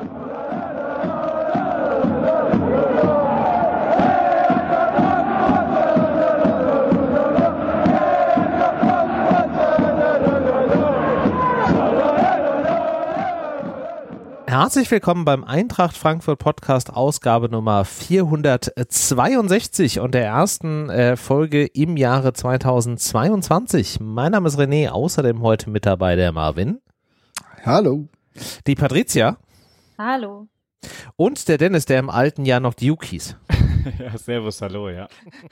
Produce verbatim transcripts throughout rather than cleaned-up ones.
Herzlich willkommen beim Eintracht Frankfurt Podcast, Ausgabe Nummer vierhundertzweiundsechzig und der ersten äh, Folge im Jahre zweitausendzweiundzwanzig. Mein Name ist René, außerdem heute mit dabei der Marvin. Hallo. Die Patricia. Hallo. Und der Dennis, der im alten Jahr noch Duke hieß. Ja, servus, hallo, ja.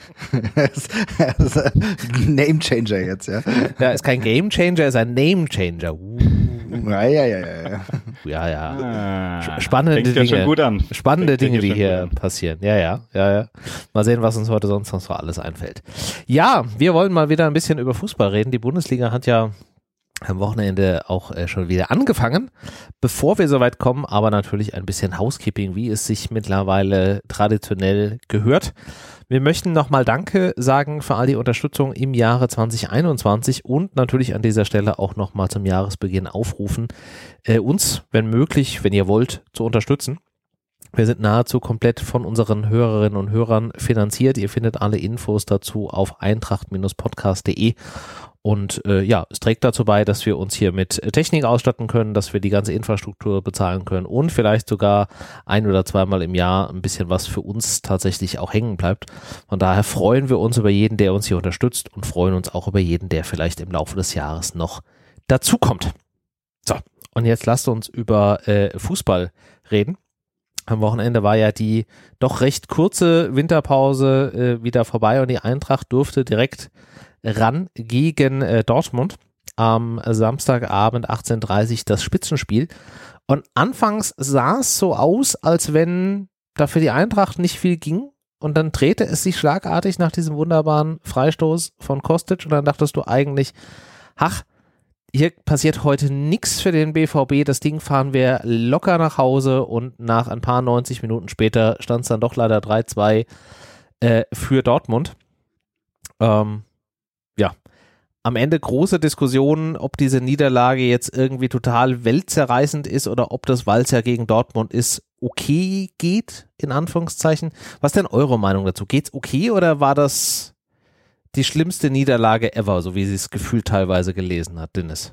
Name Changer jetzt, ja. Ja, ist kein Game Changer, ist ein Name Changer. Uh. Ja, ja, ja, ja. Ja, ja. Ah, Spannende Dinge. Schon gut an. Spannende Fängt Dinge, die hier gut passieren. Ja, ja, ja, ja. Mal sehen, was uns heute sonst noch so alles einfällt. Ja, wir wollen mal wieder ein bisschen über Fußball reden. Die Bundesliga hat ja am Wochenende auch äh, schon wieder angefangen. Bevor wir soweit kommen, aber natürlich ein bisschen Housekeeping, wie es sich mittlerweile traditionell gehört. Wir möchten nochmal Danke sagen für all die Unterstützung im Jahre zweitausendeinundzwanzig und natürlich an dieser Stelle auch nochmal zum Jahresbeginn aufrufen, äh, uns, wenn möglich, wenn ihr wollt, zu unterstützen. Wir sind nahezu komplett von unseren Hörerinnen und Hörern finanziert. Ihr findet alle Infos dazu auf eintracht Podcast punkt de. Und äh, ja, es trägt dazu bei, dass wir uns hier mit Technik ausstatten können, dass wir die ganze Infrastruktur bezahlen können und vielleicht sogar ein- oder zweimal im Jahr ein bisschen was für uns tatsächlich auch hängen bleibt. Von daher freuen wir uns über jeden, der uns hier unterstützt und freuen uns auch über jeden, der vielleicht im Laufe des Jahres noch dazukommt. So, und jetzt lasst uns über äh, Fußball reden. Am Wochenende war ja die doch recht kurze Winterpause äh, wieder vorbei und die Eintracht durfte direkt ran gegen äh, Dortmund am Samstagabend achtzehn Uhr dreißig das Spitzenspiel. Und anfangs sah es so aus, als wenn da für die Eintracht nicht viel ging. Und dann drehte es sich schlagartig nach diesem wunderbaren Freistoß von Kostic. Und dann dachtest du eigentlich, ach, hier passiert heute nichts für den B V B. Das Ding fahren wir locker nach Hause. Und nach ein paar neunzig Minuten später stand es dann doch leider drei zwei äh, für Dortmund. Ähm, Ja, am Ende große Diskussionen, ob diese Niederlage jetzt irgendwie total weltzerreißend ist oder ob das, weil es ja gegen Dortmund ist, okay geht, in Anführungszeichen. Was ist denn eure Meinung dazu? Geht's okay oder war das die schlimmste Niederlage ever, so wie sie es gefühlt teilweise gelesen hat, Dennis?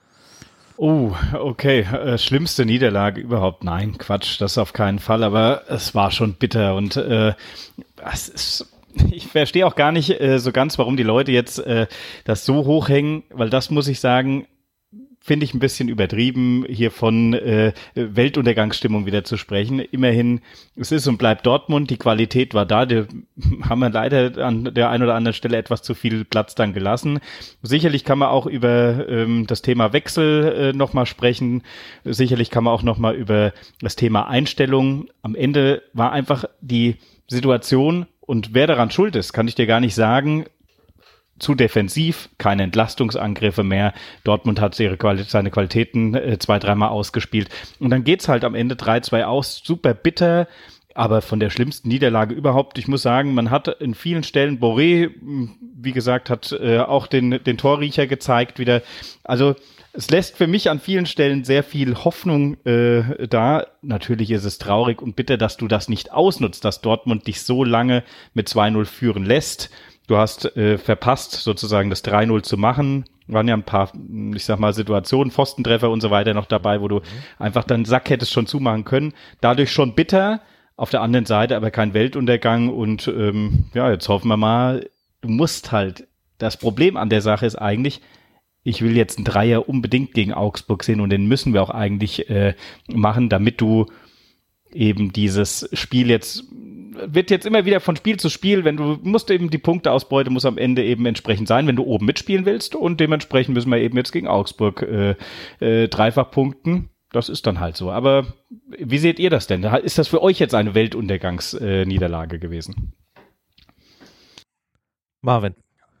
Oh, okay. Äh, schlimmste Niederlage überhaupt? Nein, Quatsch, das auf keinen Fall, aber es war schon bitter und äh, es ist... Ich verstehe auch gar nicht äh, so ganz, warum die Leute jetzt äh, das so hochhängen, weil das, muss ich sagen, finde ich ein bisschen übertrieben, hier von äh, Weltuntergangsstimmung wieder zu sprechen. Immerhin, es ist und bleibt Dortmund, die Qualität war da, die haben wir leider an der einen oder anderen Stelle etwas zu viel Platz dann gelassen. Sicherlich kann man auch über ähm, das Thema Wechsel äh, nochmal sprechen, sicherlich kann man auch nochmal über das Thema Einstellung. Am Ende war einfach die Situation, und wer daran schuld ist, kann ich dir gar nicht sagen. Zu defensiv, keine Entlastungsangriffe mehr. Dortmund hat ihre Quali- seine Qualitäten äh, zwei, dreimal ausgespielt. Und dann geht's halt am Ende drei zwei aus. Super bitter, aber von der schlimmsten Niederlage überhaupt. Ich muss sagen, man hat in vielen Stellen, Boré, wie gesagt, hat äh, auch den, den Torriecher gezeigt wieder. Also es lässt für mich an vielen Stellen sehr viel Hoffnung äh, da. Natürlich ist es traurig und bitter, dass du das nicht ausnutzt, dass Dortmund dich so lange mit zwei null führen lässt. Du hast äh, verpasst, sozusagen das drei null zu machen. Waren ja ein paar, ich sag mal, Situationen, Pfostentreffer und so weiter noch dabei, wo du mhm. einfach deinen Sack hättest schon zumachen können. Dadurch schon bitter, auf der anderen Seite aber kein Weltuntergang. Und ähm, ja, jetzt hoffen wir mal, du musst halt, das Problem an der Sache ist eigentlich, ich will jetzt einen Dreier unbedingt gegen Augsburg sehen und den müssen wir auch eigentlich äh, machen, damit du eben dieses Spiel jetzt, wird jetzt immer wieder von Spiel zu Spiel, wenn du, musst eben die Punkteausbeute muss am Ende eben entsprechend sein, wenn du oben mitspielen willst und dementsprechend müssen wir eben jetzt gegen Augsburg äh, äh, dreifach punkten. Das ist dann halt so. Aber wie seht ihr das denn? Ist das für euch jetzt eine Weltuntergangsniederlage äh, gewesen? Marvin.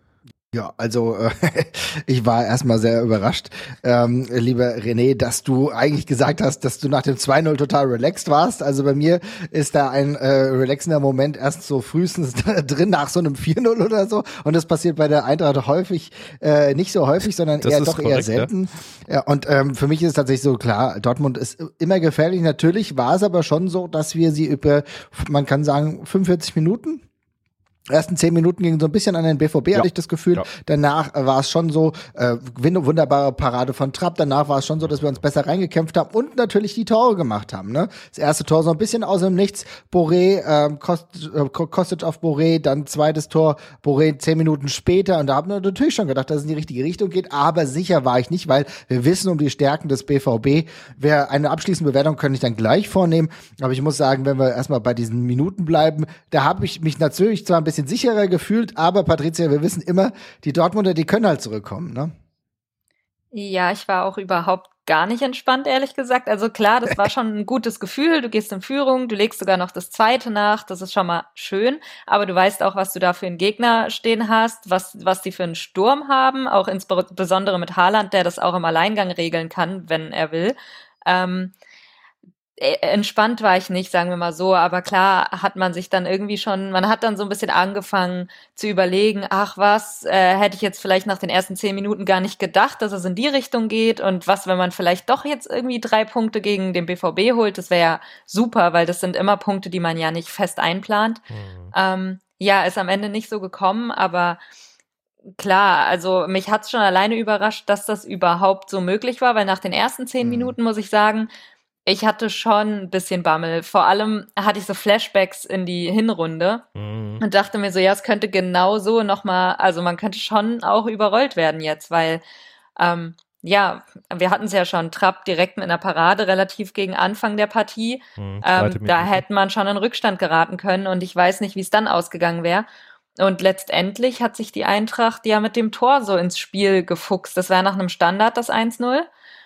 Ja, also äh, ich war erstmal sehr überrascht, ähm, lieber René, dass du eigentlich gesagt hast, dass du nach dem zwei null total relaxed warst. Also bei mir ist da ein äh, relaxender Moment erst so frühestens drin nach so einem vier null oder so. Und das passiert bei der Eintracht häufig, äh, nicht so häufig, sondern Das eher ist doch korrekt, eher selten. Ja, ja und ähm, für mich ist es tatsächlich so, klar, Dortmund ist immer gefährlich. Natürlich war es aber schon so, dass wir sie über, man kann sagen, fünfundvierzig Minuten ersten zehn Minuten gingen so ein bisschen an den B V B, ja. hatte ich das Gefühl. Ja. Danach äh, war es schon so, äh, wunderbare Parade von Trapp. Danach war es schon so, dass wir uns besser reingekämpft haben und natürlich die Tore gemacht haben. Ne? Das erste Tor so ein bisschen aus dem Nichts. Boré, ähm, Kost, äh, Kostic auf Boré, dann zweites Tor, Boré zehn Minuten später. Und da haben wir natürlich schon gedacht, dass es in die richtige Richtung geht. Aber sicher war ich nicht, weil wir wissen um die Stärken des B V B. Wer eine abschließende Bewertung könnte ich dann gleich vornehmen. Aber ich muss sagen, wenn wir erstmal bei diesen Minuten bleiben, da habe ich mich natürlich zwar ein bisschen sicherer gefühlt, aber Patricia, wir wissen immer, die Dortmunder, die können halt zurückkommen, ne? Ja, ich war auch überhaupt gar nicht entspannt, ehrlich gesagt. Also klar, das war schon ein gutes Gefühl. Du gehst in Führung, du legst sogar noch das zweite nach. Das ist schon mal schön. Aber du weißt auch, was du da für einen Gegner stehen hast, was, was die für einen Sturm haben. Auch insbesondere mit Haaland, der das auch im Alleingang regeln kann, wenn er will. Ähm, Entspannt war ich nicht, sagen wir mal so, aber klar hat man sich dann irgendwie schon, man hat dann so ein bisschen angefangen zu überlegen, ach was, äh, hätte ich jetzt vielleicht nach den ersten zehn Minuten gar nicht gedacht, dass es in die Richtung geht und was, wenn man vielleicht doch jetzt irgendwie drei Punkte gegen den B V B holt, das wäre ja super, weil das sind immer Punkte, die man ja nicht fest einplant. Mhm. Ähm, ja, ist am Ende nicht so gekommen, aber klar, also mich hat's schon alleine überrascht, dass das überhaupt so möglich war, weil nach den ersten zehn mhm. Minuten, muss ich sagen, ich hatte schon ein bisschen Bammel. Vor allem hatte ich so Flashbacks in die Hinrunde mhm. und dachte mir so, ja, es könnte genau so nochmal, also man könnte schon auch überrollt werden jetzt, weil, ähm, ja, wir hatten es ja schon, Trapp direkt mit einer Parade relativ gegen Anfang der Partie. Mhm, ähm, da hätte man schon in Rückstand geraten können und ich weiß nicht, wie es dann ausgegangen wäre. Und letztendlich hat sich die Eintracht ja mit dem Tor so ins Spiel gefuchst. Das war nach einem Standard das eins null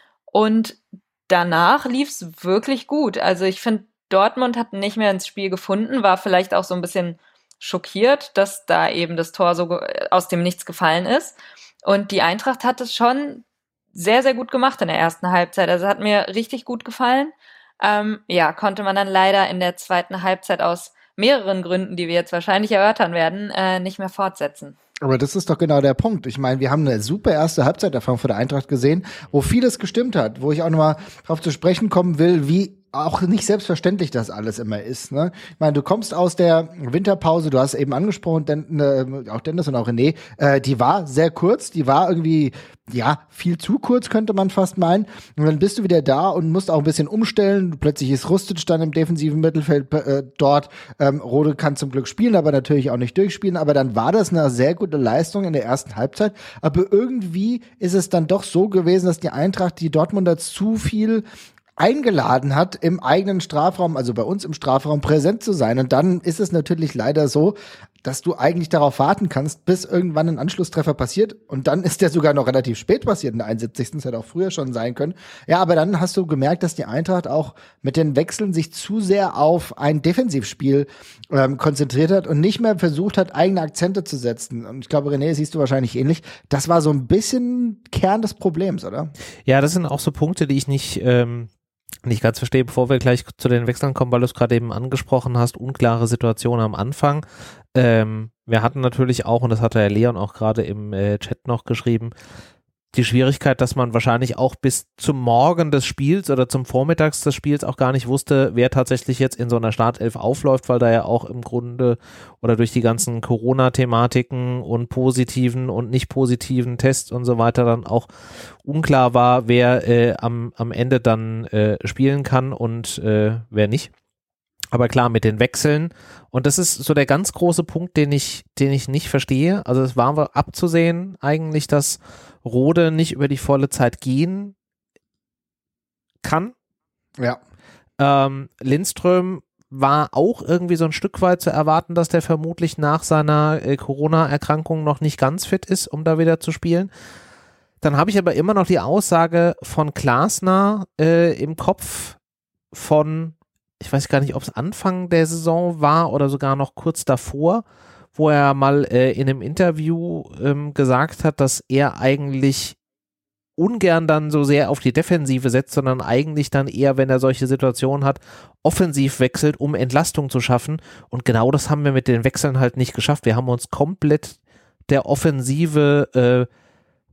und danach lief's wirklich gut. Also ich finde, Dortmund hat nicht mehr ins Spiel gefunden, war vielleicht auch so ein bisschen schockiert, dass da eben das Tor so aus dem Nichts gefallen ist. Und die Eintracht hat es schon sehr, sehr gut gemacht in der ersten Halbzeit. Also hat mir richtig gut gefallen. Ähm, ja, konnte man dann leider in der zweiten Halbzeit aus mehreren Gründen, die wir jetzt wahrscheinlich erörtern werden, äh, nicht mehr fortsetzen. Aber das ist doch genau der Punkt. Ich meine, wir haben eine super erste Halbzeiterfahrung für der Eintracht gesehen, wo vieles gestimmt hat, wo ich auch nochmal drauf zu sprechen kommen will, wie auch nicht selbstverständlich das alles immer ist. Ne? Ich meine, du kommst aus der Winterpause, du hast eben angesprochen, Den, äh, auch Dennis und auch René, äh, die war sehr kurz, die war irgendwie, ja, viel zu kurz, könnte man fast meinen. Und dann bist du wieder da und musst auch ein bisschen umstellen. Plötzlich ist Rustic dann im defensiven Mittelfeld äh, dort. Ähm, Rode kann zum Glück spielen, aber natürlich auch nicht durchspielen. Aber dann war das eine sehr gute Leistung in der ersten Halbzeit. Aber irgendwie ist es dann doch so gewesen, dass die Eintracht die Dortmunder zu viel eingeladen hat, im eigenen Strafraum, also bei uns im Strafraum präsent zu sein. Und dann ist es natürlich leider so, dass du eigentlich darauf warten kannst, bis irgendwann ein Anschlusstreffer passiert. Und dann ist der sogar noch relativ spät passiert, in der einundsiebzigsten Das hätte auch früher schon sein können. Ja, aber dann hast du gemerkt, dass die Eintracht auch mit den Wechseln sich zu sehr auf ein Defensivspiel ähm, konzentriert hat und nicht mehr versucht hat, eigene Akzente zu setzen. Und ich glaube, René, siehst du wahrscheinlich ähnlich. Das war so ein bisschen Kern des Problems, oder? Ja, das sind auch so Punkte, die ich nicht ähm nicht ganz verstehe, bevor wir gleich zu den Wechseln kommen, weil du es gerade eben angesprochen hast, unklare Situation am Anfang. Ähm, wir hatten natürlich auch, und das hatte Herr Leon auch gerade im äh, Chat noch geschrieben, die Schwierigkeit, dass man wahrscheinlich auch bis zum Morgen des Spiels oder zum Vormittags des Spiels auch gar nicht wusste, wer tatsächlich jetzt in so einer Startelf aufläuft, weil da ja auch im Grunde oder durch die ganzen Corona-Thematiken und positiven und nicht positiven Tests und so weiter dann auch unklar war, wer äh, am, am Ende dann äh, spielen kann und äh, wer nicht. Aber klar, mit den Wechseln, und das ist so der ganz große Punkt, den ich, den ich nicht verstehe. Also es war abzusehen eigentlich, dass Rode nicht über die volle Zeit gehen kann. Ja. Ähm, Lindström war auch irgendwie so ein Stück weit zu erwarten, dass der vermutlich nach seiner äh, Corona-Erkrankung noch nicht ganz fit ist, um da wieder zu spielen. Dann habe ich aber immer noch die Aussage von Glasner äh, im Kopf von, ich weiß gar nicht, ob es Anfang der Saison war oder sogar noch kurz davor, wo er mal äh, in einem Interview ähm, gesagt hat, dass er eigentlich ungern dann so sehr auf die Defensive setzt, sondern eigentlich dann eher, wenn er solche Situationen hat, offensiv wechselt, um Entlastung zu schaffen. Und genau das haben wir mit den Wechseln halt nicht geschafft. Wir haben uns komplett der Offensive äh,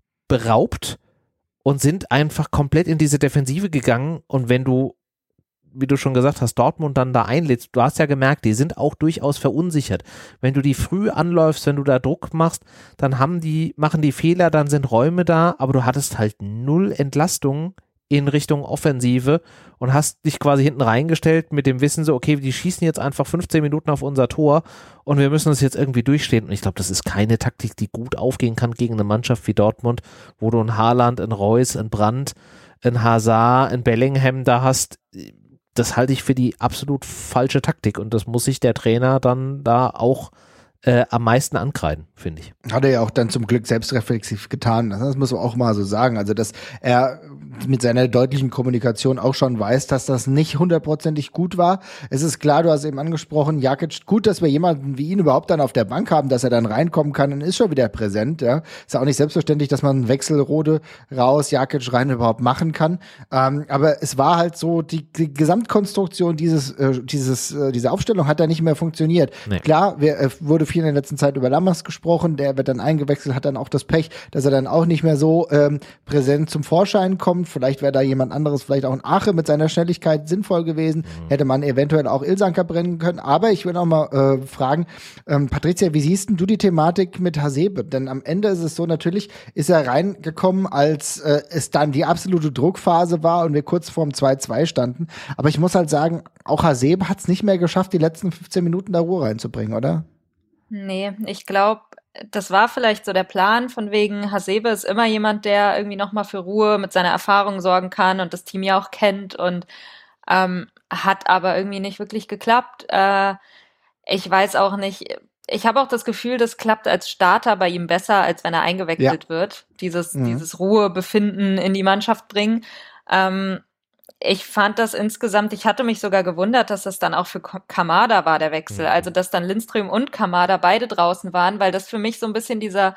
beraubt und sind einfach komplett in diese Defensive gegangen. Und wenn du, wie du schon gesagt hast, Dortmund dann da einlädst, du hast ja gemerkt, die sind auch durchaus verunsichert. Wenn du die früh anläufst, wenn du da Druck machst, dann haben die, machen die Fehler, dann sind Räume da, aber du hattest halt null Entlastung in Richtung Offensive und hast dich quasi hinten reingestellt mit dem Wissen so, okay, die schießen jetzt einfach fünfzehn Minuten auf unser Tor und wir müssen uns jetzt irgendwie durchstehen. Und ich glaube, das ist keine Taktik, die gut aufgehen kann gegen eine Mannschaft wie Dortmund, wo du einen Haaland, einen Reus, einen Brandt, einen Hazard, einen Bellingham da hast. Das halte ich für die absolut falsche Taktik und das muss sich der Trainer dann da auch äh, am meisten ankreiden, finde ich. Hat er ja auch dann zum Glück selbstreflexiv getan. Das muss man auch mal so sagen. Also, dass er mit seiner deutlichen Kommunikation auch schon weiß, dass das nicht hundertprozentig gut war. Es ist klar, du hast eben angesprochen, Jakic, gut, dass wir jemanden wie ihn überhaupt dann auf der Bank haben, dass er dann reinkommen kann und ist schon wieder präsent. Ja, ist ja auch nicht selbstverständlich, dass man Wechselrode raus, Jakic rein überhaupt machen kann. Ähm, aber es war halt so, die, die Gesamtkonstruktion dieses, äh, dieses, äh, diese Aufstellung hat da nicht mehr funktioniert. Nee. Klar, wir, äh, wurde viel in der letzten Zeit über Lammers gesprochen, der wird dann eingewechselt, hat dann auch das Pech, dass er dann auch nicht mehr so ähm, präsent zum Vorschein kommt. Vielleicht wäre da jemand anderes, vielleicht auch ein Ache mit seiner Schnelligkeit sinnvoll gewesen. Mhm. Hätte man eventuell auch Ilsanker brennen können. Aber ich will auch mal äh, fragen, ähm, Patricia, wie siehst denn du die Thematik mit Hasebe? Denn am Ende ist es so, natürlich ist er reingekommen, als äh, es dann die absolute Druckphase war und wir kurz vorm zwei zwei standen. Aber ich muss halt sagen, auch Hasebe hat es nicht mehr geschafft, die letzten fünfzehn Minuten da Ruhe reinzubringen, oder? Nee, ich glaube, das war vielleicht so der Plan, von wegen Hasebe ist immer jemand, der irgendwie nochmal für Ruhe mit seiner Erfahrung sorgen kann und das Team ja auch kennt und ähm, hat aber irgendwie nicht wirklich geklappt. Äh, ich weiß auch nicht, ich habe auch das Gefühl, das klappt als Starter bei ihm besser, als wenn er eingewechselt ja. wird. Dieses, mhm. dieses Ruhebefinden in die Mannschaft bringen. Ähm, Ich fand das insgesamt, ich hatte mich sogar gewundert, dass das dann auch für Kamada war, der Wechsel. Also, dass dann Lindström und Kamada beide draußen waren, weil das für mich so ein bisschen dieser,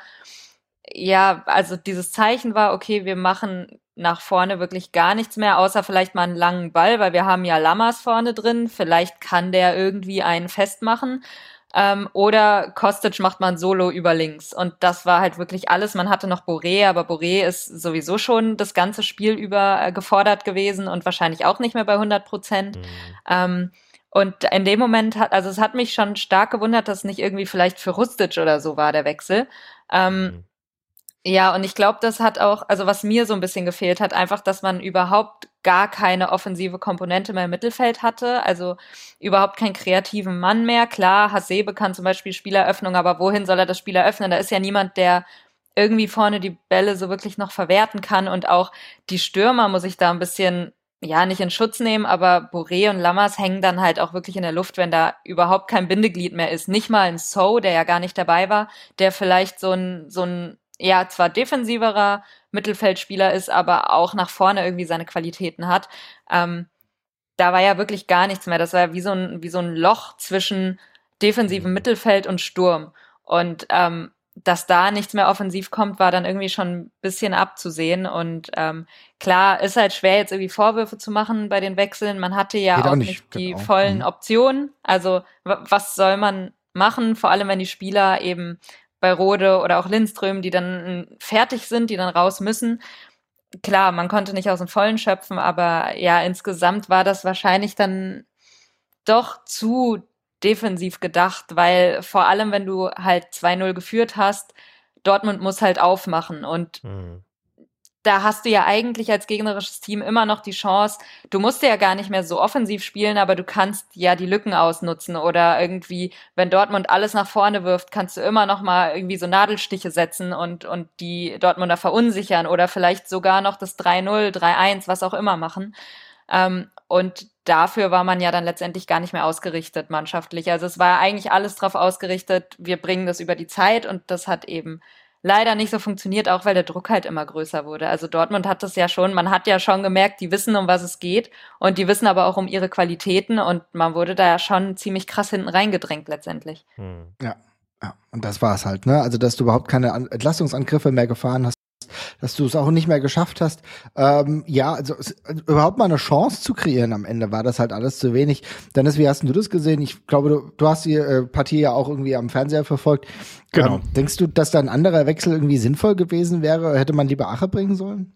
ja, also dieses Zeichen war, okay, wir machen nach vorne wirklich gar nichts mehr, außer vielleicht mal einen langen Ball, weil wir haben ja Lammers vorne drin. Vielleicht kann der irgendwie einen festmachen. Ähm, oder Kostic macht man Solo über links. Und das war halt wirklich alles. Man hatte noch Boré, aber Boré ist sowieso schon das ganze Spiel über äh, gefordert gewesen und wahrscheinlich auch nicht mehr bei hundert Prozent. Mhm. Ähm, und in dem Moment hat, also es hat mich schon stark gewundert, dass es nicht irgendwie vielleicht für Rustic oder so war, der Wechsel. Ähm, mhm. Ja, und ich glaube, das hat auch, also was mir so ein bisschen gefehlt hat, einfach, dass man überhaupt gar keine offensive Komponente mehr im Mittelfeld hatte, also überhaupt keinen kreativen Mann mehr. Klar, Hasebe kann zum Beispiel Spieleröffnung, aber wohin soll er das Spiel eröffnen? Da ist ja niemand, der irgendwie vorne die Bälle so wirklich noch verwerten kann und auch die Stürmer muss ich da ein bisschen, ja, nicht in Schutz nehmen, aber Boré und Lammers hängen dann halt auch wirklich in der Luft, wenn da überhaupt kein Bindeglied mehr ist. Nicht mal ein So, der ja gar nicht dabei war, der vielleicht so ein, so ein ja, zwar defensiverer Mittelfeldspieler ist, aber auch nach vorne irgendwie seine Qualitäten hat. Ähm, da war ja wirklich gar nichts mehr. Das war wie so ein, wie so ein Loch zwischen defensivem Mittelfeld und Sturm. Und ähm, dass da nichts mehr offensiv kommt, war dann irgendwie schon ein bisschen abzusehen. Und ähm, klar, ist halt schwer, jetzt irgendwie Vorwürfe zu machen bei den Wechseln. Man hatte ja Geht auch, auch nicht, nicht die genau. vollen mhm. Optionen. Also w- was soll man machen? Vor allem, wenn die Spieler eben bei Rode oder auch Lindström, die dann fertig sind, die dann raus müssen. Klar, man konnte nicht aus dem Vollen schöpfen, aber ja, insgesamt war das wahrscheinlich dann doch zu defensiv gedacht, weil vor allem, wenn du halt zwei null geführt hast, Dortmund muss halt aufmachen und mhm. da hast du ja eigentlich als gegnerisches Team immer noch die Chance, du musst ja gar nicht mehr so offensiv spielen, aber du kannst ja die Lücken ausnutzen oder irgendwie, wenn Dortmund alles nach vorne wirft, kannst du immer noch mal irgendwie so Nadelstiche setzen und und die Dortmunder verunsichern oder vielleicht sogar noch das drei null, drei eins, was auch immer machen. Ähm, und dafür war man ja dann letztendlich gar nicht mehr ausgerichtet mannschaftlich. Also es war eigentlich alles drauf ausgerichtet, wir bringen das über die Zeit und das hat eben leider nicht so funktioniert, auch weil der Druck halt immer größer wurde. Also Dortmund hat das ja schon, man hat ja schon gemerkt, die wissen, um was es geht und die wissen aber auch um ihre Qualitäten und man wurde da ja schon ziemlich krass hinten reingedrängt letztendlich. Hm. Ja. Ja, und das war's halt, ne? Also, dass du überhaupt keine An- Entlastungsangriffe mehr gefahren hast, dass du es auch nicht mehr geschafft hast, ähm, ja, also, es, also überhaupt mal eine Chance zu kreieren am Ende, war das halt alles zu wenig. Dennis, wie hast du das gesehen? Ich glaube, du, du hast die äh, Partie ja auch irgendwie am Fernseher verfolgt. Genau. Ähm, denkst du, dass da ein anderer Wechsel irgendwie sinnvoll gewesen wäre? Hätte man lieber Ache bringen sollen?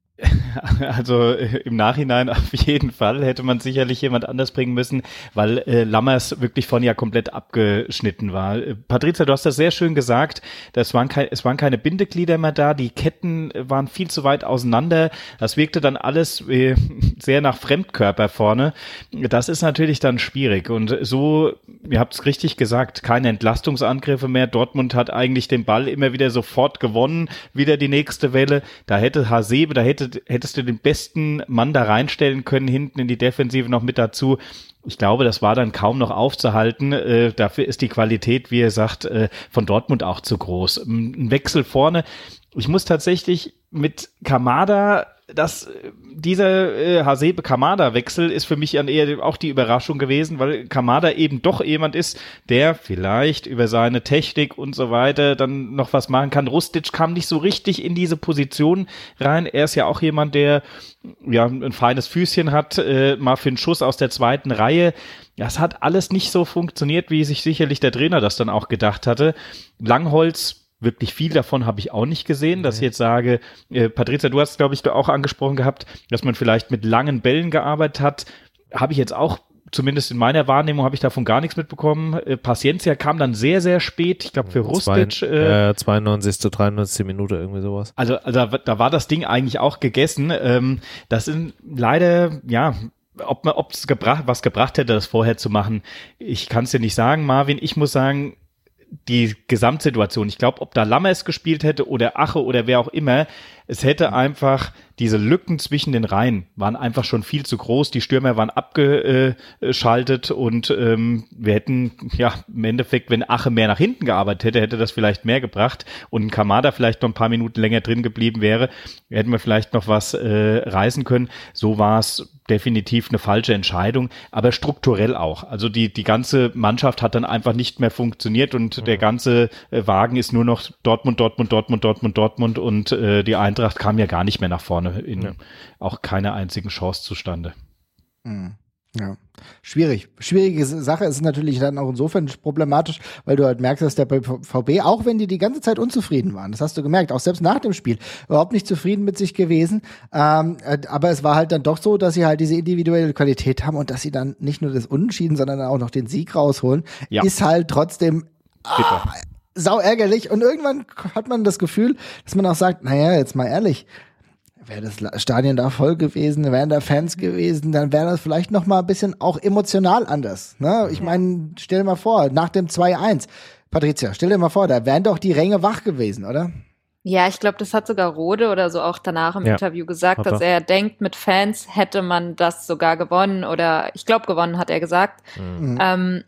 Also äh, im Nachhinein auf jeden Fall hätte man sicherlich jemand anders bringen müssen, weil äh, Lammers wirklich von ja komplett abgeschnitten war. Äh, Patrizia, du hast das sehr schön gesagt, das waren kein, es waren keine Bindeglieder mehr da, die Ketten waren viel zu weit auseinander, das wirkte dann alles äh, sehr nach Fremdkörper vorne. Das ist natürlich dann schwierig und so, ihr habt es richtig gesagt, keine Entlastungsangriffe mehr. Dortmund hat eigentlich den Ball immer wieder sofort gewonnen, wieder die nächste Welle. Da hätte Hasebe, da hätte hättest du den besten Mann da reinstellen können, hinten in die Defensive noch mit dazu. Ich glaube, das war dann kaum noch aufzuhalten. Äh, dafür ist die Qualität, wie ihr sagt, äh, von Dortmund auch zu groß. Ein Wechsel vorne. Ich muss tatsächlich mit Kamada, das, dieser äh, Hasebe-Kamada-Wechsel ist für mich dann eher auch die Überraschung gewesen, weil Kamada eben doch jemand ist, der vielleicht über seine Technik und so weiter dann noch was machen kann. Rustic kam nicht so richtig in diese Position rein. Er ist ja auch jemand, der ja ein feines Füßchen hat, äh, mal für einen Schuss aus der zweiten Reihe. Das hat alles nicht so funktioniert, wie sich sicherlich der Trainer das dann auch gedacht hatte. Langholz, wirklich viel davon habe ich auch nicht gesehen, dass ich jetzt sage, äh, Patrizia, du hast, glaube ich, auch angesprochen gehabt, dass man vielleicht mit langen Bällen gearbeitet hat. Habe ich jetzt auch, zumindest in meiner Wahrnehmung, habe ich davon gar nichts mitbekommen. Äh, Paciencia kam dann sehr, sehr spät. Ich glaube, für Rustic. Äh, äh, zweiundneunzigste, dreiundneunzigste Minute, irgendwie sowas. Also, also da war das Ding eigentlich auch gegessen. Ähm, das sind leider, ja, ob man, ob es gebracht, was gebracht hätte, das vorher zu machen, ich kann es dir nicht sagen, Marvin. Ich muss sagen, die Gesamtsituation, ich glaube, ob da Lammers gespielt hätte oder Ache oder wer auch immer, es hätte einfach, diese Lücken zwischen den Reihen waren einfach schon viel zu groß, die Stürmer waren abgeschaltet und ähm, wir hätten, ja, im Endeffekt, wenn Ache mehr nach hinten gearbeitet hätte, hätte das vielleicht mehr gebracht und ein Kamada vielleicht noch ein paar Minuten länger drin geblieben wäre, hätten wir vielleicht noch was äh, reißen können. So war es definitiv eine falsche Entscheidung, aber strukturell auch. Also die die ganze Mannschaft hat dann einfach nicht mehr funktioniert und mhm. der ganze äh, Wagen ist nur noch Dortmund, Dortmund, Dortmund, Dortmund, Dortmund und äh, die Eintracht kam ja gar nicht mehr nach vorne, in ja. auch keine einzigen Chance zustande. Mhm. Ja, schwierig. Schwierige Sache ist natürlich dann auch insofern problematisch, weil du halt merkst, dass der B V B, auch wenn die die ganze Zeit unzufrieden waren, das hast du gemerkt, auch selbst nach dem Spiel, überhaupt nicht zufrieden mit sich gewesen, ähm, aber es war halt dann doch so, dass sie halt diese individuelle Qualität haben und dass sie dann nicht nur das Unentschieden, sondern auch noch den Sieg rausholen, ja. ist halt trotzdem ah, sau ärgerlich und irgendwann hat man das Gefühl, dass man auch sagt, naja, jetzt mal ehrlich, wäre das Stadion da voll gewesen, wären da Fans gewesen, dann wäre das vielleicht noch mal ein bisschen auch emotional anders. Ne? Ich meine, stell dir mal vor, nach dem zwei eins, Patrizia, stell dir mal vor, da wären doch die Ränge wach gewesen, oder? Ja, ich glaube, das hat sogar Rode oder so auch danach im ja, Interview gesagt, dass er denkt, mit Fans hätte man das sogar gewonnen oder ich glaube, gewonnen hat er gesagt. Mhm. Ähm,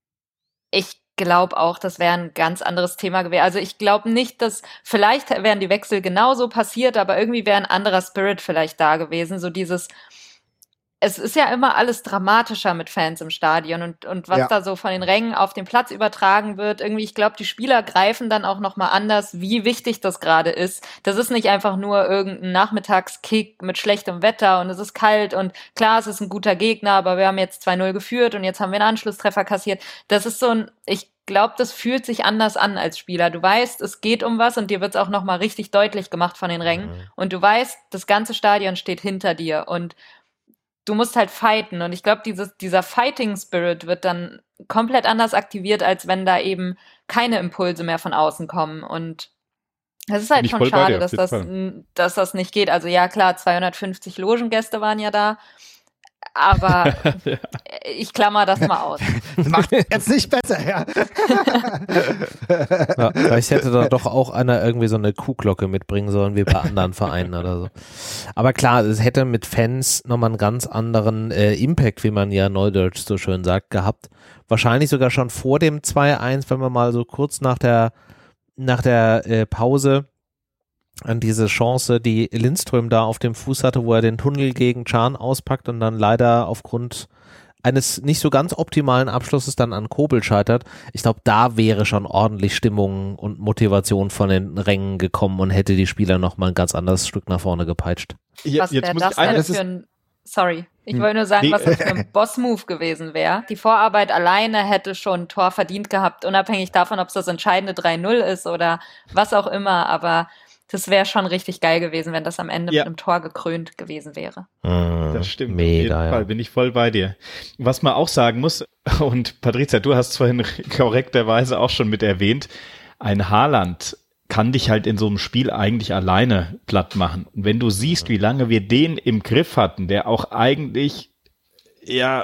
ich glaube auch, das wäre ein ganz anderes Thema gewesen. Also ich glaube nicht, dass, vielleicht wären die Wechsel genauso passiert, aber irgendwie wäre ein anderer Spirit vielleicht da gewesen. So dieses, es ist ja immer alles dramatischer mit Fans im Stadion und, und was ja. da so von den Rängen auf den Platz übertragen wird, irgendwie, ich glaube, die Spieler greifen dann auch nochmal anders, wie wichtig das gerade ist. Das ist nicht einfach nur irgendein Nachmittagskick mit schlechtem Wetter und es ist kalt und klar, es ist ein guter Gegner, aber wir haben jetzt zwei null geführt und jetzt haben wir einen Anschlusstreffer kassiert. Das ist so ein, ich glaube, das fühlt sich anders an als Spieler. Du weißt, es geht um was und dir wird es auch nochmal richtig deutlich gemacht von den Rängen. Mhm. Und du weißt, das ganze Stadion steht hinter dir und du musst halt fighten. Und ich glaube, dieses, dieser Fighting Spirit wird dann komplett anders aktiviert, als wenn da eben keine Impulse mehr von außen kommen. Und das ist halt schon schade, dass das, dass das nicht geht. Also ja, klar, zweihundertfünfzig Logengäste waren ja da. Aber ja. ich klammer das mal aus. Das macht jetzt nicht besser, ja. ja. Vielleicht hätte da doch auch einer irgendwie so eine Kuhglocke mitbringen sollen, wie bei anderen Vereinen oder so. Aber klar, es hätte mit Fans nochmal einen ganz anderen äh, Impact, wie man ja neudeutsch so schön sagt, gehabt. Wahrscheinlich sogar schon vor dem zwei eins, wenn man mal so kurz nach der, nach der äh, Pause an diese Chance, die Lindström da auf dem Fuß hatte, wo er den Tunnel gegen Can auspackt und dann leider aufgrund eines nicht so ganz optimalen Abschlusses dann an Kobel scheitert, ich glaube, da wäre schon ordentlich Stimmung und Motivation von den Rängen gekommen und hätte die Spieler nochmal ein ganz anderes Stück nach vorne gepeitscht. Ja, was wäre das denn für ein, sorry, ich wollte nur sagen, was das für ein Boss-Move gewesen wäre. Die Vorarbeit alleine hätte schon ein Tor verdient gehabt, unabhängig davon, ob es das entscheidende drei null ist oder was auch immer, aber das wäre schon richtig geil gewesen, wenn das am Ende ja. mit einem Tor gekrönt gewesen wäre. Das stimmt, Mega, auf jeden ja. Fall, bin ich voll bei dir. Was man auch sagen muss, und Patrizia, du hast es vorhin korrekterweise auch schon mit erwähnt, ein Haaland kann dich halt in so einem Spiel eigentlich alleine platt machen. Und wenn du siehst, wie lange wir den im Griff hatten, der auch eigentlich, ja,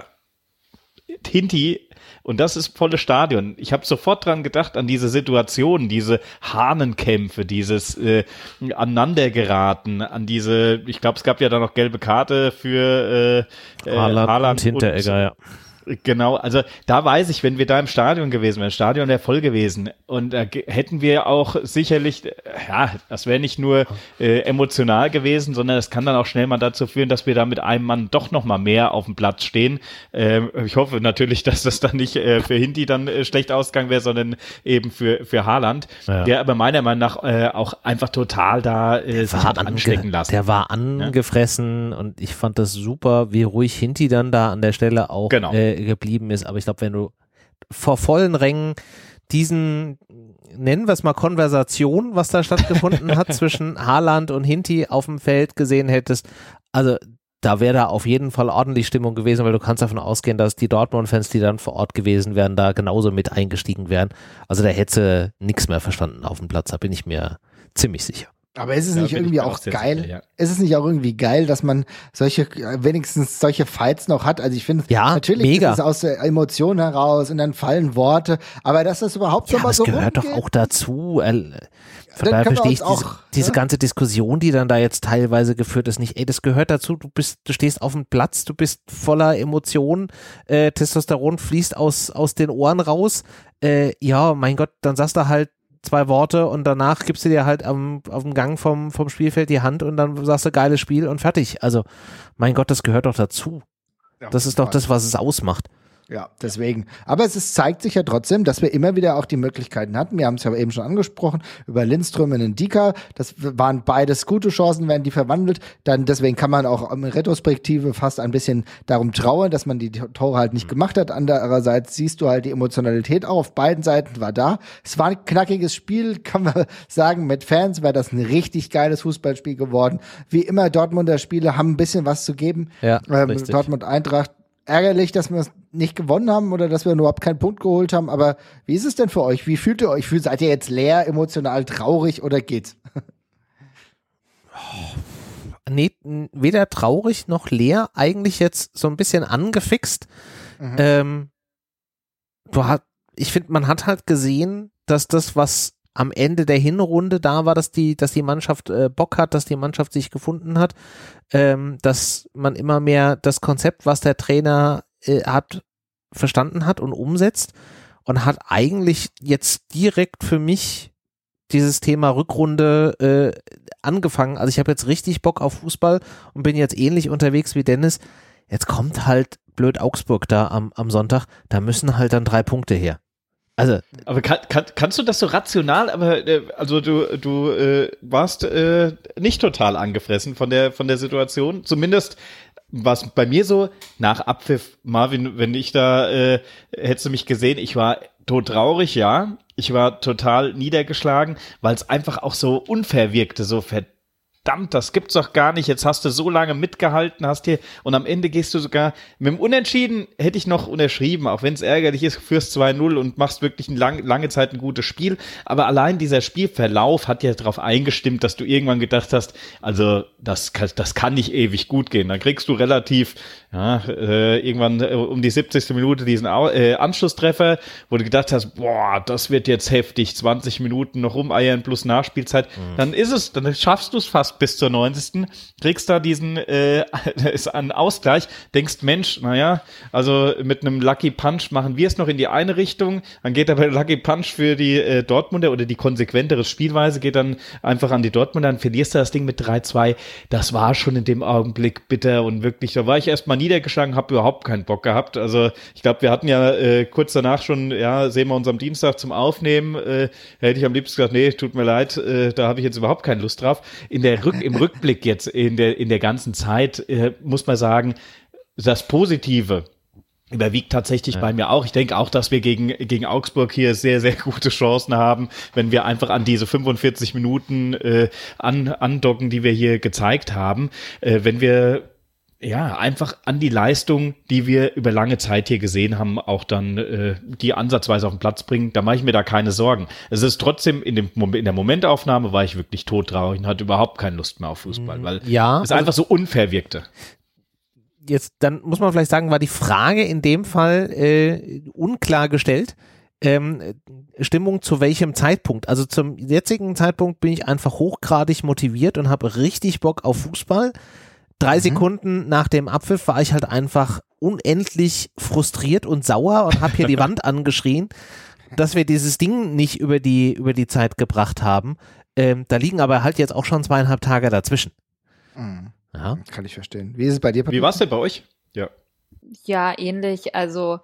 Hinti, und das ist volles Stadion. Ich habe sofort dran gedacht, an diese Situation, diese Hahnenkämpfe, dieses äh, Aneinandergeraten, an diese, ich glaube, es gab ja da noch gelbe Karte für äh, äh, Haaland, Haaland und Hinteregger, ja. Genau, also da weiß ich, wenn wir da im Stadion gewesen wären, Stadion wäre voll gewesen und da äh, hätten wir auch sicherlich, äh, ja, das wäre nicht nur äh, emotional gewesen, sondern es kann dann auch schnell mal dazu führen, dass wir da mit einem Mann doch noch mal mehr auf dem Platz stehen. Ähm, ich hoffe natürlich, dass das dann nicht äh, für Hinti dann äh, schlecht ausgegangen wäre, sondern eben für für Haaland, ja. der aber meiner Meinung nach äh, auch einfach total da äh, sich hat ange- anstecken lassen. Der war angefressen ja? und ich fand das super, wie ruhig Hinti dann da an der Stelle auch genau. äh, geblieben ist, aber ich glaube, wenn du vor vollen Rängen diesen, nennen wir es mal Konversation, was da stattgefunden hat zwischen Haaland und Hinti auf dem Feld gesehen hättest, also da wäre da auf jeden Fall ordentlich Stimmung gewesen, weil du kannst davon ausgehen, dass die Dortmund-Fans, die dann vor Ort gewesen wären, da genauso mit eingestiegen wären. Also da hätte nichts mehr verstanden auf dem Platz, da bin ich mir ziemlich sicher. Aber ist es da nicht irgendwie auch, auch geil? Sicher, ja. Ist es nicht auch irgendwie geil, dass man solche, wenigstens solche Fights noch hat? Also ich finde, ja, natürlich mega. ist es aus der Emotion heraus und dann fallen Worte, aber dass das überhaupt ja, so mal so rumgeht. Das gehört doch auch dazu. Von daher verstehe ich diese, diese ganze Diskussion, die dann da jetzt teilweise geführt ist, nicht. Ey, das gehört dazu. Du bist, du stehst auf dem Platz, du bist voller Emotionen, äh, Testosteron fließt aus, aus den Ohren raus. Äh, ja, mein Gott, dann sagst du halt zwei Worte und danach gibst du dir halt am, auf dem Gang vom, vom Spielfeld die Hand und dann sagst du geiles Spiel und fertig. Also, mein Gott, das gehört doch dazu. Ja, das ist doch das, was es ausmacht. Ja, deswegen. Aber es ist, zeigt sich ja trotzdem, dass wir immer wieder auch die Möglichkeiten hatten. Wir haben es ja eben schon angesprochen, über Lindström und Ndika. Das waren beides gute Chancen, werden die verwandelt. Dann, deswegen kann man auch in Retrospektive fast ein bisschen darum trauern, dass man die Tore halt nicht gemacht hat. Andererseits siehst du halt die Emotionalität auch auf beiden Seiten war da. Es war ein knackiges Spiel, kann man sagen. Mit Fans wäre das ein richtig geiles Fußballspiel geworden. Wie immer, Dortmunder Spiele haben ein bisschen was zu geben. Ja, ähm, Dortmund Eintracht. Ärgerlich, dass wir es nicht gewonnen haben oder dass wir überhaupt keinen Punkt geholt haben, aber wie ist es denn für euch? Wie fühlt ihr euch? Seid ihr jetzt leer, emotional traurig oder geht's? Nee, weder traurig noch leer, eigentlich jetzt so ein bisschen angefixt. Mhm. Ähm, du hat, ich finde, man hat halt gesehen, dass das, was am Ende der Hinrunde da war, dass die, dass die Mannschaft äh, Bock hat, dass die Mannschaft sich gefunden hat, ähm, dass man immer mehr das Konzept, was der Trainer äh, hat, verstanden hat und umsetzt und hat eigentlich jetzt direkt für mich dieses Thema Rückrunde äh, angefangen. Also ich habe jetzt richtig Bock auf Fußball und bin jetzt ähnlich unterwegs wie Dennis. Jetzt kommt halt blöd Augsburg da am, am Sonntag, da müssen halt dann drei Punkte her. Also, aber kann, kann, kannst du das so rational, aber äh, also du du äh, warst äh, nicht total angefressen von der von der Situation, zumindest war es bei mir so, nach Abpfiff, Marvin, wenn ich da, äh, hättest du mich gesehen, ich war todtraurig, ja, ich war total niedergeschlagen, weil es einfach auch so unfair wirkte, so verdammt, das gibt's doch gar nicht, jetzt hast du so lange mitgehalten, hast hier, und am Ende gehst du sogar, mit dem Unentschieden hätte ich noch unterschrieben, auch wenn es ärgerlich ist, führst zwei null und machst wirklich eine lang, lange Zeit ein gutes Spiel, aber allein dieser Spielverlauf hat ja darauf eingestimmt, dass du irgendwann gedacht hast, also das, das kann nicht ewig gut gehen, dann kriegst du relativ, ja, äh, irgendwann äh, um die siebzigste Minute diesen äh, Anschlusstreffer, wo du gedacht hast, boah, das wird jetzt heftig, zwanzig Minuten noch rumeiern plus Nachspielzeit, mhm. dann ist es, dann schaffst du es fast machst bis zur neunzigsten kriegst da diesen äh, ist ein Ausgleich, denkst, Mensch, naja, also mit einem Lucky Punch machen wir es noch in die eine Richtung, dann geht aber der Lucky Punch für die äh, Dortmunder oder die konsequentere Spielweise geht dann einfach an die Dortmunder, dann verlierst du das Ding mit drei zwei. Das war schon in dem Augenblick bitter und wirklich, da war ich erstmal niedergeschlagen, habe überhaupt keinen Bock gehabt. Also ich glaube, wir hatten ja äh, kurz danach schon, ja, sehen wir uns am Dienstag zum Aufnehmen, äh, hätte ich am liebsten gesagt, nee, tut mir leid, äh, da habe ich jetzt überhaupt keine Lust drauf. In der Rück, im Rückblick jetzt, in der, in der ganzen Zeit, äh, muss man sagen, das Positive überwiegt tatsächlich ja. bei mir auch. Ich denke auch, dass wir gegen, gegen Augsburg hier sehr, sehr gute Chancen haben, wenn wir einfach an diese fünfundvierzig Minuten äh, an, andocken, die wir hier gezeigt haben. Äh, wenn wir ja einfach an die Leistung, die wir über lange Zeit hier gesehen haben, auch dann äh, die ansatzweise auf den Platz bringen, da mache ich mir da keine Sorgen. Es ist trotzdem, in, dem, in der Momentaufnahme war ich wirklich todtraurig und hatte überhaupt keine Lust mehr auf Fußball, weil ja, es also einfach so unfair wirkte. Jetzt, dann muss man vielleicht sagen, war die Frage in dem Fall äh, unklar gestellt. Ähm, Stimmung zu welchem Zeitpunkt? Also zum jetzigen Zeitpunkt bin ich einfach hochgradig motiviert und habe richtig Bock auf Fußball. Drei mhm. Sekunden nach dem Abpfiff war ich halt einfach unendlich frustriert und sauer und habe hier die Wand angeschrien, dass wir dieses Ding nicht über die, über die Zeit gebracht haben. Ähm, da liegen aber halt jetzt auch schon zweieinhalb Tage dazwischen. Mhm. Ja. Kann ich verstehen. Wie ist es bei dir, Patrick? Wie war es denn bei euch? Ja. Ja, ähnlich. Also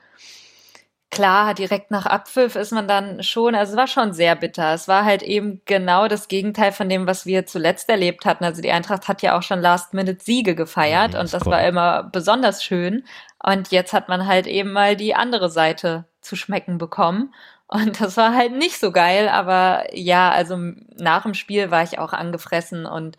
klar, direkt nach Abpfiff ist man dann schon, also es war schon sehr bitter. Es war halt eben genau das Gegenteil von dem, was wir zuletzt erlebt hatten. Also die Eintracht hat ja auch schon Last-Minute-Siege gefeiert, ja, und das cool. war immer besonders schön. Und jetzt hat man halt eben mal die andere Seite zu schmecken bekommen. Und das war halt nicht so geil, aber ja, also nach dem Spiel war ich auch angefressen und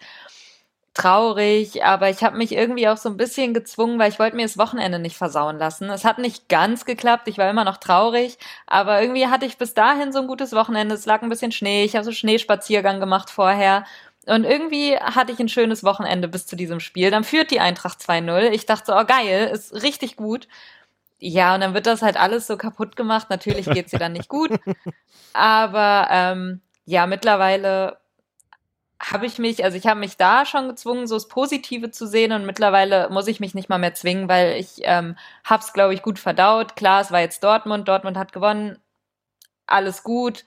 traurig, aber ich habe mich irgendwie auch so ein bisschen gezwungen, weil ich wollte mir das Wochenende nicht versauen lassen. Es hat nicht ganz geklappt, ich war immer noch traurig, aber irgendwie hatte ich bis dahin so ein gutes Wochenende. Es lag ein bisschen Schnee, ich habe so Schneespaziergang gemacht vorher und irgendwie hatte ich ein schönes Wochenende bis zu diesem Spiel. Dann führt die Eintracht zwei null. Ich dachte so, oh geil, ist richtig gut. Ja, und dann wird das halt alles so kaputt gemacht. Natürlich geht's ihr dann nicht gut, aber ähm, ja, mittlerweile habe ich mich, also ich habe mich da schon gezwungen, so das Positive zu sehen und mittlerweile muss ich mich nicht mal mehr zwingen, weil ich ähm, hab's, glaube ich, gut verdaut. Klar, es war jetzt Dortmund, Dortmund hat gewonnen, alles gut,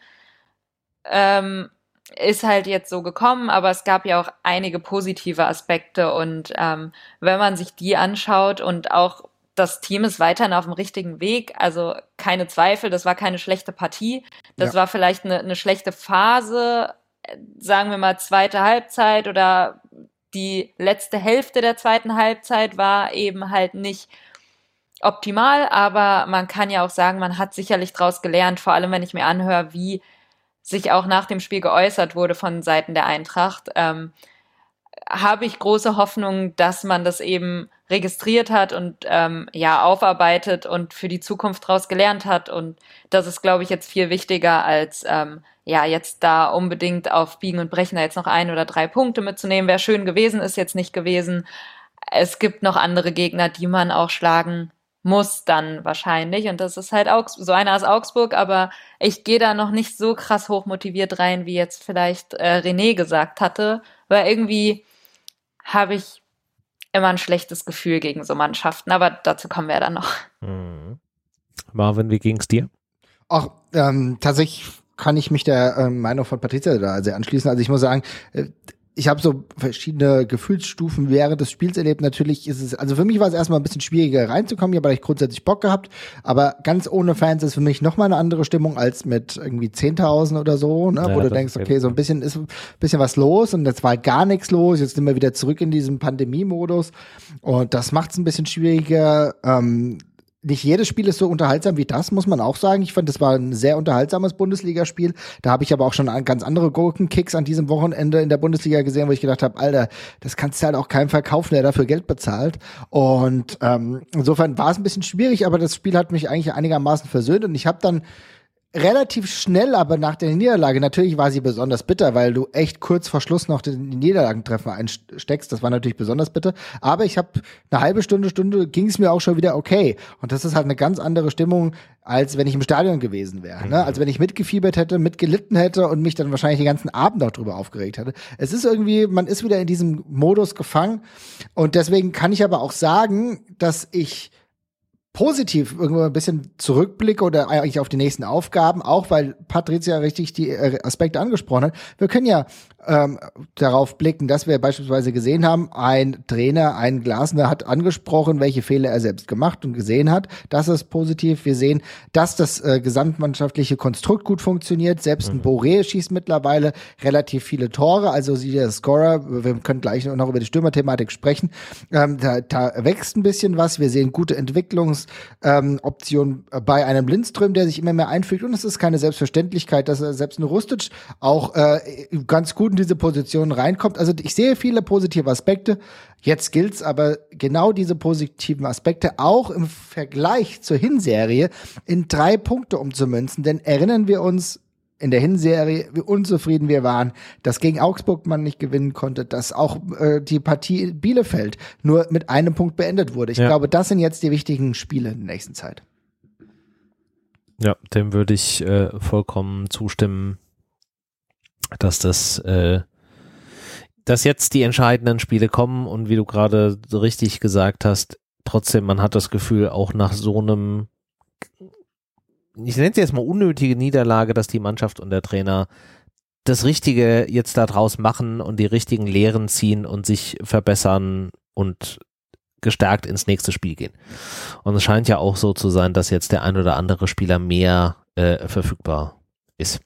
ähm, ist halt jetzt so gekommen, aber es gab ja auch einige positive Aspekte und ähm, wenn man sich die anschaut und auch das Team ist weiterhin auf dem richtigen Weg, also keine Zweifel, das war keine schlechte Partie, das ja. war vielleicht eine, eine schlechte Phase, sagen wir mal zweite Halbzeit oder die letzte Hälfte der zweiten Halbzeit war eben halt nicht optimal, aber man kann ja auch sagen, man hat sicherlich draus gelernt, vor allem wenn ich mir anhöre, wie sich auch nach dem Spiel geäußert wurde von Seiten der Eintracht, ähm, habe ich große Hoffnung, dass man das eben registriert hat und ähm, ja aufarbeitet und für die Zukunft draus gelernt hat und das ist, glaube ich, jetzt viel wichtiger als ähm, ja, jetzt da unbedingt auf Biegen und Brechen da jetzt noch ein oder drei Punkte mitzunehmen. Wäre schön gewesen, ist jetzt nicht gewesen. Es gibt noch andere Gegner, die man auch schlagen muss dann wahrscheinlich. Und das ist halt Augs- so einer ist Augsburg, aber ich gehe da noch nicht so krass hochmotiviert rein, wie jetzt vielleicht äh, René gesagt hatte, weil irgendwie habe ich immer ein schlechtes Gefühl gegen so Mannschaften. Aber dazu kommen wir ja dann noch. Mhm. Marvin, wie ging's dir? Ach, ähm, tatsächlich kann ich mich der äh, Meinung von Patricia da sehr anschließen. Also ich muss sagen, äh, ich habe so verschiedene Gefühlsstufen während des Spiels erlebt. Natürlich ist es, also für mich war es erstmal ein bisschen schwieriger reinzukommen, hier, weil ich grundsätzlich Bock gehabt. Aber ganz ohne Fans ist für mich nochmal eine andere Stimmung als mit irgendwie zehntausend oder so, ne? Ja, wo du denkst, okay, so ein bisschen ist ein bisschen was los und jetzt war halt gar nichts los. Jetzt sind wir wieder zurück in diesem Pandemie-Modus und das macht es ein bisschen schwieriger. Ähm, Nicht jedes Spiel ist so unterhaltsam wie das, muss man auch sagen. Ich fand, das war ein sehr unterhaltsames Bundesligaspiel. Da habe ich aber auch schon ganz andere Gurkenkicks an diesem Wochenende in der Bundesliga gesehen, wo ich gedacht habe, Alter, das kannst du halt auch keinem verkaufen, der dafür Geld bezahlt. Und ähm, insofern war es ein bisschen schwierig, aber das Spiel hat mich eigentlich einigermaßen versöhnt. Und ich habe dann relativ schnell, aber nach der Niederlage, natürlich war sie besonders bitter, weil du echt kurz vor Schluss noch den Niederlagentreffer einsteckst. Das war natürlich besonders bitter. Aber ich habe eine halbe Stunde, Stunde ging es mir auch schon wieder okay. Und das ist halt eine ganz andere Stimmung, als wenn ich im Stadion gewesen wäre. Ne? Als wenn ich mitgefiebert hätte, mitgelitten hätte und mich dann wahrscheinlich den ganzen Abend auch drüber aufgeregt hätte. Es ist irgendwie, man ist wieder in diesem Modus gefangen. Und deswegen kann ich aber auch sagen, dass ich positiv irgendwo ein bisschen zurückblicke oder eigentlich auf die nächsten Aufgaben, auch weil Patricia richtig die Aspekte angesprochen hat. Wir können ja ähm, darauf blicken, dass wir beispielsweise gesehen haben, ein Trainer, ein Glasner hat angesprochen, welche Fehler er selbst gemacht und gesehen hat. Das ist positiv. Wir sehen, dass das äh, gesamtmannschaftliche Konstrukt gut funktioniert. Selbst ein Boré schießt mittlerweile relativ viele Tore, also sie der Scorer. Wir können gleich noch über die Stürmerthematik sprechen. Ähm, da, da wächst ein bisschen was. Wir sehen gute Entwicklungs Ähm, Option bei einem Lindström, der sich immer mehr einfügt, und es ist keine Selbstverständlichkeit, dass er selbst ein Rustic auch äh, ganz gut in diese Position reinkommt. Also ich sehe viele positive Aspekte. Jetzt gilt's aber genau diese positiven Aspekte auch im Vergleich zur Hinserie in drei Punkte umzumünzen, denn erinnern wir uns in der Hinserie, wie unzufrieden wir waren, dass gegen Augsburg man nicht gewinnen konnte, dass auch äh, die Partie Bielefeld nur mit einem Punkt beendet wurde. Ich ja. glaube, das sind jetzt die wichtigen Spiele in der nächsten Zeit. Ja, dem würde ich äh, vollkommen zustimmen, dass das, äh, dass jetzt die entscheidenden Spiele kommen und wie du gerade so richtig gesagt hast, trotzdem, man hat das Gefühl, auch nach so einem, ich nenne es jetzt mal unnötige Niederlage, dass die Mannschaft und der Trainer das Richtige jetzt da draus machen und die richtigen Lehren ziehen und sich verbessern und gestärkt ins nächste Spiel gehen. Und es scheint ja auch so zu sein, dass jetzt der ein oder andere Spieler mehr äh, verfügbar ist.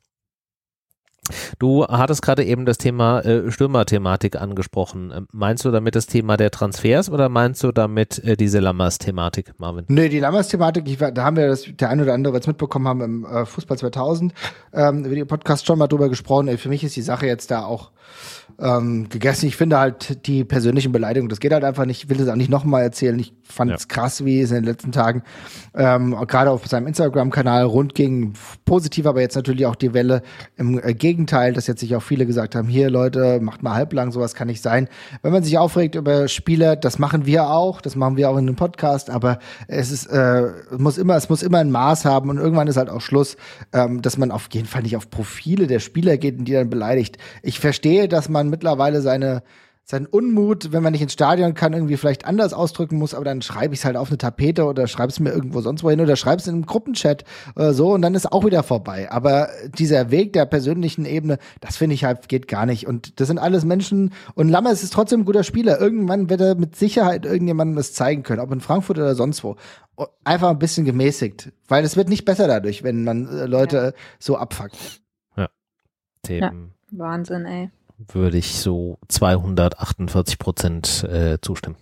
Du hattest gerade eben das Thema äh, Stürmerthematik angesprochen. Ähm, meinst du damit das Thema der Transfers oder meinst du damit äh, diese Lammers-Thematik, Marvin? Nee, die Lammers-Thematik, ich, da haben wir das, der ein oder andere jetzt mitbekommen haben im äh, Fußball zweitausend, ähm, über den Podcast schon mal drüber gesprochen. Für mich ist die Sache jetzt da auch ähm, gegessen. Ich finde halt die persönlichen Beleidigungen, das geht halt einfach nicht. Ich will das auch nicht nochmal erzählen. Ich fand es ja. krass, wie es in den letzten Tagen ähm, gerade auf seinem Instagram-Kanal rund ging. Positiv, aber jetzt natürlich auch die Welle im äh, Gegenteil, dass jetzt sich auch viele gesagt haben, hier Leute, macht mal halblang, sowas kann nicht sein. Wenn man sich aufregt über Spieler, das machen wir auch, das machen wir auch in einem Podcast, aber es ist, äh, muss immer, es muss immer ein Maß haben und irgendwann ist halt auch Schluss, ähm, dass man auf jeden Fall nicht auf Profile der Spieler geht und die dann beleidigt. Ich verstehe, dass man mittlerweile seine seinen Unmut, wenn man nicht ins Stadion kann, irgendwie vielleicht anders ausdrücken muss, aber dann schreibe ich es halt auf eine Tapete oder schreibe es mir irgendwo sonst wo hin oder schreibe es in einem Gruppenchat oder so und dann ist auch wieder vorbei. Aber dieser Weg der persönlichen Ebene, das finde ich halt, geht gar nicht. Und das sind alles Menschen und Lammers ist trotzdem ein guter Spieler. Irgendwann wird er mit Sicherheit irgendjemandem das zeigen können, ob in Frankfurt oder sonst wo. Einfach ein bisschen gemäßigt, weil es wird nicht besser dadurch, wenn man äh, Leute ja. so abfuckt. Ja. ja. Wahnsinn, ey. Würde ich so zweihundertachtundvierzig Prozent äh, zustimmen.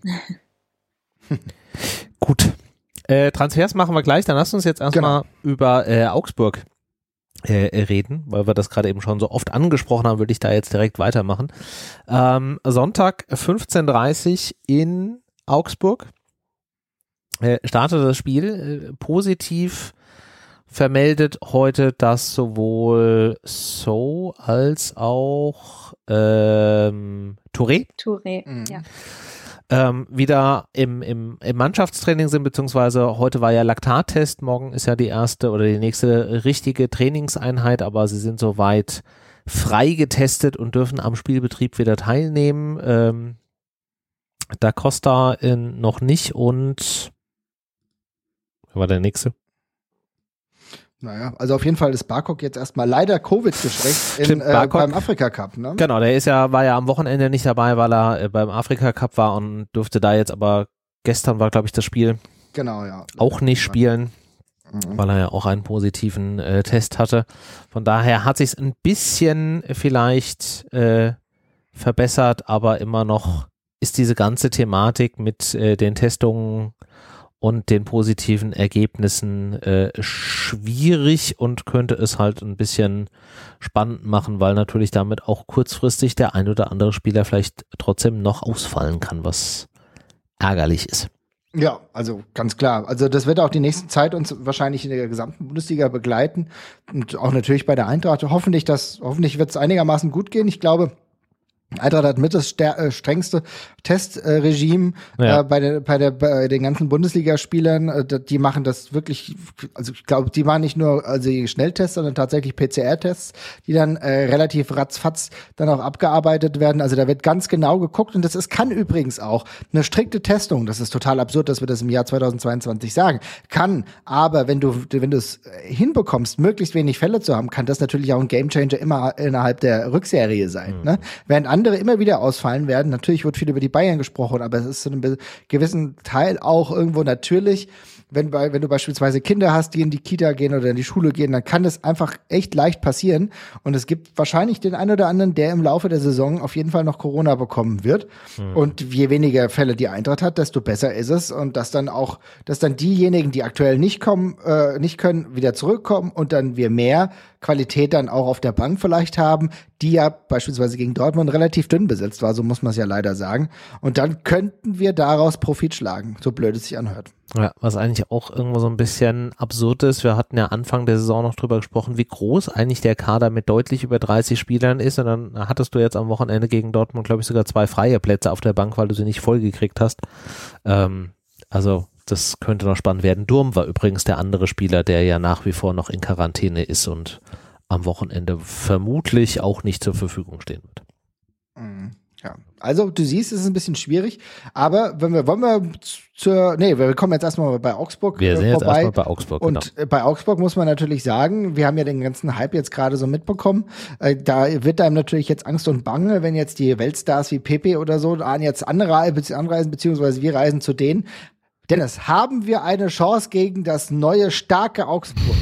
Gut. Äh, Transfers machen wir gleich. Dann lass uns jetzt erstmal genau. über äh, Augsburg äh, reden, weil wir das gerade eben schon so oft angesprochen haben, würde ich da jetzt direkt weitermachen. Ähm, Sonntag fünfzehn Uhr dreißig in Augsburg äh, startet das Spiel. Äh, positiv vermeldet heute, dass sowohl So als auch ähm, Touré, Touré mhm. ja. ähm, wieder im, im, im Mannschaftstraining sind, beziehungsweise heute war ja Laktattest, morgen ist ja die erste oder die nächste richtige Trainingseinheit, aber sie sind soweit frei getestet und dürfen am Spielbetrieb wieder teilnehmen. Ähm, Da Costa in, noch nicht und wer war der nächste? Naja, also auf jeden Fall ist Barkok jetzt erstmal leider Covid geschwächt in, äh, beim Afrika Cup, ne? Genau, der ist ja, war ja am Wochenende nicht dabei, weil er äh, beim Afrika Cup war und durfte da jetzt aber, gestern war glaube ich das Spiel, genau, ja, auch nicht spielen, mhm. weil er ja auch einen positiven äh, Test hatte. Von daher hat sich's ein bisschen vielleicht äh, verbessert, aber immer noch ist diese ganze Thematik mit äh, den Testungen und den positiven Ergebnissen äh, schwierig und könnte es halt ein bisschen spannend machen, weil natürlich damit auch kurzfristig der ein oder andere Spieler vielleicht trotzdem noch ausfallen kann, was ärgerlich ist. Ja, also ganz klar. Also das wird auch die nächste Zeit uns wahrscheinlich in der gesamten Bundesliga begleiten und auch natürlich bei der Eintracht. Hoffentlich, das, hoffentlich wird es einigermaßen gut gehen. Ich glaube, Eintracht hat mit das ster- äh, strengste Testregime äh, Ja. äh, bei, der, bei, der, bei den ganzen Bundesligaspielern. Äh, die machen das wirklich, also ich glaube, die machen nicht nur also die Schnelltests, sondern tatsächlich P C R-Tests, die dann äh, relativ ratzfatz dann auch abgearbeitet werden. Also da wird ganz genau geguckt und das ist, kann übrigens auch eine strikte Testung, das ist total absurd, dass wir das im Jahr zweitausendzweiundzwanzig sagen, kann, aber wenn du wenn du es hinbekommst, möglichst wenig Fälle zu haben, kann das natürlich auch ein Gamechanger immer innerhalb der Rückserie sein. Mhm. Ne? Während andere immer wieder ausfallen werden. Natürlich wird viel über die Bayern gesprochen, aber es ist zu einem gewissen Teil auch irgendwo natürlich, wenn, wenn du beispielsweise Kinder hast, die in die Kita gehen oder in die Schule gehen, dann kann das einfach echt leicht passieren. Und es gibt wahrscheinlich den einen oder anderen, der im Laufe der Saison auf jeden Fall noch Corona bekommen wird. Mhm. Und je weniger Fälle die Eintracht hat, desto besser ist es. Und dass dann auch, dass dann diejenigen, die aktuell nicht kommen, äh, nicht können, wieder zurückkommen und dann wir mehr Qualität dann auch auf der Bank vielleicht haben, die ja beispielsweise gegen Dortmund relativ dünn besetzt war, so muss man es ja leider sagen. Und dann könnten wir daraus Profit schlagen, so blöd es sich anhört. Ja, was eigentlich auch irgendwo so ein bisschen absurd ist, wir hatten ja Anfang der Saison noch drüber gesprochen, wie groß eigentlich der Kader mit deutlich über dreißig Spielern ist, und dann hattest du jetzt am Wochenende gegen Dortmund, glaube ich, sogar zwei freie Plätze auf der Bank, weil du sie nicht vollgekriegt hast. Ähm, also das könnte noch spannend werden. Durm war übrigens der andere Spieler, der ja nach wie vor noch in Quarantäne ist und am Wochenende vermutlich auch nicht zur Verfügung stehen wird. Ja, also du siehst, es ist ein bisschen schwierig, aber wenn wir, wollen wir zur, nee, wir kommen jetzt erstmal bei Augsburg wir sind äh, vorbei. Jetzt erstmal bei Augsburg, und genau. Bei Augsburg muss man natürlich sagen, wir haben ja den ganzen Hype jetzt gerade so mitbekommen, äh, da wird einem natürlich jetzt Angst und Bange, wenn jetzt die Weltstars wie Pepe oder so jetzt anreisen, beziehungsweise wir reisen zu denen. Dennis, haben wir eine Chance gegen das neue, starke Augsburg?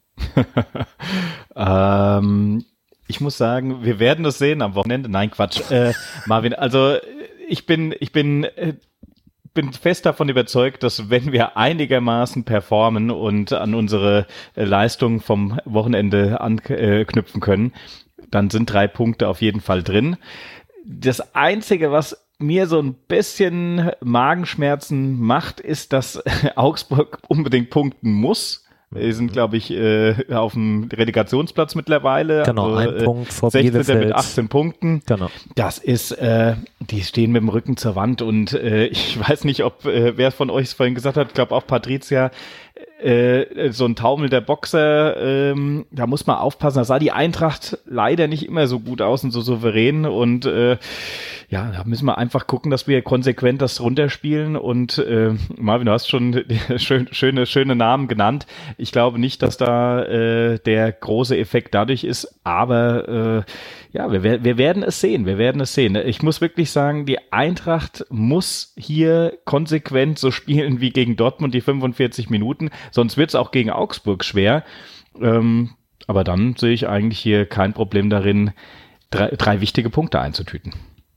ähm, ich muss sagen, wir werden das sehen am Wochenende. Nein, Quatsch. Äh, Marvin, also ich bin, ich bin, äh, bin fest davon überzeugt, dass wenn wir einigermaßen performen und an unsere äh, Leistung vom Wochenende anknüpfen können, dann sind drei Punkte auf jeden Fall drin. Das Einzige, was mir so ein bisschen Magenschmerzen macht, ist, dass Augsburg unbedingt punkten muss. Wir sind, glaube ich, äh, auf dem Relegationsplatz mittlerweile. Genau, also, ein äh, Punkt vor sechzehnter Bielefeld. mit achtzehn Punkten. Genau. Das ist, äh, die stehen mit dem Rücken zur Wand und äh, ich weiß nicht, ob äh, wer von euch es vorhin gesagt hat, ich glaube auch Patricia, äh, so ein Taumel der Boxer, ähm, da muss man aufpassen, da sah die Eintracht leider nicht immer so gut aus und so souverän und äh, ja, da müssen wir einfach gucken, dass wir konsequent das runterspielen und äh, Marvin, du hast schon schön, schöne, schöne Namen genannt. Ich glaube nicht, dass da äh, der große Effekt dadurch ist, aber äh, ja, wir, wir werden es sehen, wir werden es sehen. Ich muss wirklich sagen, die Eintracht muss hier konsequent so spielen wie gegen Dortmund die fünfundvierzig Minuten, sonst wird es auch gegen Augsburg schwer. Ähm, aber dann sehe ich eigentlich hier kein Problem darin, drei, drei wichtige Punkte einzutüten.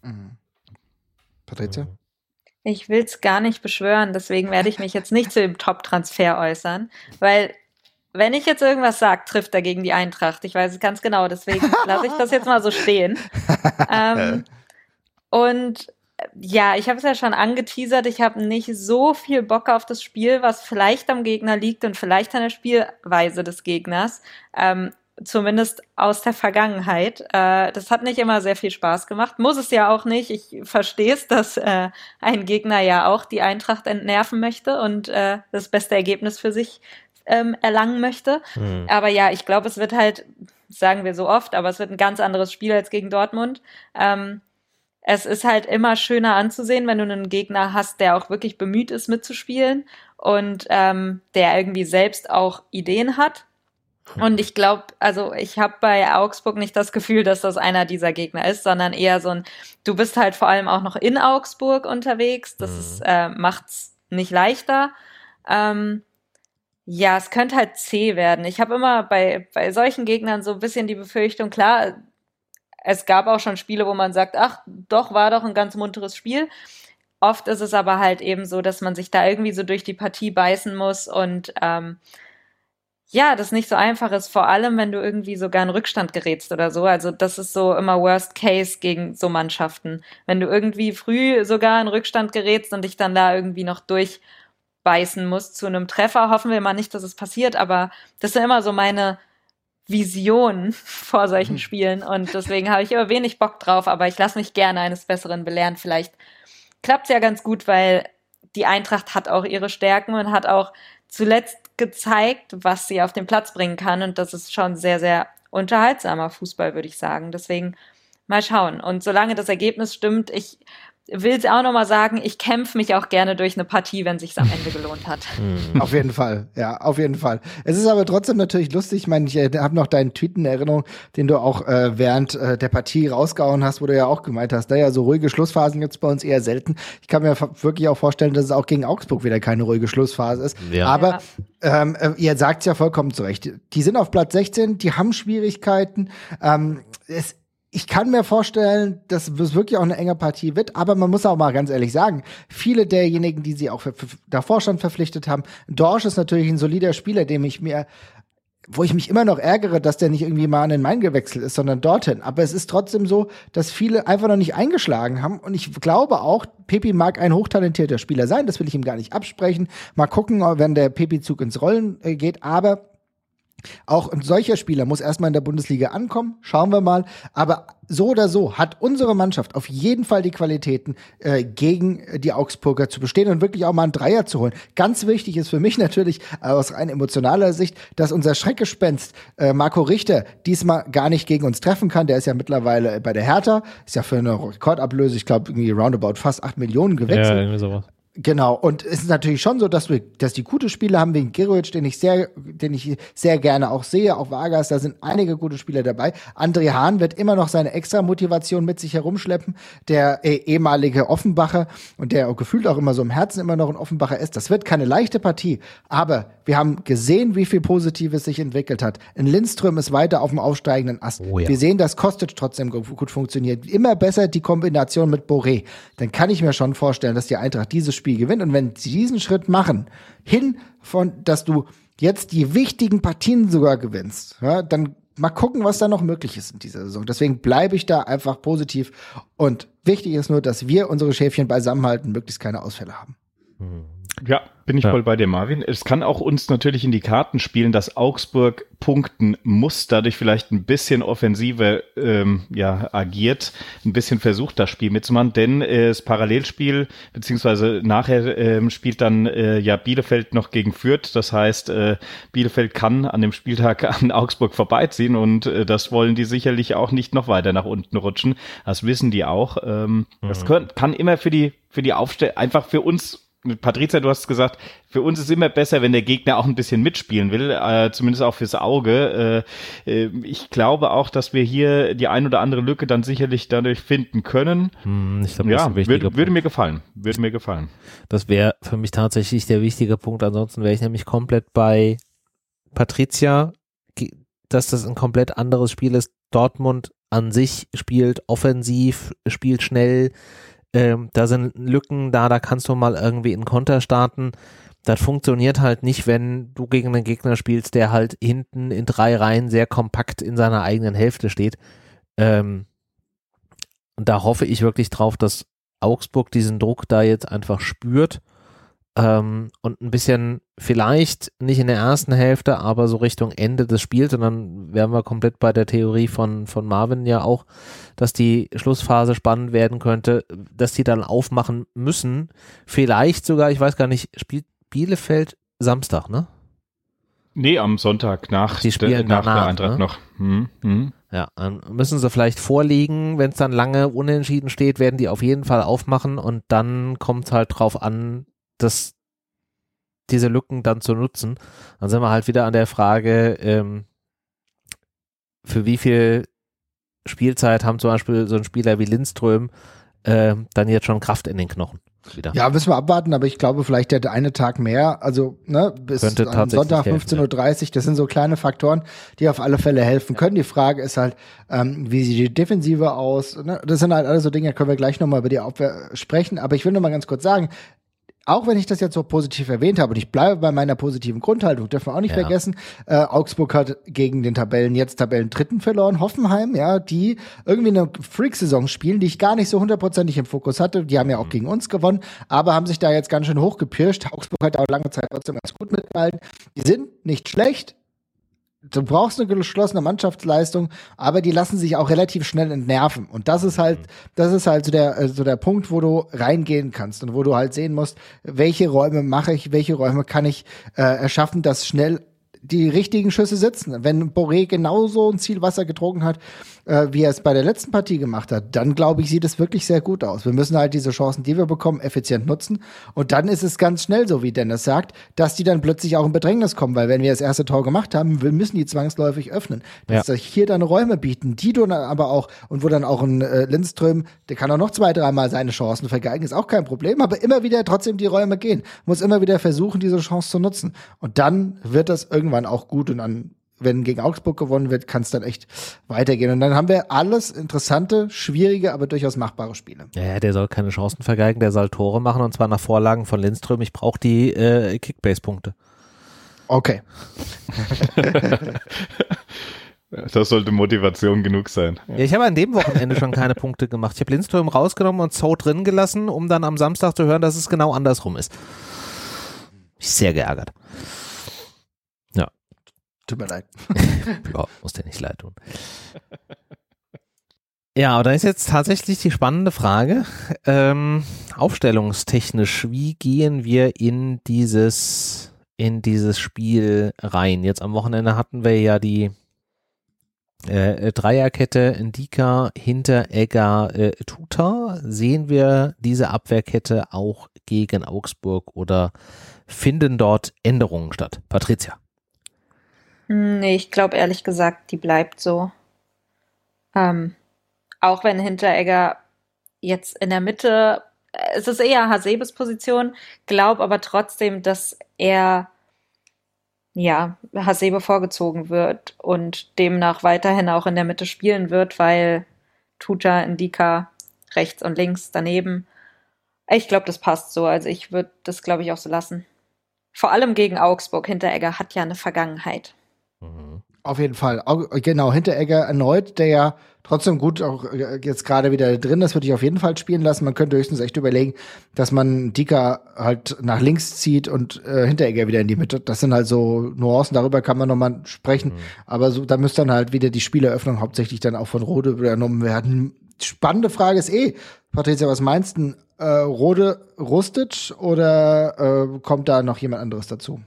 Patricia? Ich will es gar nicht beschwören, deswegen werde ich mich jetzt nicht zu dem Top-Transfer äußern, weil wenn ich jetzt irgendwas sage, trifft er gegen die Eintracht. Ich weiß es ganz genau, deswegen lasse ich das jetzt mal so stehen. ähm, und ja, ich habe es ja schon angeteasert, ich habe nicht so viel Bock auf das Spiel, was vielleicht am Gegner liegt und vielleicht an der Spielweise des Gegners. Ähm, Zumindest aus der Vergangenheit. Äh, das hat nicht immer sehr viel Spaß gemacht. Muss es ja auch nicht. Ich verstehe es, dass äh, ein Gegner ja auch die Eintracht entnerven möchte und äh, das beste Ergebnis für sich ähm, erlangen möchte. Mhm. Aber ja, ich glaube, es wird halt, sagen wir so oft, aber es wird ein ganz anderes Spiel als gegen Dortmund. Ähm, es ist halt immer schöner anzusehen, wenn du einen Gegner hast, der auch wirklich bemüht ist, mitzuspielen und ähm, der irgendwie selbst auch Ideen hat. Und ich glaube, also ich habe bei Augsburg nicht das Gefühl, dass das einer dieser Gegner ist, sondern eher so ein, du bist halt vor allem auch noch in Augsburg unterwegs, das ist, äh, macht's nicht leichter. Ähm, ja, es könnte halt zäh werden. Ich habe immer bei, bei solchen Gegnern so ein bisschen die Befürchtung, klar, es gab auch schon Spiele, wo man sagt, ach, doch, war doch ein ganz munteres Spiel. Oft ist es aber halt eben so, dass man sich da irgendwie so durch die Partie beißen muss und ähm, ja, das nicht so einfach ist, vor allem, wenn du irgendwie sogar in Rückstand gerätst oder so. Also das ist so immer Worst Case gegen so Mannschaften. Wenn du irgendwie früh sogar in Rückstand gerätst und dich dann da irgendwie noch durch beißen muss zu einem Treffer. Hoffen wir mal nicht, dass es passiert, aber das sind immer so meine Visionen vor solchen Spielen und deswegen habe ich immer wenig Bock drauf, aber ich lasse mich gerne eines Besseren belehren. Vielleicht klappt es ja ganz gut, weil die Eintracht hat auch ihre Stärken und hat auch zuletzt gezeigt, was sie auf den Platz bringen kann und das ist schon sehr, sehr unterhaltsamer Fußball, würde ich sagen. Deswegen mal schauen. Und solange das Ergebnis stimmt, ich will es auch nochmal sagen, ich kämpfe mich auch gerne durch eine Partie, wenn sich's am Ende gelohnt hat. Auf jeden Fall, ja, auf jeden Fall. Es ist aber trotzdem natürlich lustig, ich meine, ich äh, habe noch deinen Tweet in Erinnerung, den du auch äh, während äh, der Partie rausgehauen hast, wo du ja auch gemeint hast, naja, so ruhige Schlussphasen gibt's bei uns eher selten. Ich kann mir f- wirklich auch vorstellen, dass es auch gegen Augsburg wieder keine ruhige Schlussphase ist. Ja. Aber ähm, äh, ihr sagt's ja vollkommen zurecht. Die sind auf Platz sechzehn, die haben Schwierigkeiten. Ähm, es Ich kann mir vorstellen, dass es wirklich auch eine enge Partie wird, aber man muss auch mal ganz ehrlich sagen, viele derjenigen, die sie auch für, für, davor schon verpflichtet haben, Dorsch ist natürlich ein solider Spieler, dem ich mir, wo ich mich immer noch ärgere, dass der nicht irgendwie mal an den Main gewechselt ist, sondern dorthin. Aber es ist trotzdem so, dass viele einfach noch nicht eingeschlagen haben und ich glaube auch, Pepi mag ein hochtalentierter Spieler sein, das will ich ihm gar nicht absprechen. Mal gucken, wenn der Pepi-Zug ins Rollen äh, geht, aber auch ein solcher Spieler muss erstmal in der Bundesliga ankommen, schauen wir mal. Aber so oder so hat unsere Mannschaft auf jeden Fall die Qualitäten, äh, gegen die Augsburger zu bestehen und wirklich auch mal einen Dreier zu holen. Ganz wichtig ist für mich natürlich aus rein emotionaler Sicht, dass unser Schreckgespenst äh, Marco Richter diesmal gar nicht gegen uns treffen kann. Der ist ja mittlerweile bei der Hertha, ist ja für eine Rekordablöse, ich glaube irgendwie roundabout fast acht Millionen gewechselt. Ja, irgendwie sowas. Genau, und es ist natürlich schon so, dass wir, dass die gute Spieler haben, wegen Girovic, den ich sehr, den ich sehr gerne auch sehe, auch Vargas, da sind einige gute Spieler dabei. André Hahn wird immer noch seine Extra-Motivation mit sich herumschleppen, der eh, ehemalige Offenbacher und der auch gefühlt auch immer so im Herzen immer noch ein Offenbacher ist. Das wird keine leichte Partie, aber wir haben gesehen, wie viel Positives sich entwickelt hat. Ein Lindström ist weiter auf dem aufsteigenden Ast. Oh ja. Wir sehen, dass Kostic trotzdem gut funktioniert. Immer besser die Kombination mit Boré. Dann kann ich mir schon vorstellen, dass die Eintracht dieses Spiel Spiel gewinnt. Und wenn sie diesen Schritt machen, hin von, dass du jetzt die wichtigen Partien sogar gewinnst, ja, dann mal gucken, was da noch möglich ist in dieser Saison. Deswegen bleibe ich da einfach positiv. Und wichtig ist nur, dass wir unsere Schäfchen beisammenhalten, möglichst keine Ausfälle haben. Ja, bin ich Ja. voll bei dir, Marvin. Es kann auch uns natürlich in die Karten spielen, dass Augsburg punkten muss, dadurch vielleicht ein bisschen offensiver ähm, ja, agiert, ein bisschen versucht, das Spiel mitzumachen, denn äh, das Parallelspiel, beziehungsweise nachher ähm, spielt dann äh, ja Bielefeld noch gegen Fürth, das heißt, äh, Bielefeld kann an dem Spieltag an Augsburg vorbeiziehen und äh, das wollen die sicherlich auch nicht noch weiter nach unten rutschen, das wissen die auch. Ähm, mhm. Das kann, kann immer für die, für die Aufstellung, einfach für uns, Patrizia, du hast gesagt, für uns ist immer besser, wenn der Gegner auch ein bisschen mitspielen will, äh, zumindest auch fürs Auge. Äh, äh, ich glaube auch, dass wir hier die ein oder andere Lücke dann sicherlich dadurch finden können. Hm, ich glaub, das ist ja, ein wichtiger würde, würde Punkt. mir gefallen. Würde mir gefallen. Das wäre für mich tatsächlich der wichtige Punkt. Ansonsten wäre ich nämlich komplett bei Patrizia, dass das ein komplett anderes Spiel ist. Dortmund an sich spielt offensiv, spielt schnell. Ähm, da sind Lücken da, da kannst du mal irgendwie in Konter starten. Das funktioniert halt nicht, wenn du gegen einen Gegner spielst, der halt hinten in drei Reihen sehr kompakt in seiner eigenen Hälfte steht. Ähm, und da hoffe ich wirklich drauf, dass Augsburg diesen Druck da jetzt einfach spürt ähm, und ein bisschen vielleicht nicht in der ersten Hälfte, aber so Richtung Ende des Spiels, und dann wären wir komplett bei der Theorie von, von Marvin ja auch, dass die Schlussphase spannend werden könnte, dass die dann aufmachen müssen. Vielleicht sogar, ich weiß gar nicht, spielt Bielefeld Samstag, ne? Nee, am Sonntag nach, Die spielen de, nach danach, der Eintracht ne? noch. Hm, hm. Ja, dann müssen sie vielleicht vorliegen, wenn es dann lange unentschieden steht, werden die auf jeden Fall aufmachen und dann kommt es halt drauf an, dass diese Lücken dann zu nutzen. Dann sind wir halt wieder an der Frage, ähm, für wie viel Spielzeit haben zum Beispiel so ein Spieler wie Lindström äh, dann jetzt schon Kraft in den Knochen wieder. Ja, müssen wir abwarten, aber ich glaube, vielleicht der eine Tag mehr, also ne, bis Könnte am tatsächlich Sonntag helfen, fünfzehn Uhr dreißig, das sind so kleine Faktoren, die auf alle Fälle helfen können. Die Frage ist halt, ähm, wie sieht die Defensive aus? Ne? Das sind halt alles so Dinge, da können wir gleich nochmal über die Abwehr sprechen, aber ich will noch mal ganz kurz sagen, auch wenn ich das jetzt so positiv erwähnt habe, und ich bleibe bei meiner positiven Grundhaltung, dürfen wir auch nicht ja. vergessen, äh, Augsburg hat gegen den Tabellen, jetzt Tabellendritten verloren, Hoffenheim, ja, die irgendwie eine Freak-Saison spielen, die ich gar nicht so hundertprozentig im Fokus hatte, die haben ja auch mhm. gegen uns gewonnen, aber haben sich da jetzt ganz schön hochgepirscht. Augsburg hat auch lange Zeit trotzdem ganz gut mitgehalten. Die sind nicht schlecht. Du brauchst eine geschlossene Mannschaftsleistung, aber die lassen sich auch relativ schnell entnerven. Und das ist halt, das ist halt so der, so der Punkt, wo du reingehen kannst und wo du halt sehen musst, welche Räume mache ich, welche Räume kann ich äh, erschaffen, dass schnell die richtigen Schüsse sitzen. Wenn Boré genauso ein Zielwasser getrunken hat, äh, wie er es bei der letzten Partie gemacht hat, dann glaube ich, sieht es wirklich sehr gut aus. Wir müssen halt diese Chancen, die wir bekommen, effizient nutzen. Und dann ist es ganz schnell, so wie Dennis sagt, dass die dann plötzlich auch in Bedrängnis kommen, weil wenn wir das erste Tor gemacht haben, wir müssen die zwangsläufig öffnen. Dass ja. hier dann Räume bieten, die du dann aber auch, und wo dann auch ein äh, Lindström, der kann auch noch zwei, dreimal seine Chancen vergeigen, ist auch kein Problem, aber immer wieder trotzdem die Räume gehen. Muss immer wieder versuchen, diese Chance zu nutzen. Und dann wird das irgendwann auch gut und dann, wenn gegen Augsburg gewonnen wird, kann es dann echt weitergehen. Und dann haben wir alles interessante, schwierige, aber durchaus machbare Spiele. Ja, der soll keine Chancen vergeigen, der soll Tore machen und zwar nach Vorlagen von Lindström. Ich brauche die äh, Kickbase-Punkte. Okay. Das sollte Motivation genug sein. Ja, ich habe an dem Wochenende schon keine Punkte gemacht. Ich habe Lindström rausgenommen und So drin gelassen, um dann am Samstag zu hören, dass es genau andersrum ist. Ich bin sehr geärgert. Ja. Tut mir leid. Ja, muss dir nicht leid tun. Ja, aber da ist jetzt tatsächlich die spannende Frage, ähm, aufstellungstechnisch, wie gehen wir in dieses, in dieses Spiel rein? Jetzt am Wochenende hatten wir ja die äh, Dreierkette Ndika, Hinteregger, äh, Tuta. Sehen wir diese Abwehrkette auch gegen Augsburg oder finden dort Änderungen statt? Patricia. Nee, ich glaube ehrlich gesagt, die bleibt so. Ähm, auch wenn Hinteregger jetzt in der Mitte, es ist eher Hasebes Position, glaube aber trotzdem, dass er ja Hasebe vorgezogen wird und demnach weiterhin auch in der Mitte spielen wird, weil Tuta, Ndika rechts und links daneben. Ich glaube, das passt so. Also ich würde das, glaube ich, auch so lassen. Vor allem gegen Augsburg. Hinteregger hat ja eine Vergangenheit. Auf jeden Fall. Genau, Hinteregger erneut, der ja trotzdem gut auch jetzt gerade wieder drin ist, würde ich auf jeden Fall spielen lassen. Man könnte höchstens echt überlegen, dass man Ndika halt nach links zieht und äh, Hinteregger wieder in die Mitte. Das sind halt so Nuancen, darüber kann man nochmal sprechen. Mhm. Aber so, da müsste dann halt wieder die Spieleröffnung hauptsächlich dann auch von Rode übernommen werden. Spannende Frage ist eh, Patricia, was meinst du? Äh, Rode Rustic oder äh, kommt da noch jemand anderes dazu?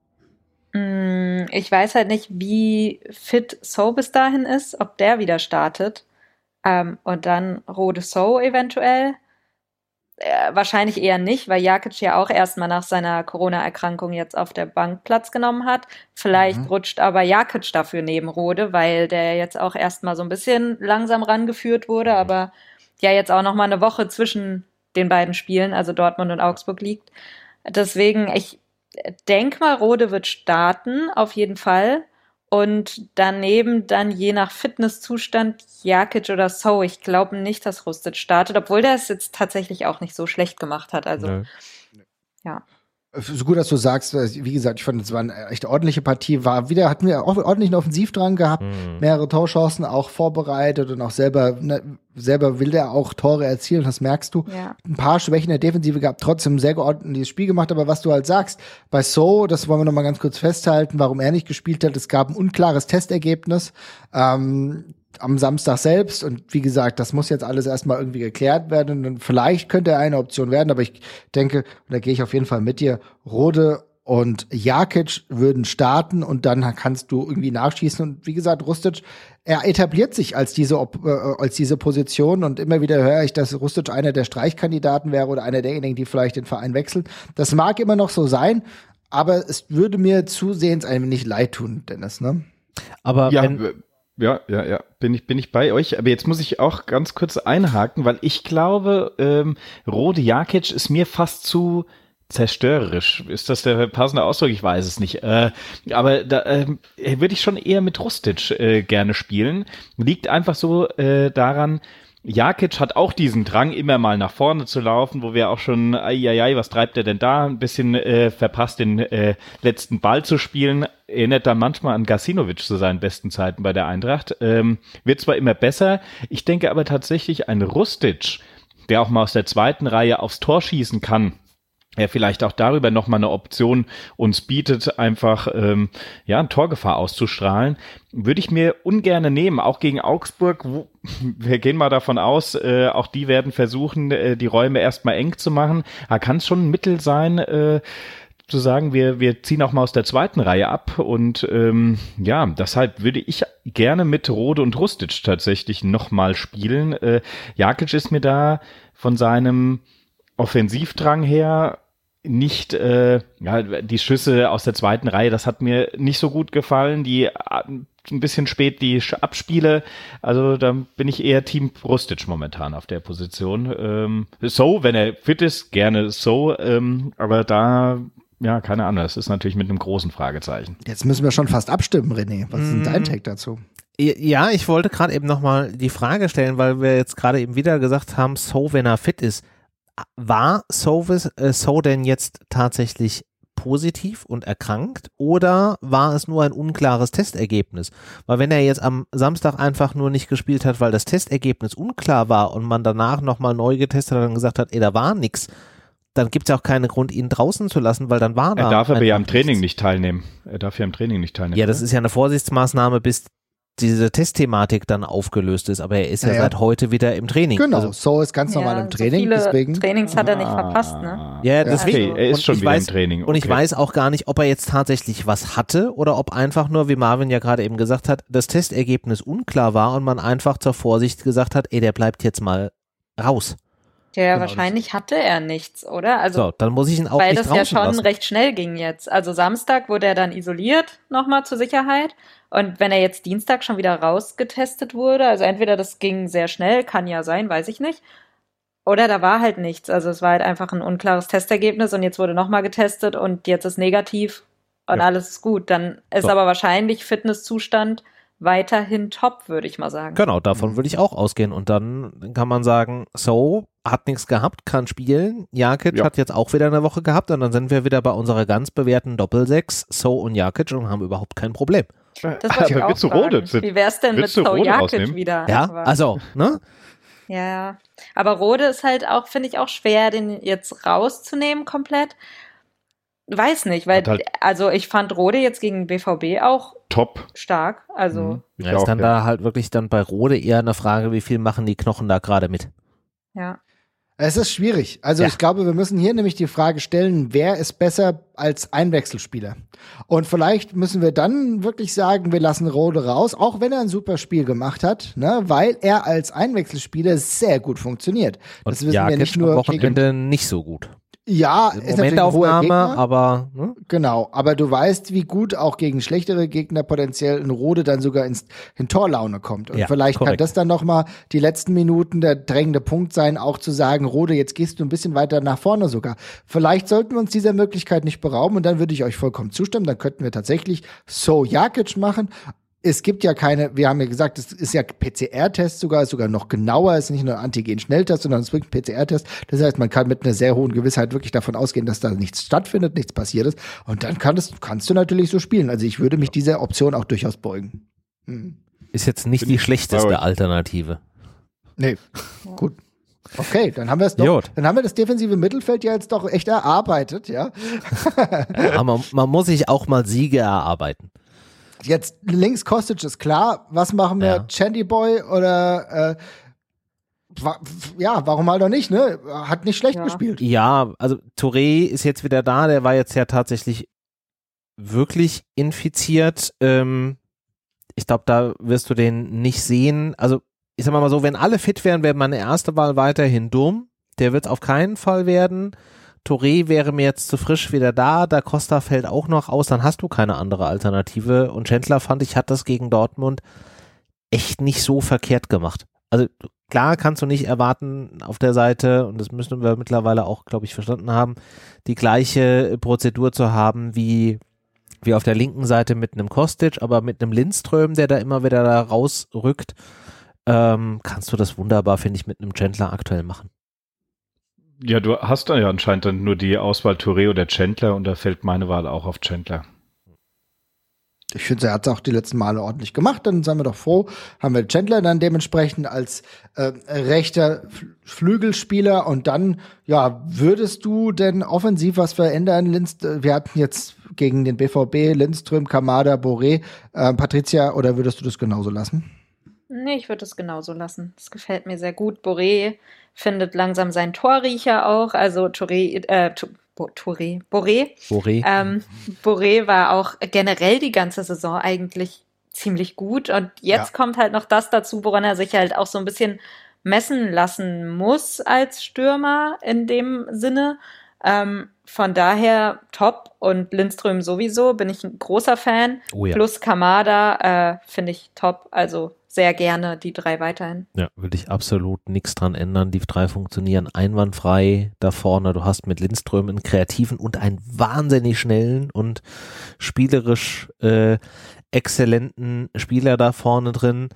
Ich weiß halt nicht, wie fit So bis dahin ist, ob der wieder startet. Ähm, und dann Rode So eventuell. Äh, wahrscheinlich eher nicht, weil Jakic ja auch erstmal nach seiner Corona-Erkrankung jetzt auf der Bank Platz genommen hat. Vielleicht mhm. rutscht aber Jakic dafür neben Rode, weil der jetzt auch erstmal so ein bisschen langsam rangeführt wurde, aber ja jetzt auch nochmal eine Woche zwischen den beiden Spielen, also Dortmund und Augsburg, liegt. Deswegen, ich denk mal, Rode wird starten, auf jeden Fall. Und daneben dann je nach Fitnesszustand Jakic oder So. Ich glaube nicht, dass Rustic startet, obwohl der es jetzt tatsächlich auch nicht so schlecht gemacht hat. Also, nee. ja. So gut, dass du sagst, wie gesagt, ich fand, es war eine echt ordentliche Partie, war wieder, hatten wir auch ordentlichen Offensivdrang gehabt, mhm. mehrere Torchancen auch vorbereitet und auch selber, ne, selber will der auch Tore erzielen, das merkst du. Ja. Ein paar Schwächen in der Defensive gehabt, trotzdem sehr geordnetes Spiel gemacht, aber was du halt sagst, bei So, das wollen wir nochmal ganz kurz festhalten, warum er nicht gespielt hat, es gab ein unklares Testergebnis, ähm, am Samstag selbst und wie gesagt, das muss jetzt alles erstmal irgendwie geklärt werden und vielleicht könnte er eine Option werden, aber ich denke, und da gehe ich auf jeden Fall mit dir, Rode und Jakic würden starten und dann kannst du irgendwie nachschießen und wie gesagt, Rustic, er etabliert sich als diese äh, als diese Position und immer wieder höre ich, dass Rustic einer der Streichkandidaten wäre oder einer derjenigen, die vielleicht den Verein wechseln. Das mag immer noch so sein, aber es würde mir zusehends ein wenig leid tun, Dennis, ne? Aber ja, wenn Ja, ja, ja, bin ich, bin ich bei euch. Aber jetzt muss ich auch ganz kurz einhaken, weil ich glaube, ähm, Rode Jakic ist mir fast zu zerstörerisch. Ist das der passende Ausdruck? Ich weiß es nicht. Äh, aber da äh, würde ich schon eher mit Rustic äh, gerne spielen. Liegt einfach so äh, daran, Jakic hat auch diesen Drang, immer mal nach vorne zu laufen, wo wir auch schon, ai, was treibt er denn da? Ein bisschen äh, verpasst, den äh, letzten Ball zu spielen. Erinnert dann manchmal an Gacinovic zu seinen besten Zeiten bei der Eintracht. Ähm, wird zwar immer besser, ich denke aber tatsächlich ein Rustic, der auch mal aus der zweiten Reihe aufs Tor schießen kann, er vielleicht auch darüber nochmal eine Option uns bietet, einfach ähm, ja eine Torgefahr auszustrahlen, würde ich mir ungerne nehmen, auch gegen Augsburg. Wo, wir gehen mal davon aus, äh, auch die werden versuchen, äh, die Räume erstmal eng zu machen. Da kann es schon ein Mittel sein, äh, zu sagen, wir wir ziehen auch mal aus der zweiten Reihe ab und ähm, ja, deshalb würde ich gerne mit Rode und Rustic tatsächlich nochmal spielen. Äh, Jakic ist mir da von seinem Offensivdrang her nicht, äh, ja, die Schüsse aus der zweiten Reihe, das hat mir nicht so gut gefallen, die äh, ein bisschen spät die Abspiele, also da bin ich eher Team Rustic momentan auf der Position. Ähm, so, wenn er fit ist, gerne so, ähm, aber da, ja, keine Ahnung, das ist natürlich mit einem großen Fragezeichen. Jetzt müssen wir schon fast abstimmen, René. Was ist denn dein Take dazu? Ja, ich wollte gerade eben nochmal die Frage stellen, weil wir jetzt gerade eben wieder gesagt haben, So, wenn er fit ist. War So, äh, So denn jetzt tatsächlich positiv und erkrankt oder war es nur ein unklares Testergebnis? Weil wenn er jetzt am Samstag einfach nur nicht gespielt hat, weil das Testergebnis unklar war und man danach nochmal neu getestet hat und gesagt hat, ey, da war nix, dann gibt es auch keinen Grund, ihn draußen zu lassen, weil dann war da. Er darf aber ja am Training nicht teilnehmen. Er darf ja am Training nicht teilnehmen. Ja, das ist ja eine Vorsichtsmaßnahme, bis diese Testthematik dann aufgelöst ist, aber er ist ja, ja seit heute wieder im Training. Genau, also, So ist ganz normal ja, im Training, so viele deswegen. Trainings hat er nicht verpasst, ne? Ja, deswegen. Okay, er ist und schon wieder weiß, im Training. Okay. Und ich weiß auch gar nicht, ob er jetzt tatsächlich was hatte oder ob einfach nur, wie Marvin ja gerade eben gesagt hat, das Testergebnis unklar war und man einfach zur Vorsicht gesagt hat, ey, der bleibt jetzt mal raus. Ja, genau, wahrscheinlich hatte er nichts, oder? Also, so, dann muss ich ihn auch weil nicht das ja schon lassen. recht schnell ging jetzt. Also Samstag wurde er dann isoliert, nochmal zur Sicherheit. Und wenn er jetzt Dienstag schon wieder rausgetestet wurde, also entweder das ging sehr schnell, kann ja sein, weiß ich nicht. Oder da war halt nichts. Also es war halt einfach ein unklares Testergebnis und jetzt wurde nochmal getestet und jetzt ist negativ und ja. alles ist gut. Dann ist so. Aber wahrscheinlich Fitnesszustand weiterhin top, würde ich mal sagen. Genau, davon würde ich auch ausgehen. Und dann kann man sagen, So hat nichts gehabt, kann spielen. Jakic ja. hat jetzt auch wieder eine Woche gehabt und dann sind wir wieder bei unserer ganz bewährten Doppelsechs, So und Jakic und haben überhaupt kein Problem. Das wollte ich auch fragen. Rode, wie wär's denn mit So Jakic wieder? Ja, also, ne? Ja, aber Rode ist halt auch, finde ich auch schwer, den jetzt rauszunehmen komplett. Weiß nicht, weil, halt also ich fand Rode jetzt gegen B V B auch top stark. Also mhm. ja, ist dann ja. da halt wirklich dann bei Rode eher eine Frage, wie viel machen die Knochen da gerade mit? Ja. Es ist schwierig. Also ja. ich glaube, wir müssen hier nämlich die Frage stellen, wer ist besser als Einwechselspieler? Und vielleicht müssen wir dann wirklich sagen, wir lassen Rode raus, auch wenn er ein super Spiel gemacht hat, ne, weil er als Einwechselspieler sehr gut funktioniert. Und das wissen Jakic wir nicht nur am Wochenende nicht so gut. Ja, ist natürlich ein hoher Gegner. aber ne? Genau, aber du weißt, wie gut auch gegen schlechtere Gegner potenziell ein Rode dann sogar ins, in Torlaune kommt. Und ja, vielleicht korrekt. kann das dann nochmal die letzten Minuten der drängende Punkt sein, auch zu sagen, Rode, jetzt gehst du ein bisschen weiter nach vorne sogar. Vielleicht sollten wir uns dieser Möglichkeit nicht berauben und dann würde ich euch vollkommen zustimmen. Dann könnten wir tatsächlich So Jakic machen. Es gibt ja keine, wir haben ja gesagt, es ist ja P C R-Test sogar, ist sogar noch genauer, es ist nicht nur ein Antigen-Schnelltest, sondern es ist wirklich ein P C R-Test. Das heißt, man kann mit einer sehr hohen Gewissheit wirklich davon ausgehen, dass da nichts stattfindet, nichts passiert ist. Und dann kann das, kannst du natürlich so spielen. Also ich würde mich dieser Option auch durchaus beugen. Hm. Ist jetzt nicht Bin die schlechteste Alternative. Nee, gut. Okay, dann haben wir es doch, Jod. dann haben wir das defensive Mittelfeld ja jetzt doch echt erarbeitet, ja. ja man, man muss sich auch mal Siege erarbeiten. Jetzt links Kostic ist klar. Was machen wir? Ja. Chandy Boy oder äh, wa- ja, warum halt auch nicht, ne? Hat nicht schlecht ja. gespielt. Ja, also Touré ist jetzt wieder da, der war jetzt ja tatsächlich wirklich infiziert. Ähm, ich glaube, da wirst du den nicht sehen. Also, ich sag mal so, wenn alle fit wären, wäre meine erste Wahl weiterhin Durm. Der wird es auf keinen Fall werden. Touré wäre mir jetzt zu frisch wieder da, Da Costa fällt auch noch aus, dann hast du keine andere Alternative und Chandler, fand ich, hat das gegen Dortmund echt nicht so verkehrt gemacht. Also klar kannst du nicht erwarten auf der Seite, und das müssen wir mittlerweile auch, glaube ich, verstanden haben, die gleiche Prozedur zu haben wie, wie auf der linken Seite mit einem Kostic, aber mit einem Lindström, der da immer wieder da rausrückt, ähm, kannst du das wunderbar, finde ich, mit einem Chandler aktuell machen. Ja, du hast da ja anscheinend dann nur die Auswahl Touré oder Chandler und da fällt meine Wahl auch auf Chandler. Ich finde, er hat es auch die letzten Male ordentlich gemacht. Dann seien wir doch froh, haben wir Chandler dann dementsprechend als äh, rechter Flügelspieler. Und dann, ja, würdest du denn offensiv was verändern? Linz, wir hatten jetzt gegen den B V B Lindström, Kamada, Boré, äh, Patricia, oder würdest du das genauso lassen? Nee, ich würde es genauso lassen. Das gefällt mir sehr gut. Boré findet langsam seinen Torriecher auch. Also Touré, äh, Touré, Boré. Boré. Ähm, Boré war auch generell die ganze Saison eigentlich ziemlich gut. Und jetzt Ja. kommt halt noch das dazu, woran er sich halt auch so ein bisschen messen lassen muss als Stürmer in dem Sinne. Ähm, von daher top. Und Lindström sowieso, bin ich ein großer Fan. Oh ja. Plus Kamada äh, finde ich top. Also sehr gerne die drei weiterhin. Ja, will ich absolut nichts dran ändern. Die drei funktionieren einwandfrei da vorne. Du hast mit Lindström einen kreativen und einen wahnsinnig schnellen und spielerisch äh, exzellenten Spieler da vorne drin.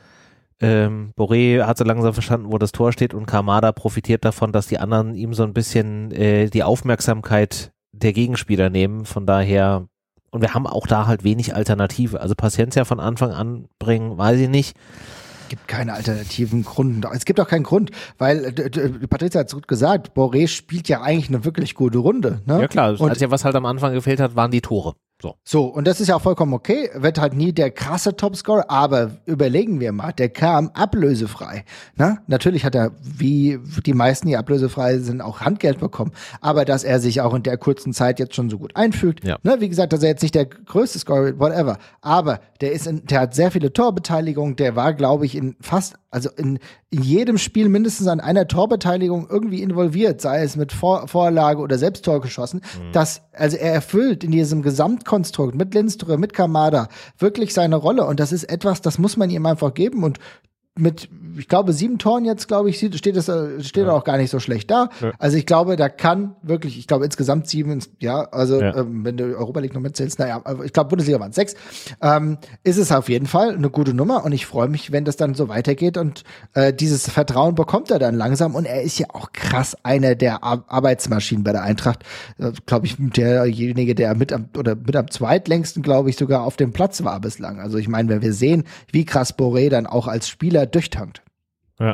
Ähm, Boré hat so langsam verstanden, wo das Tor steht, und Kamada profitiert davon, dass die anderen ihm so ein bisschen äh, die Aufmerksamkeit der Gegenspieler nehmen. Von daher, und wir haben auch da halt wenig Alternative. Also Paciencia von Anfang an bringen, weiß ich nicht. Es gibt keine alternativen Gründe. Es gibt auch keinen Grund, weil d- d- Patricia hat es gut gesagt, Boré spielt ja eigentlich eine wirklich gute Runde. Ne? Ja klar, Und also was halt am Anfang gefehlt hat, waren die Tore. So. So, und das ist ja auch vollkommen okay, wird halt nie der krasse Topscorer, aber überlegen wir mal, der kam ablösefrei. Ne? Natürlich hat er, wie die meisten, die ablösefrei sind, auch Handgeld bekommen, aber dass er sich auch in der kurzen Zeit jetzt schon so gut einfügt, Ja. ne? Wie gesagt, dass er jetzt nicht der größte Scorer, whatever, aber der ist in, der hat sehr viele Torbeteiligungen, der war, glaube ich, in fast, also in, in jedem Spiel mindestens an einer Torbeteiligung irgendwie involviert, sei es mit Vor- Vorlage oder selbst Tor geschossen, Mhm. dass, also er erfüllt in diesem Gesamtkonstrukt mit Lindström, mit Kamada wirklich seine Rolle, und das ist etwas, das muss man ihm einfach geben, und mit, ich glaube, sieben Toren jetzt, glaube ich, sieht- steht es äh, steht Ja. auch gar nicht so schlecht da. Ja. Also ich glaube, da kann wirklich, ich glaube insgesamt sieben, ja, also Ja. ähm, wenn du Europa League noch mitzählst, naja, aber ich glaube, Bundesliga waren es sechs, ähm, ist es auf jeden Fall eine gute Nummer, und ich freue mich, wenn das dann so weitergeht, und äh, dieses Vertrauen bekommt er dann langsam, und er ist ja auch krass einer der Ar- Arbeitsmaschinen bei der Eintracht, äh, glaube ich, derjenige, der mit am, oder mit am zweitlängsten, glaube ich, sogar auf dem Platz war bislang. Also ich meine, wenn wir sehen, wie krass Boré dann auch als Spieler durchtankt. Ja.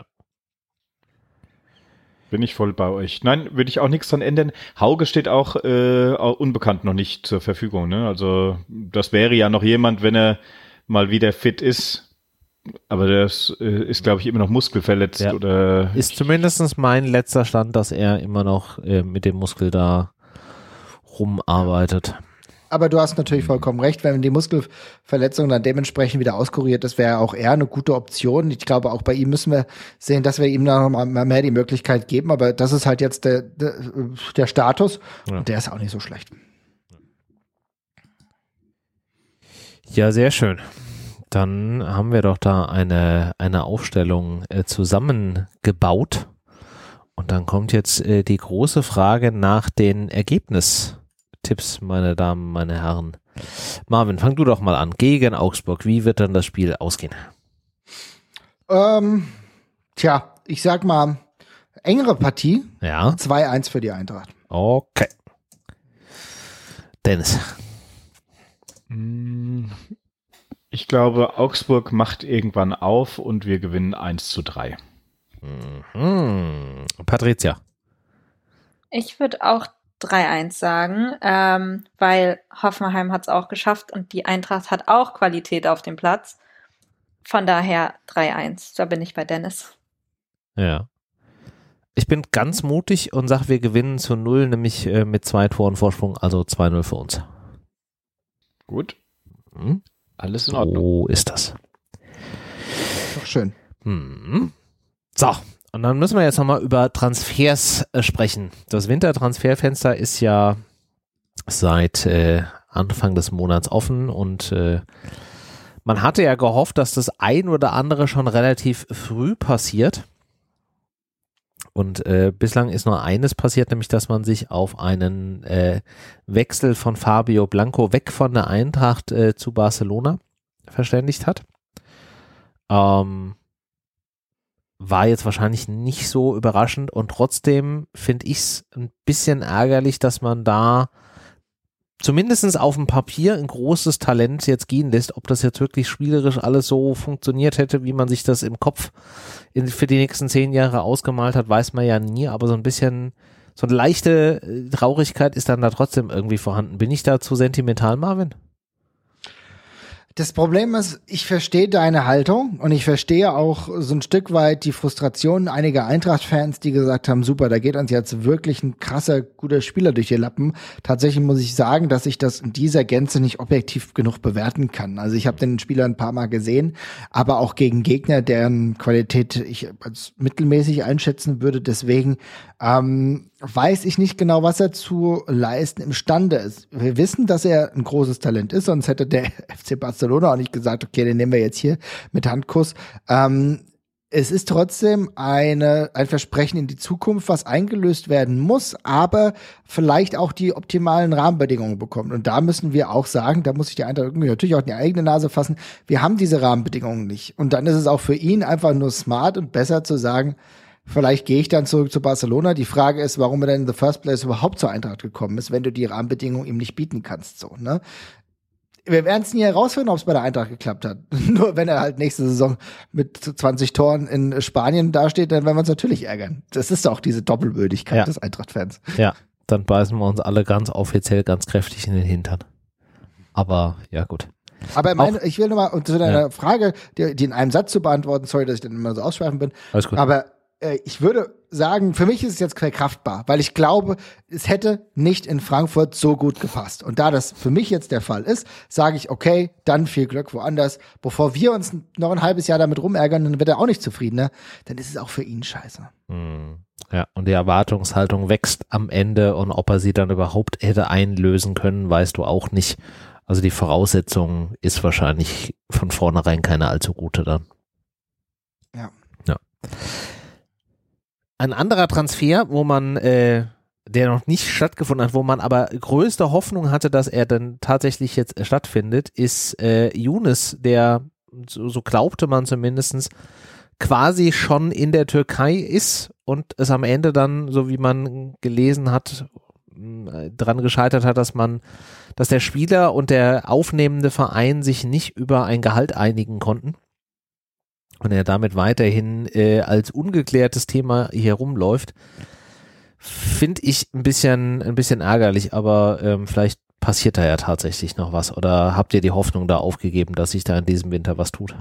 Bin ich voll bei euch. Nein, würde ich auch nichts dran ändern. Hauge steht auch, äh, auch unbekannt noch nicht zur Verfügung. Ne? Also das wäre ja noch jemand, wenn er mal wieder fit ist. Aber das äh, ist, glaube ich, immer noch muskelverletzt. Ja. Oder Ist zumindest mein letzter Stand, dass er immer noch äh, mit dem Muskel da rumarbeitet. Aber du hast natürlich vollkommen recht, wenn die Muskelverletzung dann dementsprechend wieder auskuriert ist, wäre auch er eine gute Option. Ich glaube, auch bei ihm müssen wir sehen, dass wir ihm noch mal mehr die Möglichkeit geben, aber das ist halt jetzt der, der, der Status, Ja. und der ist auch nicht so schlecht. Ja, sehr schön. Dann haben wir doch da eine, eine Aufstellung äh, zusammengebaut. Und dann kommt jetzt äh, die große Frage nach den Ergebnistipps, meine Damen, meine Herren. Marvin, fang du doch mal an. Gegen Augsburg, wie wird dann das Spiel ausgehen? Ähm, tja, ich sag mal, engere Partie, Ja, zwei eins für die Eintracht. okay. Dennis. ich glaube, Augsburg macht irgendwann auf und wir gewinnen eins zu drei. Mhm. Patricia. Ich würde auch drei eins sagen, ähm, weil Hoffenheim hat es auch geschafft und die Eintracht hat auch Qualität auf dem Platz. Von daher drei eins. Da bin ich bei Dennis. Ja. Ich bin ganz mutig und sage, wir gewinnen zu null, nämlich äh, mit zwei Toren Vorsprung, also zwei null für uns. Gut, Hm? alles in Ordnung. So ist das. Doch schön. Hm. So, und dann müssen wir jetzt nochmal über Transfers äh, sprechen. Das Wintertransferfenster ist ja seit äh, Anfang des Monats offen, und äh, man hatte ja gehofft, dass das ein oder andere schon relativ früh passiert. Und äh, bislang ist nur eines passiert, nämlich dass man sich auf einen äh, Wechsel von Fabio Blanco weg von der Eintracht äh, zu Barcelona verständigt hat. Ähm, war jetzt wahrscheinlich nicht so überraschend und trotzdem finde ich es ein bisschen ärgerlich, dass man da zumindest auf dem Papier ein großes Talent jetzt gehen lässt. Ob das jetzt wirklich spielerisch alles so funktioniert hätte, wie man sich das im Kopf in, für die nächsten zehn Jahre ausgemalt hat, weiß man ja nie, aber so ein bisschen, so eine leichte Traurigkeit ist dann da trotzdem irgendwie vorhanden. Bin ich da zu sentimental, Marvin? Das Problem ist, ich verstehe deine Haltung und ich verstehe auch so ein Stück weit die Frustration einiger Eintracht-Fans, die gesagt haben, super, da geht uns jetzt wirklich ein krasser, guter Spieler durch die Lappen. Tatsächlich muss ich sagen, dass ich das in dieser Gänze nicht objektiv genug bewerten kann. Also ich habe den Spieler ein paar Mal gesehen, aber auch gegen Gegner, deren Qualität ich als mittelmäßig einschätzen würde. Deswegen ähm, weiß ich nicht genau, was er zu leisten imstande ist. Wir wissen, dass er ein großes Talent ist, sonst hätte der F C Barcelona auch nicht gesagt, okay, den nehmen wir jetzt hier mit Handkuss. Ähm, es ist trotzdem eine, ein Versprechen in die Zukunft, was eingelöst werden muss, aber vielleicht auch die optimalen Rahmenbedingungen bekommt. Und da müssen wir auch sagen, da muss ich die Eintracht irgendwie natürlich auch in die eigene Nase fassen, wir haben diese Rahmenbedingungen nicht. Und dann ist es auch für ihn einfach nur smart und besser zu sagen, vielleicht gehe ich dann zurück zu Barcelona. Die Frage ist, warum er denn in the first place überhaupt zur Eintracht gekommen ist, wenn du die Rahmenbedingungen ihm nicht bieten kannst, so, ne? Wir werden es nie herausfinden, ob es bei der Eintracht geklappt hat. Nur wenn er halt nächste Saison mit zwanzig Toren in Spanien dasteht, dann werden wir uns natürlich ärgern. Das ist auch diese Doppelbödigkeit ja. des Eintracht-Fans. Ja, dann beißen wir uns alle ganz offiziell ganz kräftig in den Hintern. Aber, ja gut. Aber meine, ich will nochmal zu deiner ja. Frage, die, die in einem Satz zu beantworten, sorry, dass ich dann immer so ausschweifend bin. Alles gut. Aber äh, ich würde sagen, für mich ist es jetzt verkraftbar, weil ich glaube, es hätte nicht in Frankfurt so gut gepasst. Und da das für mich jetzt der Fall ist, sage ich, okay, dann viel Glück woanders. Bevor wir uns noch ein halbes Jahr damit rumärgern, dann wird er auch nicht zufrieden, ne? Dann ist es auch für ihn scheiße. Hm. Ja, und die Erwartungshaltung wächst am Ende und ob er sie dann überhaupt hätte einlösen können, weißt du auch nicht. Also die Voraussetzung ist wahrscheinlich von vornherein keine allzu gute dann. Ja. Ja. Ein anderer Transfer, wo man, äh, der noch nicht stattgefunden hat, wo man aber größte Hoffnung hatte, dass er dann tatsächlich jetzt stattfindet, ist äh, Younes, der, so, so glaubte man zumindest, quasi schon in der Türkei ist und es am Ende dann, so wie man gelesen hat, dran gescheitert hat, dass man, dass der Spieler und der aufnehmende Verein sich nicht über ein Gehalt einigen konnten. Und er damit weiterhin äh, als ungeklärtes Thema hier rumläuft, finde ich ein bisschen, ein bisschen ärgerlich, aber ähm, vielleicht passiert da ja tatsächlich noch was. Oder habt ihr die Hoffnung da aufgegeben, dass sich da in diesem Winter was tut?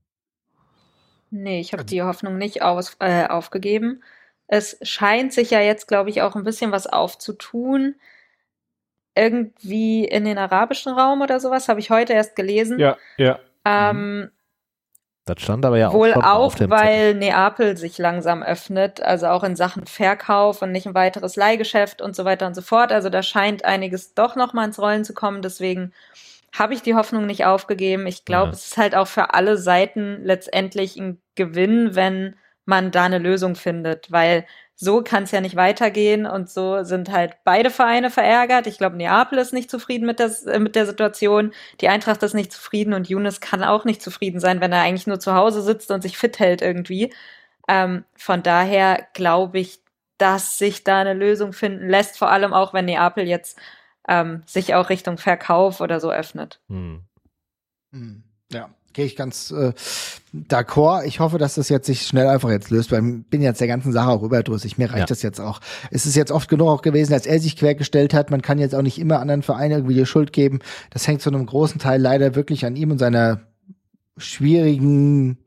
Nee, ich habe die Hoffnung nicht aus, äh, aufgegeben. Es scheint sich ja jetzt, glaube ich, auch ein bisschen was aufzutun. Irgendwie in den arabischen Raum oder sowas, habe ich heute erst gelesen. Ja, ja. Ähm, Das stand aber ja wohl auch schon auch, auf dem weil Zettel. Neapel sich langsam öffnet, also auch in Sachen Verkauf und nicht ein weiteres Leihgeschäft und so weiter und so fort. Also da scheint einiges doch noch mal ins Rollen zu kommen. Deswegen habe ich die Hoffnung nicht aufgegeben. Ich glaube, Ja. es ist halt auch für alle Seiten letztendlich ein Gewinn, wenn man da eine Lösung findet, weil so kann es ja nicht weitergehen und so sind halt beide Vereine verärgert. Ich glaube, Neapel ist nicht zufrieden mit der, äh, mit der Situation, die Eintracht ist nicht zufrieden und Younes kann auch nicht zufrieden sein, wenn er eigentlich nur zu Hause sitzt und sich fit hält irgendwie. Ähm, von daher glaube ich, dass sich da eine Lösung finden lässt, vor allem auch, wenn Neapel jetzt ähm, sich auch Richtung Verkauf oder so öffnet. Hm. Hm. Ja. Gehe ich ganz äh, d'accord. Ich hoffe, dass das jetzt sich schnell einfach jetzt löst, weil ich bin jetzt der ganzen Sache auch überdrüssig. Mir reicht Ja. das jetzt auch. Es ist jetzt oft genug auch gewesen, als er sich quergestellt hat. Man kann jetzt auch nicht immer anderen Vereinen irgendwie die Schuld geben. Das hängt zu einem großen Teil leider wirklich an ihm und seiner schwierigen,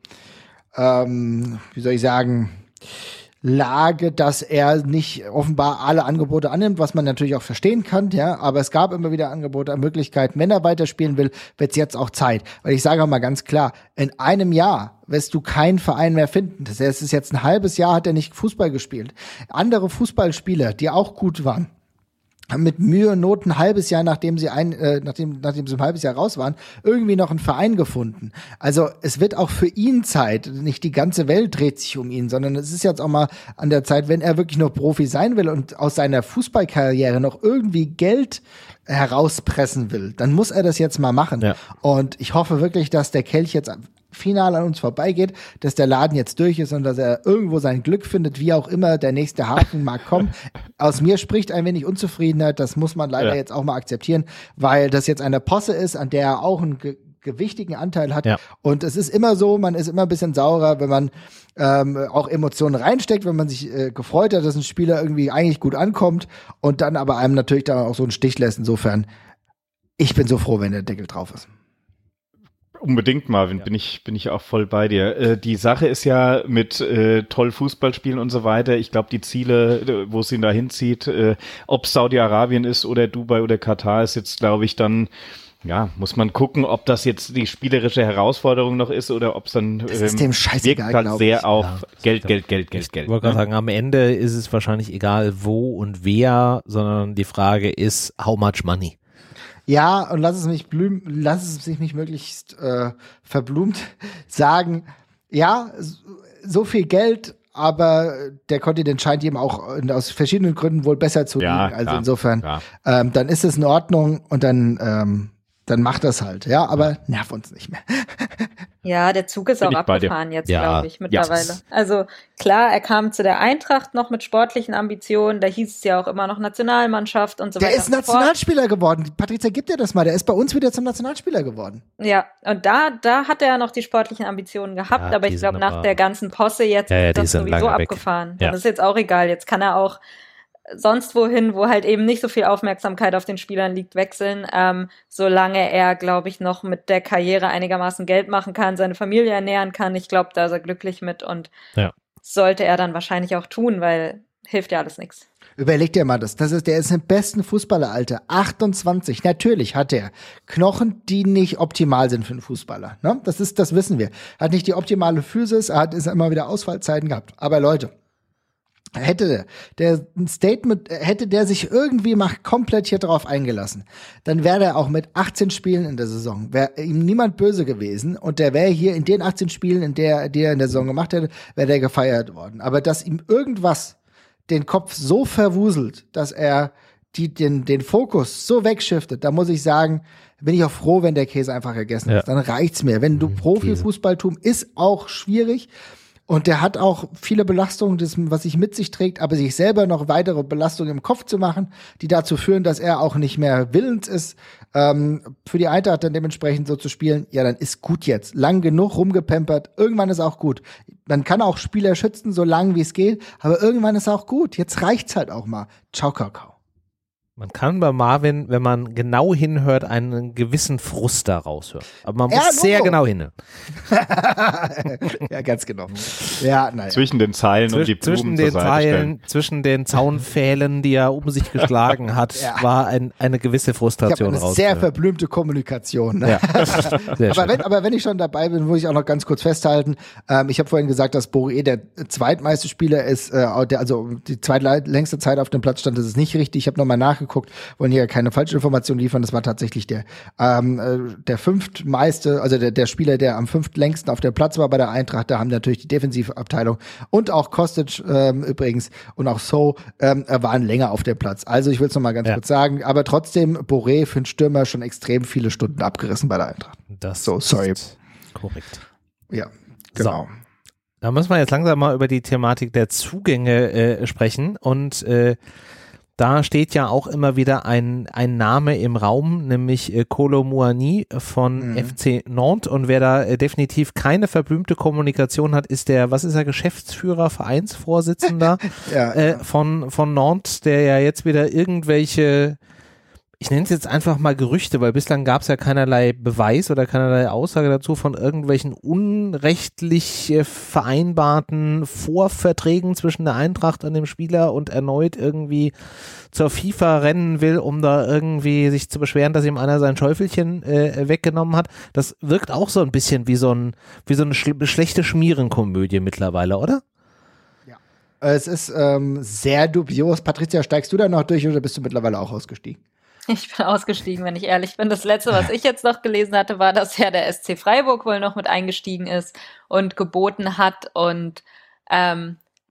ähm, wie soll ich sagen, Lage, dass er nicht offenbar alle Angebote annimmt, was man natürlich auch verstehen kann, ja, aber es gab immer wieder Angebote, Möglichkeiten. Wenn er weiterspielen will, wird es jetzt auch Zeit. Weil ich sage auch mal ganz klar, in einem Jahr wirst du keinen Verein mehr finden. Das heißt, es ist jetzt ein halbes Jahr, hat er nicht Fußball gespielt. Andere Fußballspieler, die auch gut waren, haben mit Mühe und Not ein halbes Jahr, nachdem sie ein, äh, nachdem, nachdem sie ein halbes Jahr raus waren, irgendwie noch einen Verein gefunden. Also es wird auch für ihn Zeit. Nicht die ganze Welt dreht sich um ihn, sondern es ist jetzt auch mal an der Zeit, wenn er wirklich noch Profi sein will und aus seiner Fußballkarriere noch irgendwie Geld herauspressen will, dann muss er das jetzt mal machen. Ja. Und ich hoffe wirklich, dass der Kelch jetzt final an uns vorbeigeht, dass der Laden jetzt durch ist und dass er irgendwo sein Glück findet, wie auch immer der nächste Haken mag kommen. Aus mir spricht ein wenig Unzufriedenheit, das muss man leider ja. jetzt auch mal akzeptieren, weil das jetzt eine Posse ist, an der er auch einen ge- gewichtigen Anteil hat. Ja. Und es ist immer so, man ist immer ein bisschen saurer, wenn man ähm, auch Emotionen reinsteckt, wenn man sich äh, gefreut hat, dass ein Spieler irgendwie eigentlich gut ankommt und dann aber einem natürlich dann auch so einen Stich lässt. Insofern, ich bin so froh, wenn der Deckel drauf ist. Unbedingt, Marvin, ja. bin ich bin ich auch voll bei dir. Äh, die Sache ist ja mit äh, toll Fußball spielen und so weiter. Ich glaube, die Ziele, wo es ihn da hinzieht, äh, ob Saudi-Arabien ist oder Dubai oder Katar, ist jetzt, glaube ich, dann ja, muss man gucken, ob das jetzt die spielerische Herausforderung noch ist oder ob es dann das ist dem scheißegal, wirkt halt sehr ich. auf ja, Geld, Geld, Geld, Geld, Geld. Ich wollte gerade sagen, am Ende ist es wahrscheinlich egal, wo und wer, sondern die Frage ist, how much money? Ja, und lass es mich blühen, lass es sich nicht möglichst äh, verblumt sagen. Ja, so viel Geld, aber der Kontinent scheint ihm auch aus verschiedenen Gründen wohl besser zu liegen. Ja, also klar, insofern, klar. Ähm, dann ist es in Ordnung und dann ähm, dann macht das halt, ja, aber nerv uns nicht mehr. Ja, der Zug ist Bin auch ich bei dir. abgefahren jetzt, Ja. glaube ich, mittlerweile. Ja. Also klar, er kam zu der Eintracht noch mit sportlichen Ambitionen, da hieß es ja auch immer noch Nationalmannschaft und so Der weiter. ist und so fort. Nationalspieler geworden. Patricia, gib dir das mal. Der ist bei uns wieder zum Nationalspieler geworden. Ja, und da, da hat er ja noch die sportlichen Ambitionen gehabt, Ja, aber die ich glaube, sind nach aber- der ganzen Posse jetzt Ja, ja, ist die das sind sowieso lange weg. abgefahren. Ja. Das ist jetzt auch egal. Jetzt kann er auch sonst wohin, wo halt eben nicht so viel Aufmerksamkeit auf den Spielern liegt, wechseln, ähm, solange er, glaube ich, noch mit der Karriere einigermaßen Geld machen kann, seine Familie ernähren kann. Ich glaube, da ist er glücklich mit und Ja. sollte er dann wahrscheinlich auch tun, weil hilft ja alles nichts. Überleg dir mal das. Das ist, der ist im besten Fußballeralter. achtundzwanzig. Natürlich hat er Knochen, die nicht optimal sind für einen Fußballer. Ne? Das ist, das wissen wir. Hat nicht die optimale Physis, er hat ist immer wieder Ausfallzeiten gehabt. Aber Leute, hätte der, der ein Statement, hätte der sich irgendwie mal komplett hier drauf eingelassen, dann wäre er auch mit achtzehn Spielen in der Saison, wäre ihm niemand böse gewesen und der wäre hier in den achtzehn Spielen, in der, die er in der Saison gemacht hätte, wäre der gefeiert worden. Aber dass ihm irgendwas den Kopf so verwuselt, dass er die, den, den Fokus so wegschiftet, da muss ich sagen, bin ich auch froh, wenn der Käse einfach gegessen Ja. ist. Dann reicht's mir. Wenn du Profifußballtum ist auch schwierig. Und der hat auch viele Belastungen, das, was sich mit sich trägt, aber sich selber noch weitere Belastungen im Kopf zu machen, die dazu führen, dass er auch nicht mehr willens ist, ähm, für die Eintracht dann dementsprechend so zu spielen, ja, dann ist gut jetzt. Lang genug rumgepempert, irgendwann ist auch gut. Man kann auch Spieler schützen, so lang wie es geht, aber irgendwann ist auch gut. Jetzt reicht's halt auch mal. Ciao, Kakao. Man kann bei Marvin, wenn man genau hinhört, einen gewissen Frust da raushören. Aber man muss Ja, sehr Logo. genau hinhören. Ja, ganz genau. Ja, naja. Zwischen den Zeilen und die Zwisch- zwischen Blumen den zur Seite stellen. Zeilen, zwischen den Zaunpfählen, die er um sich geschlagen hat, Ja. war ein, eine gewisse Ich habe Frustration eine raus. sehr verblümte Kommunikation. Ne? Ja. Sehr Aber schön. wenn, aber wenn ich schon dabei bin, muss ich auch noch ganz kurz festhalten. Ähm, ich habe vorhin gesagt, dass Boré der zweitmeiste Spieler ist, äh, der also die zweitlängste Zeit auf dem Platz stand. Das ist nicht richtig. Ich habe nochmal nachgeguckt, wollen hier keine falsche Information liefern. Das war tatsächlich der ähm, äh, der fünftmeiste, also der, der Spieler, der am fünftlängsten auf dem Platz war bei der Eintracht. Da haben natürlich die Defensivabteilung und auch Kostic ähm, übrigens und auch So ähm, waren länger auf dem Platz. Also ich will es nochmal ganz Ja. kurz sagen. Aber trotzdem, Boré für einen Stürmer schon extrem viele Stunden abgerissen bei der Eintracht. Das So, sorry. ist korrekt. Ja, genau. Da müssen wir jetzt langsam mal über die Thematik der Zugänge äh, sprechen und äh, da steht ja auch immer wieder ein, ein Name im Raum, nämlich äh, Kolo Muani von Mhm. F C Nantes und wer da äh, definitiv keine verblümte Kommunikation hat, ist der, was ist er, Geschäftsführer, Vereinsvorsitzender Ja, äh, von, von Nantes, der ja jetzt wieder irgendwelche, ich nenne es jetzt einfach mal Gerüchte, weil bislang gab es ja keinerlei Beweis oder keinerlei Aussage dazu von irgendwelchen unrechtlich äh, vereinbarten Vorverträgen zwischen der Eintracht und dem Spieler und erneut irgendwie zur FIFA rennen will, um da irgendwie sich zu beschweren, dass ihm einer sein Schäufelchen äh, weggenommen hat. Das wirkt auch so ein bisschen wie so, ein, wie so eine schl- schlechte Schmierenkomödie mittlerweile, oder? es ist ähm, sehr dubios. Patricia, steigst du da noch durch oder bist du mittlerweile auch ausgestiegen? Ich bin ausgestiegen, wenn ich ehrlich bin. Das Letzte, was ich jetzt noch gelesen hatte, war, dass ja der S C Freiburg wohl noch mit eingestiegen ist und geboten hat. Und ähm,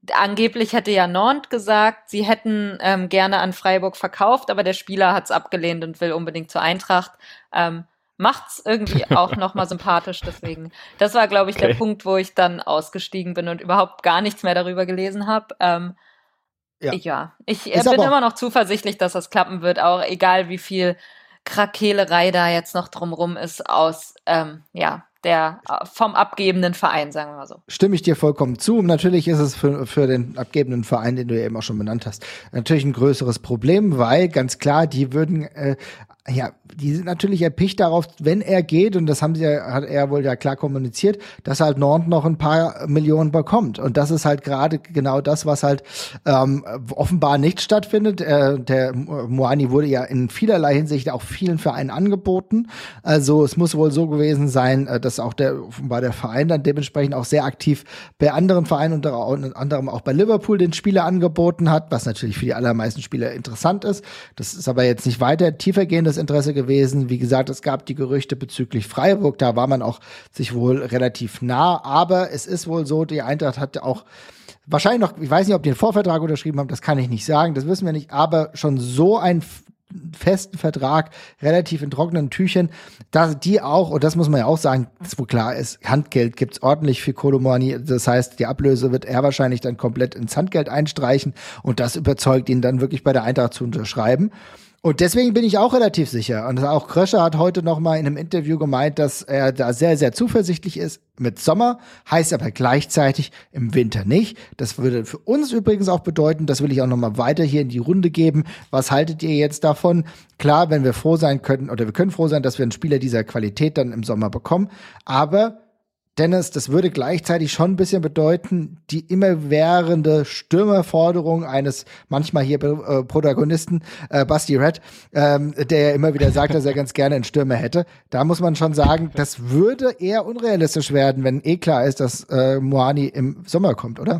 angeblich hätte ja Nantes gesagt, sie hätten ähm, gerne an Freiburg verkauft, aber der Spieler hat es abgelehnt und will unbedingt zur Eintracht. Ähm, macht's irgendwie auch nochmal sympathisch, deswegen. Das war, glaube ich, okay. Der Punkt, wo ich dann ausgestiegen bin und überhaupt gar nichts mehr darüber gelesen habe. Ähm, ja. ja, ich äh, bin immer noch zuversichtlich, dass das klappen wird, auch egal wie viel Krakeelerei da jetzt noch drumrum ist aus, ähm, ja, der vom abgebenden Verein, sagen wir mal so. Stimme ich dir vollkommen zu. Und natürlich ist es für, für den abgebenden Verein, den du ja eben auch schon benannt hast, natürlich ein größeres Problem, weil ganz klar, die würden, äh, ja, die sind natürlich erpicht darauf, wenn er geht, und das haben sie ja, hat er wohl ja klar kommuniziert, dass halt Nantes noch ein paar Millionen bekommt. Und das ist halt gerade genau das, was halt ähm, offenbar nicht stattfindet. Äh, der Moani wurde ja in vielerlei Hinsicht auch vielen Vereinen angeboten. Also es muss wohl so gewesen sein, äh, dass auch der offenbar der Verein dann dementsprechend auch sehr aktiv bei anderen Vereinen, unter anderem auch bei Liverpool, den Spieler angeboten hat, was natürlich für die allermeisten Spieler interessant ist. Das ist aber jetzt nicht weiter tiefergehendes Interesse gewesen. Wie gesagt, es gab die Gerüchte bezüglich Freiburg, da war man auch sich wohl relativ nah, aber es ist wohl so, die Eintracht hatte auch wahrscheinlich noch, ich weiß nicht, ob die einen Vorvertrag unterschrieben haben, das kann ich nicht sagen, das wissen wir nicht, aber schon so ein festen Vertrag, relativ in trockenen Tüchern, dass die auch, und das muss man ja auch sagen, das wohl klar ist, Handgeld gibt's ordentlich für Kolo Muani, das heißt, die Ablöse wird er wahrscheinlich dann komplett ins Handgeld einstreichen und das überzeugt ihn dann wirklich bei der Eintracht zu unterschreiben. Und deswegen bin ich auch relativ sicher. Und auch Krösche hat heute noch mal in einem Interview gemeint, dass er da sehr, sehr zuversichtlich ist mit Sommer, heißt aber gleichzeitig im Winter nicht. Das würde für uns übrigens auch bedeuten, das will ich auch noch mal weiter hier in die Runde geben. Was haltet ihr jetzt davon? Klar, wenn wir froh sein können, oder wir können froh sein, dass wir einen Spieler dieser Qualität dann im Sommer bekommen, aber Dennis, das würde gleichzeitig schon ein bisschen bedeuten, die immerwährende Stürmerforderung eines manchmal hier äh, Protagonisten, äh, Basti Red, ähm, der ja immer wieder sagt, dass er ganz gerne einen Stürmer hätte. Da muss man schon sagen, das würde eher unrealistisch werden, wenn eh klar ist, dass äh, Moani im Sommer kommt, oder?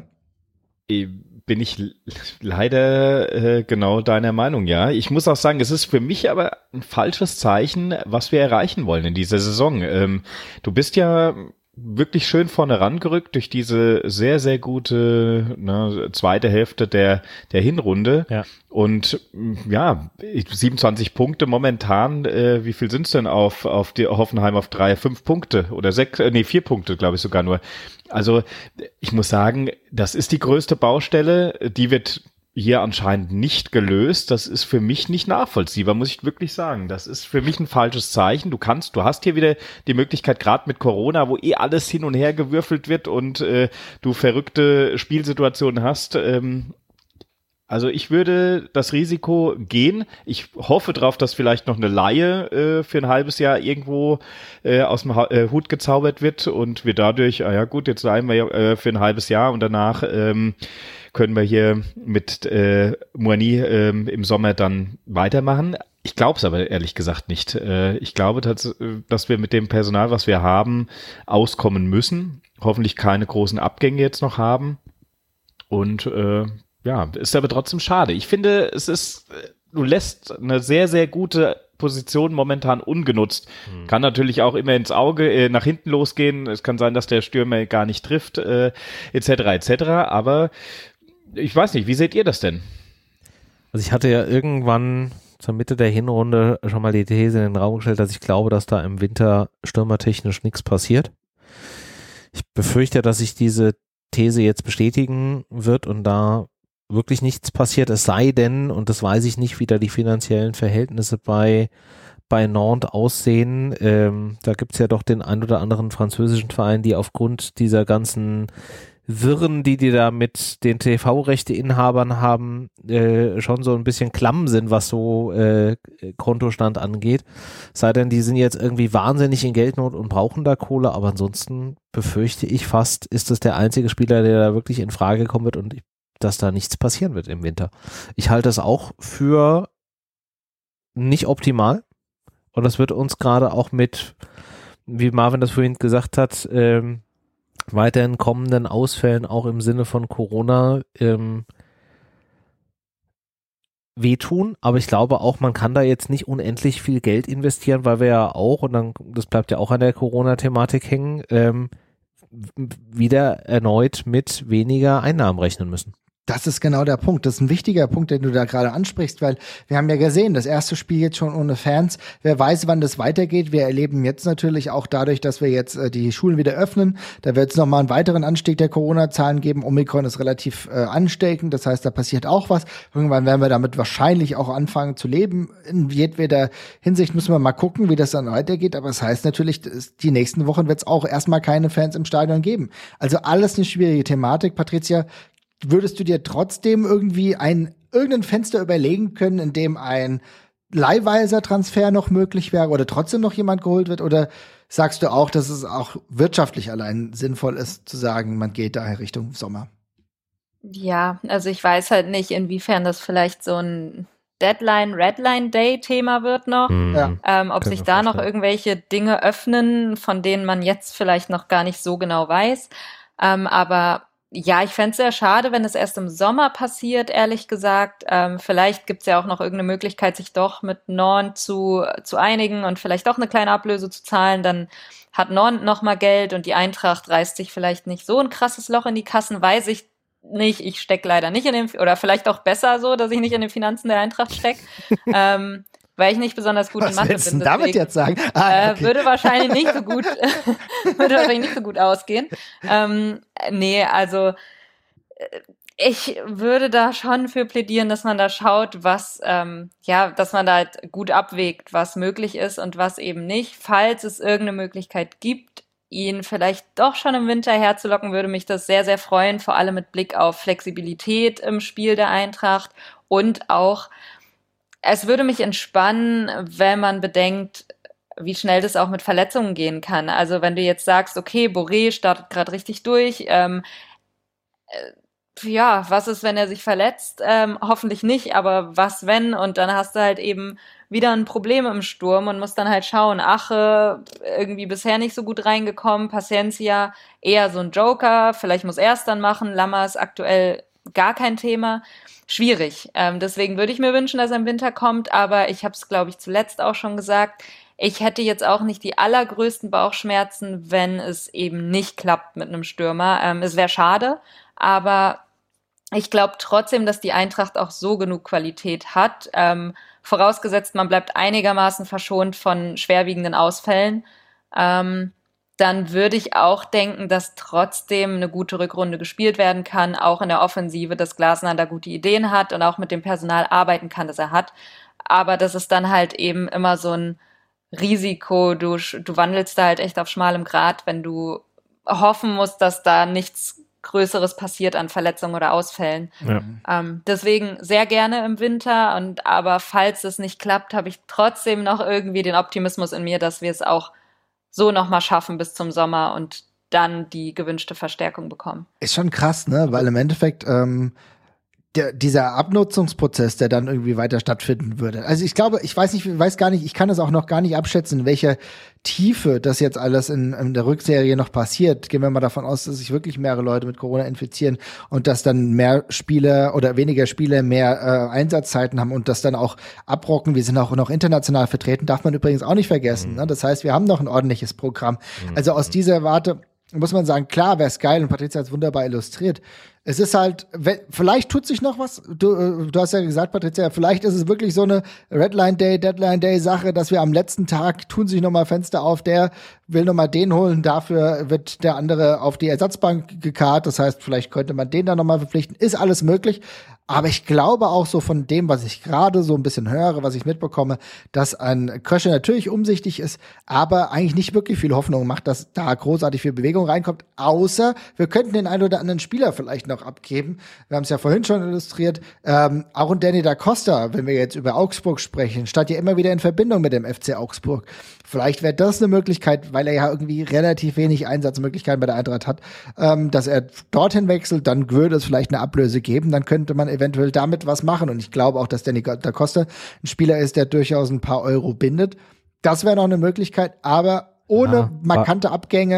Bin ich leider äh, genau deiner Meinung, ja. Ich muss auch sagen, es ist für mich aber ein falsches Zeichen, was wir erreichen wollen in dieser Saison. Ähm, du bist ja wirklich schön vorne rangerückt durch diese sehr, sehr gute ne, zweite Hälfte der der Hinrunde. Ja. Und ja, siebenundzwanzig Punkte momentan, äh, wie viel sind's denn auf auf die Hoffenheim auf drei, fünf Punkte oder sechs, äh, nee, vier Punkte, glaube ich sogar nur. Also ich muss sagen, das ist die größte Baustelle, die wird hier anscheinend nicht gelöst. Das ist für mich nicht nachvollziehbar, muss ich wirklich sagen. Das ist für mich ein falsches Zeichen. Du kannst, du hast hier wieder die Möglichkeit, gerade mit Corona, wo eh alles hin und her gewürfelt wird und äh, du verrückte Spielsituationen hast. Ähm, also ich würde das Risiko gehen. Ich hoffe drauf, dass vielleicht noch eine Leihe äh, für ein halbes Jahr irgendwo äh, aus dem ha- äh, Hut gezaubert wird und wir dadurch, ah ja gut, jetzt leihen wir äh, für ein halbes Jahr und danach ähm, können wir hier mit äh, Moani äh, im Sommer dann weitermachen. Ich glaube es aber ehrlich gesagt nicht. Äh, ich glaube, dass, dass wir mit dem Personal, was wir haben, auskommen müssen. Hoffentlich keine großen Abgänge jetzt noch haben. Und äh, ja, ist aber trotzdem schade. Ich finde, es ist, du lässt eine sehr, sehr gute Position momentan ungenutzt. Hm. Kann natürlich auch immer ins Auge äh, nach hinten losgehen. Es kann sein, dass der Stürmer gar nicht trifft, äh, et cetera et cetera. Aber ich weiß nicht, wie seht ihr das denn? Also ich hatte ja irgendwann zur Mitte der Hinrunde schon mal die These in den Raum gestellt, dass ich glaube, dass da im Winter stürmertechnisch nichts passiert. Ich befürchte, dass sich diese These jetzt bestätigen wird und da wirklich nichts passiert, es sei denn, und das weiß ich nicht, wie da die finanziellen Verhältnisse bei bei Nantes aussehen. Ähm, da gibt's ja doch den ein oder anderen französischen Verein, die aufgrund dieser ganzen Wirren, die die da mit den T V-Rechteinhabern haben, äh, schon so ein bisschen klamm sind, was so äh, Kontostand angeht. Sei denn, die sind jetzt irgendwie wahnsinnig in Geldnot und brauchen da Kohle, aber ansonsten befürchte ich fast, ist das der einzige Spieler, der da wirklich in Frage kommen wird und ich, dass da nichts passieren wird im Winter. Ich halte das auch für nicht optimal und das wird uns gerade auch mit, wie Marvin das vorhin gesagt hat, ähm, weiterhin kommenden Ausfällen auch im Sinne von Corona ähm, wehtun, aber ich glaube auch, man kann da jetzt nicht unendlich viel Geld investieren, weil wir ja auch, und dann, das bleibt ja auch an der Corona-Thematik hängen, ähm, wieder erneut mit weniger Einnahmen rechnen müssen. Das ist genau der Punkt. Das ist ein wichtiger Punkt, den du da gerade ansprichst, weil wir haben ja gesehen, das erste Spiel jetzt schon ohne Fans. Wer weiß, wann das weitergeht. Wir erleben jetzt natürlich auch dadurch, dass wir jetzt äh, die Schulen wieder öffnen. Da wird es nochmal einen weiteren Anstieg der Corona-Zahlen geben. Omikron ist relativ äh, ansteckend. Das heißt, da passiert auch was. Irgendwann werden wir damit wahrscheinlich auch anfangen zu leben. In jedweder Hinsicht müssen wir mal gucken, wie das dann weitergeht. Aber das heißt natürlich, die nächsten Wochen wird es auch erstmal keine Fans im Stadion geben. Also alles eine schwierige Thematik. Patricia, würdest du dir trotzdem irgendwie ein irgendein Fenster überlegen können, in dem ein leihweiser Transfer noch möglich wäre oder trotzdem noch jemand geholt wird? Oder sagst du auch, dass es auch wirtschaftlich allein sinnvoll ist, zu sagen, man geht daher Richtung Sommer? Ja, also ich weiß halt nicht, inwiefern das vielleicht so ein Deadline-Redline-Day-Thema wird noch. Mhm. Ja. Ähm, ob Kann sich mir da noch vorstellen. irgendwelche Dinge öffnen, von denen man jetzt vielleicht noch gar nicht so genau weiß. Ähm, aber ja, ich fände es sehr schade, wenn es erst im Sommer passiert, ehrlich gesagt. Ähm, vielleicht gibt es ja auch noch irgendeine Möglichkeit, sich doch mit Nantes zu, zu einigen und vielleicht doch eine kleine Ablöse zu zahlen. Dann hat Nantes noch mal Geld und die Eintracht reißt sich vielleicht nicht so ein krasses Loch in die Kassen, weiß ich nicht. Ich stecke leider nicht in den, oder vielleicht auch besser so, dass ich nicht in den Finanzen der Eintracht stecke. ähm, weil ich nicht besonders gut in Was Mathe willst du bin. denn damit deswegen- jetzt sagen? Ah, okay. äh, würde wahrscheinlich nicht so gut, würde wahrscheinlich nicht so gut ausgehen. Ähm, nee, also äh, ich würde da schon für plädieren, dass man da schaut, was, ähm, ja, dass man da halt gut abwägt, was möglich ist und was eben nicht. Falls es irgendeine Möglichkeit gibt, ihn vielleicht doch schon im Winter herzulocken, würde mich das sehr, sehr freuen, vor allem mit Blick auf Flexibilität im Spiel der Eintracht und auch es würde mich entspannen, wenn man bedenkt, wie schnell das auch mit Verletzungen gehen kann. Also wenn du jetzt sagst, okay, Boré startet gerade richtig durch, ähm, äh, ja, was ist, wenn er sich verletzt? Ähm, hoffentlich nicht, aber was wenn? Und dann hast du halt eben wieder ein Problem im Sturm und musst dann halt schauen, Ache irgendwie bisher nicht so gut reingekommen, Paciencia eher so ein Joker, vielleicht muss er es dann machen, Lammers aktuell gar kein Thema. Schwierig. Ähm, deswegen würde ich mir wünschen, dass er im Winter kommt, aber ich habe es, glaube ich, zuletzt auch schon gesagt, ich hätte jetzt auch nicht die allergrößten Bauchschmerzen, wenn es eben nicht klappt mit einem Stürmer. Ähm, es wäre schade, aber ich glaube trotzdem, dass die Eintracht auch so genug Qualität hat, ähm, vorausgesetzt, man bleibt einigermaßen verschont von schwerwiegenden Ausfällen. Ähm, dann würde ich auch denken, dass trotzdem eine gute Rückrunde gespielt werden kann, auch in der Offensive, dass Glasner da gute Ideen hat und auch mit dem Personal arbeiten kann, das er hat. Aber das ist dann halt eben immer so ein Risiko, du, du wandelst da halt echt auf schmalem Grat, wenn du hoffen musst, dass da nichts Größeres passiert an Verletzungen oder Ausfällen. Ja. Ähm, deswegen sehr gerne im Winter, und aber falls es nicht klappt, habe ich trotzdem noch irgendwie den Optimismus in mir, dass wir es auch so nochmal schaffen bis zum Sommer und dann die gewünschte Verstärkung bekommen. Ist schon krass, ne? Weil im Endeffekt ähm, der, dieser Abnutzungsprozess, der dann irgendwie weiter stattfinden würde. Also ich glaube, ich weiß nicht, weiß gar nicht, ich kann das auch noch gar nicht abschätzen, in welcher Tiefe das jetzt alles in, in der Rückserie noch passiert. Gehen wir mal davon aus, dass sich wirklich mehrere Leute mit Corona infizieren und dass dann mehr Spieler oder weniger Spieler mehr äh, Einsatzzeiten haben und das dann auch abrocken. Wir sind auch noch international vertreten, darf man übrigens auch nicht vergessen. Mhm. Ne? Das heißt, wir haben noch ein ordentliches Programm. Mhm. Also aus dieser Warte muss man sagen, klar, wäre es geil, und Patricia hat es wunderbar illustriert. Es ist halt, wenn, vielleicht tut sich noch was. Du, du hast ja gesagt, Patricia, vielleicht ist es wirklich so eine Redline-Day, Deadline-Day-Sache, dass wir am letzten Tag tun sich nochmal Fenster auf, der will nochmal den holen, dafür wird der andere auf die Ersatzbank gekarrt. Das heißt, vielleicht könnte man den dann nochmal verpflichten. Ist alles möglich. Aber ich glaube auch so von dem, was ich gerade so ein bisschen höre, was ich mitbekomme, dass ein Krösche natürlich umsichtig ist, aber eigentlich nicht wirklich viel Hoffnung macht, dass da großartig viel Bewegung reinkommt, außer wir könnten den einen oder anderen Spieler vielleicht noch abgeben. Wir haben es ja vorhin schon illustriert. Ähm, auch ein Danny da Costa, wenn wir jetzt über Augsburg sprechen, stand ja immer wieder in Verbindung mit dem F C Augsburg. Vielleicht wäre das eine Möglichkeit, weil er ja irgendwie relativ wenig Einsatzmöglichkeiten bei der Eintracht hat, ähm, dass er dorthin wechselt, dann würde es vielleicht eine Ablöse geben, dann könnte man eventuell damit was machen. Und ich glaube auch, dass Danny da Costa ein Spieler ist, der durchaus ein paar Euro bindet. Das wäre noch eine Möglichkeit, aber ohne Ja, markante Abgänge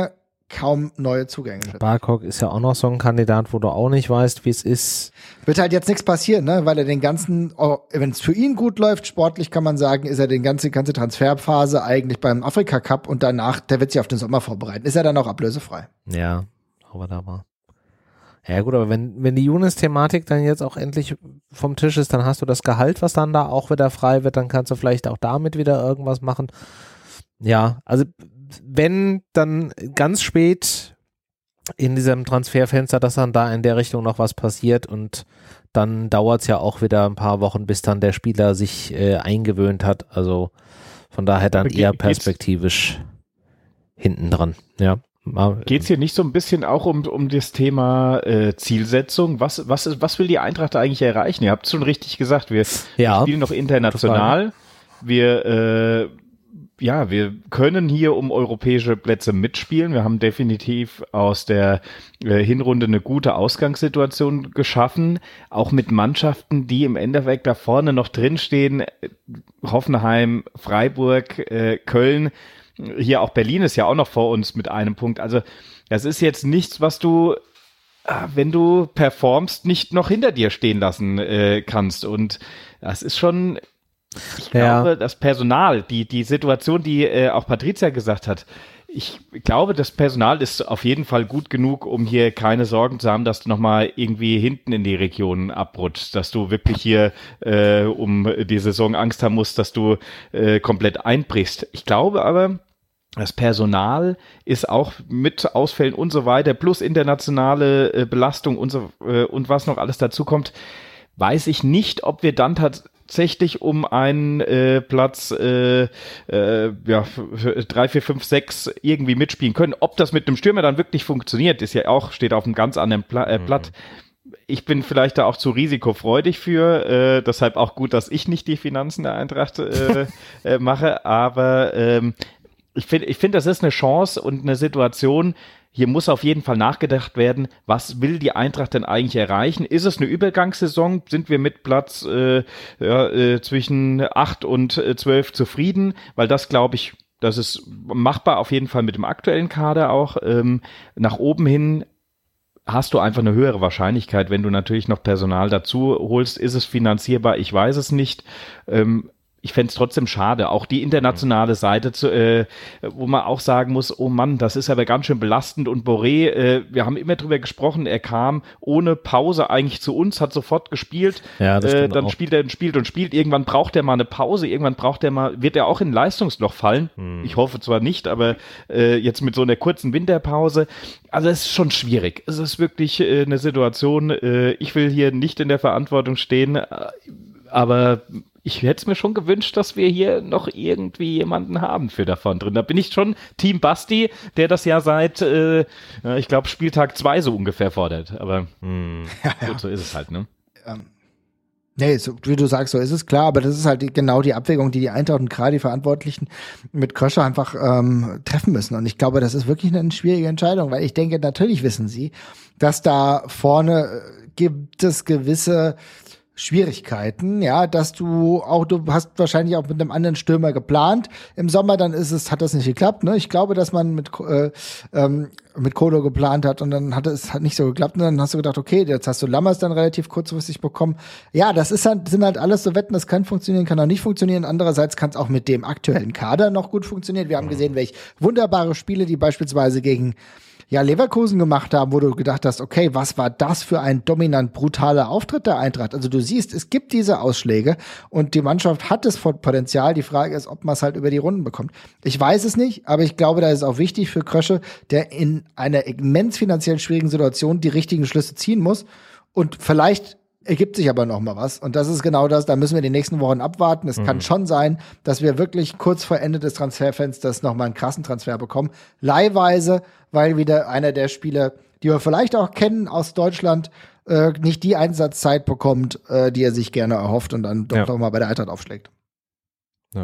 kaum neue Zugänge. Barkok ist ja auch noch so ein Kandidat, wo du auch nicht weißt, wie es ist. Wird halt jetzt nichts passieren, ne? Weil er den ganzen, wenn es für ihn gut läuft, sportlich kann man sagen, ist er den ganze, ganze Transferphase eigentlich beim Afrika Cup und danach, der wird sich auf den Sommer vorbereiten. Ist er dann auch ablösefrei? Ja, aber da war. Ja gut, aber wenn, wenn die Younes-Thematik dann jetzt auch endlich vom Tisch ist, dann hast du das Gehalt, was dann da auch wieder frei wird, dann kannst du vielleicht auch damit wieder irgendwas machen. Ja, also wenn dann ganz spät in diesem Transferfenster, dass dann da in der Richtung noch was passiert und dann dauert es ja auch wieder ein paar Wochen, bis dann der Spieler sich äh, eingewöhnt hat. Also von daher dann eher perspektivisch hinten dran. Ja. Geht es hier nicht so ein bisschen auch um, um das Thema äh, Zielsetzung? Was, was, was will die Eintracht eigentlich erreichen? Ihr habt es schon richtig gesagt, wir, ja, wir spielen noch international. Wir äh, Ja, wir können hier um europäische Plätze mitspielen. Wir haben definitiv aus der äh, Hinrunde eine gute Ausgangssituation geschaffen, auch mit Mannschaften, die im Endeffekt da vorne noch drinstehen. Hoffenheim, Freiburg, äh, Köln, hier auch Berlin ist ja auch noch vor uns mit einem Punkt. Also das ist jetzt nichts, was du, wenn du performst, nicht noch hinter dir stehen lassen äh, kannst. Und das ist schon... Ich glaube, ja. das Personal, die, die Situation, die äh, auch Patricia gesagt hat, ich glaube, das Personal ist auf jeden Fall gut genug, um hier keine Sorgen zu haben, dass du nochmal irgendwie hinten in die Region abrutschst, dass du wirklich hier äh, um die Saison Angst haben musst, dass du äh, komplett einbrichst. Ich glaube aber, das Personal ist auch mit Ausfällen und so weiter, plus internationale äh, Belastung und so äh, und was noch alles dazu kommt, weiß ich nicht, ob wir dann tatsächlich tatsächlich um einen äh, Platz äh, äh, ja, drei, vier, fünf, sechs irgendwie mitspielen können. Ob das mit einem Stürmer dann wirklich funktioniert, ist ja auch, steht auf einem ganz anderen Pla- äh, Blatt. Mhm. Ich bin vielleicht da auch zu risikofreudig für, äh, deshalb auch gut, dass ich nicht die Finanzen der Eintracht äh, äh, mache, aber ähm, ich finde, ich finde, das ist eine Chance und eine Situation. Hier muss auf jeden Fall nachgedacht werden, was will die Eintracht denn eigentlich erreichen? Ist es eine Übergangssaison? Sind wir mit Platz äh, ja, äh, zwischen acht und zwölf zufrieden? Weil das, glaube ich, das ist machbar auf jeden Fall mit dem aktuellen Kader auch. Ähm, nach oben hin hast du einfach eine höhere Wahrscheinlichkeit, wenn du natürlich noch Personal dazu holst. Ist es finanzierbar? Ich weiß es nicht. Ähm, Ich fände es trotzdem schade, auch die internationale Seite, zu, äh, wo man auch sagen muss, oh Mann, das ist aber ganz schön belastend und Boré, äh, wir haben immer drüber gesprochen, er kam ohne Pause eigentlich zu uns, hat sofort gespielt, ja, das äh, dann auch. spielt er und spielt und spielt, irgendwann braucht er mal eine Pause, irgendwann braucht er mal, wird er auch in Leistungsloch fallen, hm. ich hoffe zwar nicht, aber äh, jetzt mit so einer kurzen Winterpause, also es ist schon schwierig, es ist wirklich äh, eine Situation, äh, ich will hier nicht in der Verantwortung stehen, äh, aber ich hätte es mir schon gewünscht, dass wir hier noch irgendwie jemanden haben für davon drin. Da bin ich schon Team Basti, der das ja seit, äh, ich glaube, Spieltag zwei so ungefähr fordert. Aber hm, ja, ja. Gut, so ist es halt, ne? Ähm, nee, so, wie du sagst, so ist es klar, aber das ist halt die, genau die Abwägung, die die Eintracht und gerade die Verantwortlichen mit Kröscher einfach ähm, treffen müssen. Und ich glaube, das ist wirklich eine schwierige Entscheidung, weil ich denke, natürlich wissen sie, dass da vorne äh, gibt es gewisse Schwierigkeiten, ja, dass du auch, du hast wahrscheinlich auch mit einem anderen Stürmer geplant. Im Sommer dann ist es, hat das nicht geklappt, ne? Ich glaube, dass man mit, äh, ähm, mit Kolo geplant hat und dann hat es hat nicht so geklappt und dann hast du gedacht, okay, jetzt hast du Lammers dann relativ kurzfristig bekommen. Ja, das ist halt, sind halt alles so Wetten, das kann funktionieren, kann auch nicht funktionieren. Andererseits kann es auch mit dem aktuellen Kader noch gut funktionieren. Wir haben gesehen, welche wunderbare Spiele die beispielsweise gegen ja, Leverkusen gemacht haben, wo du gedacht hast, okay, was war das für ein dominant brutaler Auftritt der Eintracht? Also du siehst, es gibt diese Ausschläge und die Mannschaft hat das Potenzial. Die Frage ist, ob man es halt über die Runden bekommt. Ich weiß es nicht, aber ich glaube, da ist es auch wichtig für Krösche, der in einer immens finanziell schwierigen Situation die richtigen Schlüsse ziehen muss und vielleicht ergibt sich aber noch mal was. Und das ist genau das, da müssen wir die nächsten Wochen abwarten. Es mhm. kann schon sein, dass wir wirklich kurz vor Ende des Transferfensters noch mal einen krassen Transfer bekommen. Leihweise, weil wieder einer der Spieler, die wir vielleicht auch kennen aus Deutschland, äh, nicht die Einsatzzeit bekommt, äh, die er sich gerne erhofft und dann doch ja. noch mal bei der Eintracht aufschlägt. Ja.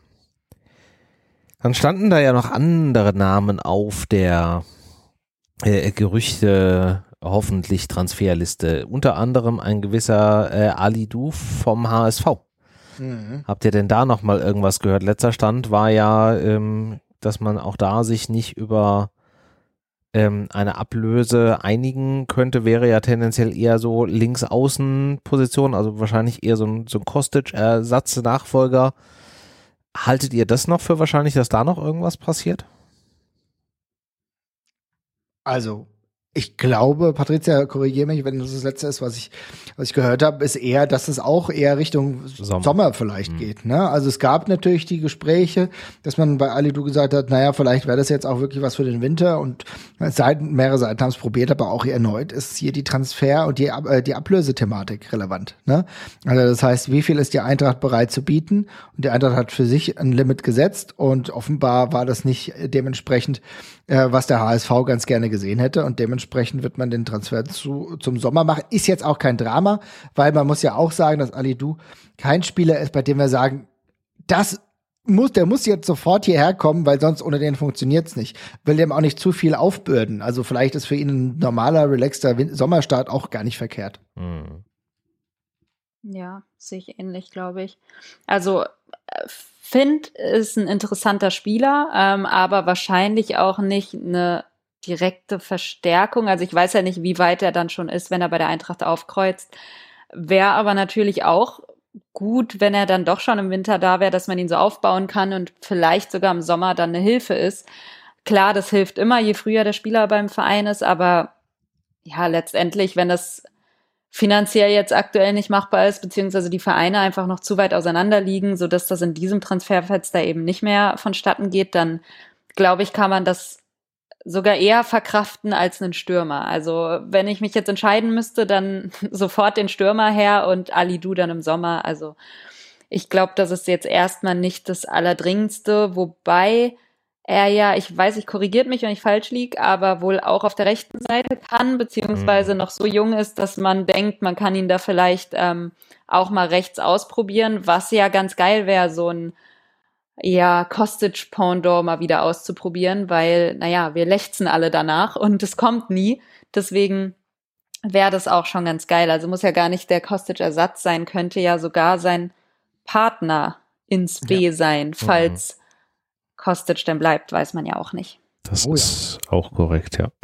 Dann standen da ja noch andere Namen auf der äh, Gerüchte hoffentlich Transferliste. Unter anderem ein gewisser äh, Ali Duf vom H S V. Mhm. Habt ihr denn da noch mal irgendwas gehört? Letzter Stand war ja, ähm, dass man auch da sich nicht über ähm, eine Ablöse einigen könnte, wäre ja tendenziell eher so Linksaußenposition, also wahrscheinlich eher so ein, so ein Kostic-Ersatz-Nachfolger. Haltet ihr das noch für wahrscheinlich, dass da noch irgendwas passiert? Also, ich glaube, Patricia, korrigiere mich, wenn das das Letzte ist, was ich, was ich gehört habe, ist eher, dass es auch eher Richtung Sommer, Sommer vielleicht mhm. geht. Ne? Also es gab natürlich die Gespräche, dass man bei Ali Du gesagt hat, naja, vielleicht wäre das jetzt auch wirklich was für den Winter und Seiten, mehrere Seiten haben es probiert, aber auch erneut ist hier die Transfer- und die, äh, die Ablösethematik relevant. Ne? Also das heißt, wie viel ist die Eintracht bereit zu bieten? Und die Eintracht hat für sich ein Limit gesetzt und offenbar war das nicht dementsprechend, äh, was der H S V ganz gerne gesehen hätte und dementsprechend wird man den Transfer zu, zum Sommer machen. Ist jetzt auch kein Drama, weil man muss ja auch sagen, dass Ali Du kein Spieler ist, bei dem wir sagen, das muss, der muss jetzt sofort hierher kommen, weil sonst ohne den funktioniert's nicht. Will dem auch nicht zu viel aufbürden. Also vielleicht ist für ihn ein normaler, relaxter Win- Sommerstart auch gar nicht verkehrt. Mhm. Ja, sehe ich ähnlich, glaube ich. Also Finn ist ein interessanter Spieler, ähm, aber wahrscheinlich auch nicht eine direkte Verstärkung. Also ich weiß ja nicht, wie weit er dann schon ist, wenn er bei der Eintracht aufkreuzt. Wäre aber natürlich auch gut, wenn er dann doch schon im Winter da wäre, dass man ihn so aufbauen kann und vielleicht sogar im Sommer dann eine Hilfe ist. Klar, das hilft immer, je früher der Spieler beim Verein ist, aber ja, letztendlich, wenn das finanziell jetzt aktuell nicht machbar ist, beziehungsweise die Vereine einfach noch zu weit auseinander liegen, sodass das in diesem Transferfenster eben nicht mehr vonstatten geht, dann glaube ich, kann man das sogar eher verkraften als einen Stürmer. Also wenn ich mich jetzt entscheiden müsste, dann sofort den Stürmer her und Ali Du dann im Sommer. Also ich glaube, das ist jetzt erstmal nicht das Allerdringendste, wobei er ja, ich weiß, ich korrigiert mich, wenn ich falsch liege, aber wohl auch auf der rechten Seite kann, beziehungsweise noch so jung ist, dass man denkt, man kann ihn da vielleicht ähm, auch mal rechts ausprobieren, was ja ganz geil wäre, so ein ja, Kostic-Pendant mal wieder auszuprobieren, weil, naja, wir lechzen alle danach und es kommt nie. Deswegen wäre das auch schon ganz geil. Also muss ja gar nicht der Kostic-Ersatz sein, könnte ja sogar sein Partner ins B ja. sein, falls mhm. Kostic denn bleibt, weiß man ja auch nicht. Das oh, ist ja. auch korrekt, ja.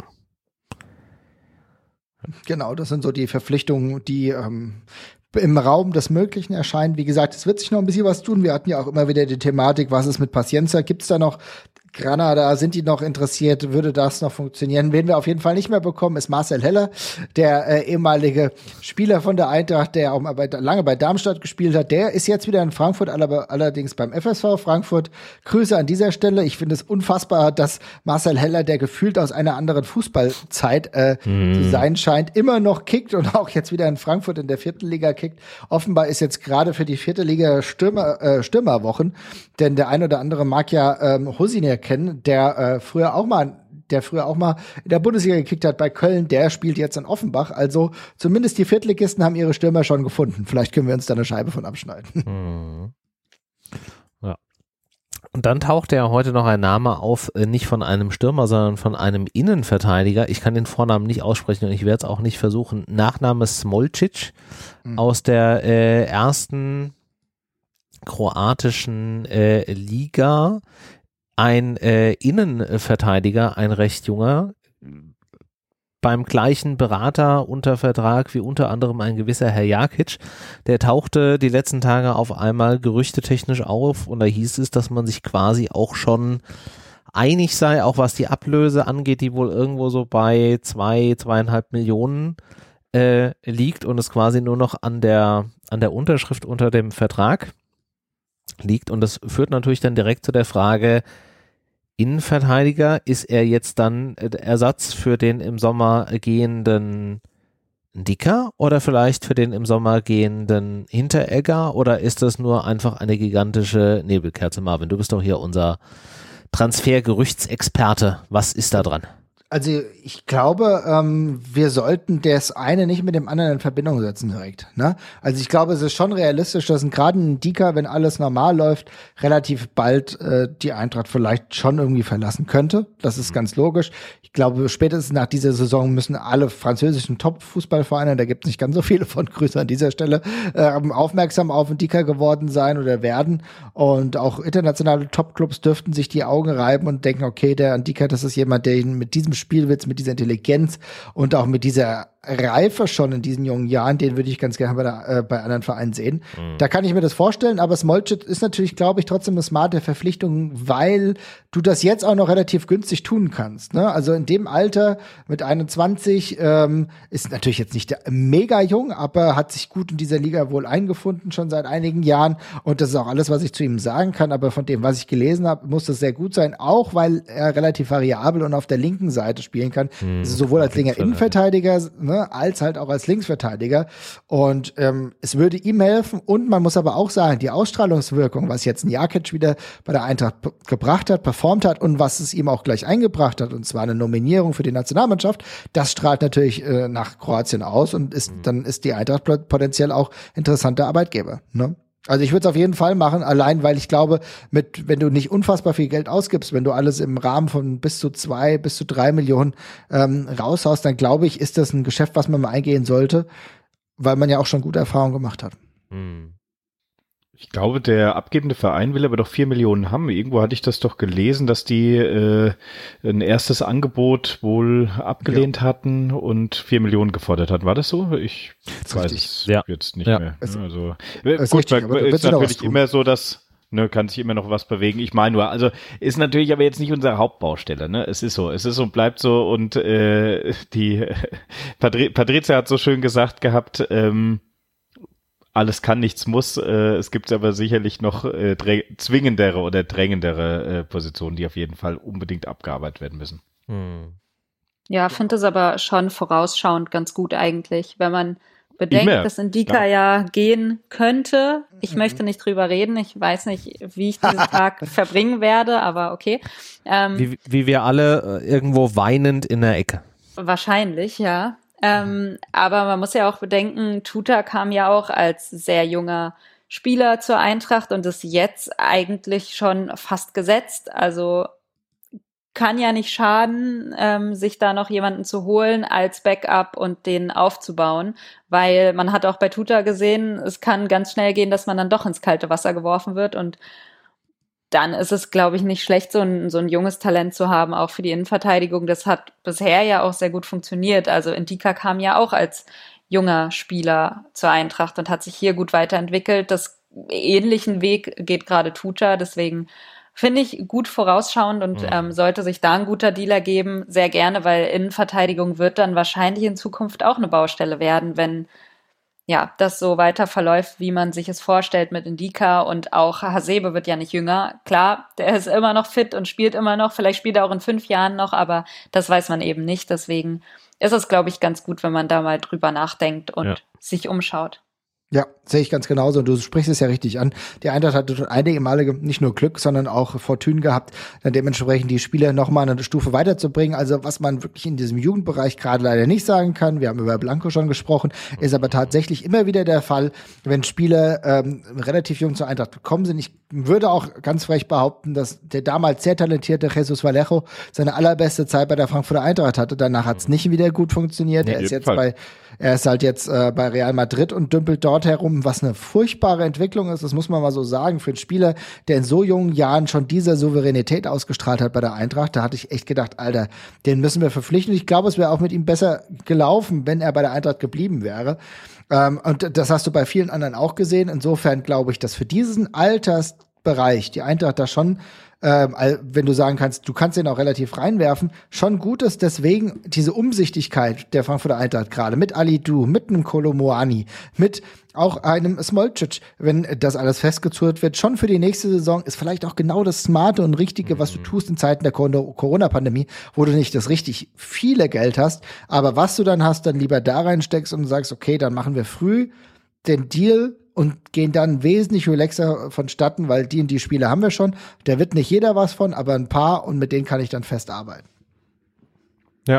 Genau, das sind so die Verpflichtungen, die ähm, im Raum des Möglichen erscheinen. Wie gesagt, es wird sich noch ein bisschen was tun. Wir hatten ja auch immer wieder die Thematik, was ist mit Paciencia? Gibt es da noch Granada, sind die noch interessiert? Würde das noch funktionieren? Wen wir auf jeden Fall nicht mehr bekommen, ist Marcel Heller, der äh, ehemalige Spieler von der Eintracht, der auch mal bei, lange bei Darmstadt gespielt hat. Der ist jetzt wieder in Frankfurt, aller, allerdings beim F S V Frankfurt. Grüße an dieser Stelle. Ich finde es unfassbar, dass Marcel Heller, der gefühlt aus einer anderen Fußballzeit äh, mm. zu sein scheint, immer noch kickt und auch jetzt wieder in Frankfurt in der vierten Liga kickt. Offenbar ist jetzt gerade für die vierte Liga Stürmer, äh, Stürmerwochen, denn der ein oder andere mag ja ähm, Hosinek kennen, der äh, früher auch mal der früher auch mal in der Bundesliga gekickt hat bei Köln, der spielt jetzt in Offenbach. Also zumindest die Viertligisten haben ihre Stürmer schon gefunden. Vielleicht können wir uns da eine Scheibe von abschneiden. Mhm. Ja. Und dann taucht ja heute noch ein Name auf, äh, nicht von einem Stürmer, sondern von einem Innenverteidiger. Ich kann den Vornamen nicht aussprechen und ich werde es auch nicht versuchen. Nachname Smolcic mhm. aus der äh, ersten kroatischen äh, Liga. Ein äh, Innenverteidiger, ein recht junger, beim gleichen Berater unter Vertrag wie unter anderem ein gewisser Herr Jakic, der tauchte die letzten Tage auf einmal gerüchtetechnisch auf und da hieß es, dass man sich quasi auch schon einig sei, auch was die Ablöse angeht, die wohl irgendwo so bei zwei, zweieinhalb Millionen äh, liegt und es quasi nur noch an der, an der Unterschrift unter dem Vertrag liegt und das führt natürlich dann direkt zu der Frage, Innenverteidiger, ist er jetzt dann Ersatz für den im Sommer gehenden Dicker oder vielleicht für den im Sommer gehenden Hinteregger oder ist das nur einfach eine gigantische Nebelkerze? Marvin, du bist doch hier unser Transfergerüchtsexperte. Was ist da dran? Also ich glaube, ähm, wir sollten das eine nicht mit dem anderen in Verbindung setzen direkt. Ne? Also ich glaube, es ist schon realistisch, dass gerade ein Dika, wenn alles normal läuft, relativ bald äh, die Eintracht vielleicht schon irgendwie verlassen könnte. Das ist ganz logisch. Ich glaube, spätestens nach dieser Saison müssen alle französischen Top-Fußballvereine, da gibt es nicht ganz so viele von, Grüße an dieser Stelle, äh, aufmerksam auf den Dika geworden sein oder werden. Und auch internationale Top-Clubs dürften sich die Augen reiben und denken, okay, der Dika, das ist jemand, der ihn mit diesem Spielwitz, mit dieser Intelligenz und auch mit dieser Reife schon in diesen jungen Jahren, den würde ich ganz gerne bei, der, äh, bei anderen Vereinen sehen. Mhm. Da kann ich mir das vorstellen, aber Smolcic ist natürlich, glaube ich, trotzdem eine smarte Verpflichtung, weil du das jetzt auch noch relativ günstig tun kannst. Ne? Also in dem Alter mit einundzwanzig ähm, ist natürlich jetzt nicht mega jung, aber hat sich gut in dieser Liga wohl eingefunden, schon seit einigen Jahren. Und das ist auch alles, was ich zu ihm sagen kann. Aber von dem, was ich gelesen habe, muss das sehr gut sein, auch weil er relativ variabel und auf der linken Seite spielen kann. Mhm. Also sowohl als linker Innenverteidiger, ne, als halt auch als Linksverteidiger. Und ähm, es würde ihm helfen. Und man muss aber auch sagen, die Ausstrahlungswirkung, was jetzt ein Jakic wieder bei der Eintracht p- gebracht hat, performt hat und was es ihm auch gleich eingebracht hat, und zwar eine Nominierung für die Nationalmannschaft, das strahlt natürlich äh, nach Kroatien aus und ist, mhm. dann ist die Eintracht potenziell auch interessanter Arbeitgeber. Ne? Also ich würde es auf jeden Fall machen, allein weil ich glaube, mit wenn du nicht unfassbar viel Geld ausgibst, wenn du alles im Rahmen von bis zu zwei, bis zu drei Millionen ähm, raushaust, dann glaube ich, ist das ein Geschäft, was man mal eingehen sollte, weil man ja auch schon gute Erfahrungen gemacht hat. Hm. Ich glaube, der abgebende Verein will aber doch vier Millionen haben. Irgendwo hatte ich das doch gelesen, dass die äh, ein erstes Angebot wohl abgelehnt ja. hatten und vier Millionen gefordert hatten. War das so? Ich das weiß es ja. jetzt nicht ja. mehr. Es, also es gut, richtig, weil, ist natürlich immer so, dass ne, kann sich immer noch was bewegen. Ich meine nur, also ist natürlich aber jetzt nicht unsere Hauptbaustelle. Ne, es ist so, es ist und bleibt so. Und äh, die Patri- Patrizia hat so schön gesagt gehabt. Ähm, Alles kann, nichts muss. Äh, es gibt aber sicherlich noch äh, drä- zwingendere oder drängendere äh, Positionen, die auf jeden Fall unbedingt abgearbeitet werden müssen. Hm. Ja, finde es aber schon vorausschauend ganz gut eigentlich, wenn man bedenkt, Immer. dass Indika ja. ja gehen könnte. Ich mhm. möchte nicht drüber reden. Ich weiß nicht, wie ich diesen Tag verbringen werde, aber okay. Ähm, wie, wie wir alle äh, irgendwo weinend in der Ecke. Wahrscheinlich, ja. Ähm, aber man muss ja auch bedenken, Tuta kam ja auch als sehr junger Spieler zur Eintracht und ist jetzt eigentlich schon fast gesetzt. Also kann ja nicht schaden, ähm, sich da noch jemanden zu holen als Backup und den aufzubauen, weil man hat auch bei Tuta gesehen, es kann ganz schnell gehen, dass man dann doch ins kalte Wasser geworfen wird und dann ist es, glaube ich, nicht schlecht, so ein, so ein junges Talent zu haben, auch für die Innenverteidigung. Das hat bisher ja auch sehr gut funktioniert. Also Indika kam ja auch als junger Spieler zur Eintracht und hat sich hier gut weiterentwickelt. Das ähnlichen Weg geht gerade Tuta, deswegen finde ich gut vorausschauend und mhm. ähm, sollte sich da ein guter Deal ergeben, sehr gerne, weil Innenverteidigung wird dann wahrscheinlich in Zukunft auch eine Baustelle werden, wenn ja, das so weiter verläuft, wie man sich es vorstellt mit Indika und auch Hasebe wird ja nicht jünger. Klar, der ist immer noch fit und spielt immer noch, vielleicht spielt er auch in fünf Jahren noch, aber das weiß man eben nicht. Deswegen ist es, glaube ich, ganz gut, wenn man da mal drüber nachdenkt und ja. sich umschaut. Ja, sehe ich ganz genauso. Und du sprichst es ja richtig an. Die Eintracht hatte schon einige Male nicht nur Glück, sondern auch Fortune gehabt, dann dementsprechend die Spieler nochmal eine Stufe weiterzubringen. Also was man wirklich in diesem Jugendbereich gerade leider nicht sagen kann, wir haben über Blanco schon gesprochen, ist aber tatsächlich immer wieder der Fall, wenn Spieler ähm, relativ jung zur Eintracht gekommen sind. Ich würde auch ganz frech behaupten, dass der damals sehr talentierte Jesus Vallejo seine allerbeste Zeit bei der Frankfurter Eintracht hatte. Danach hat es nicht wieder gut funktioniert. Nee, er ist jetzt Fall. bei Er ist halt jetzt äh, bei Real Madrid und dümpelt dort herum, was eine furchtbare Entwicklung ist, das muss man mal so sagen, für einen Spieler, der in so jungen Jahren schon diese Souveränität ausgestrahlt hat bei der Eintracht. Da hatte ich echt gedacht, Alter, den müssen wir verpflichten. Ich glaube, es wäre auch mit ihm besser gelaufen, wenn er bei der Eintracht geblieben wäre. Ähm, und das hast du bei vielen anderen auch gesehen. Insofern glaube ich, dass für diesen Altersbereich die Eintracht da schon Ähm, wenn du sagen kannst, du kannst den auch relativ reinwerfen, schon gut ist. Deswegen diese Umsichtigkeit der Frankfurter Eintracht gerade mit Ali Du, mit einem Kolo Muani, mit auch einem Smolcic, wenn das alles festgezurrt wird, schon für die nächste Saison ist vielleicht auch genau das Smarte und Richtige, was du tust in Zeiten der Corona-Pandemie, wo du nicht das richtig viele Geld hast, aber was du dann hast, dann lieber da reinsteckst und sagst, okay, dann machen wir früh den Deal und gehen dann wesentlich relaxer vonstatten, weil die und die Spiele haben wir schon. Da wird nicht jeder was von, aber ein paar und mit denen kann ich dann fest arbeiten. Ja.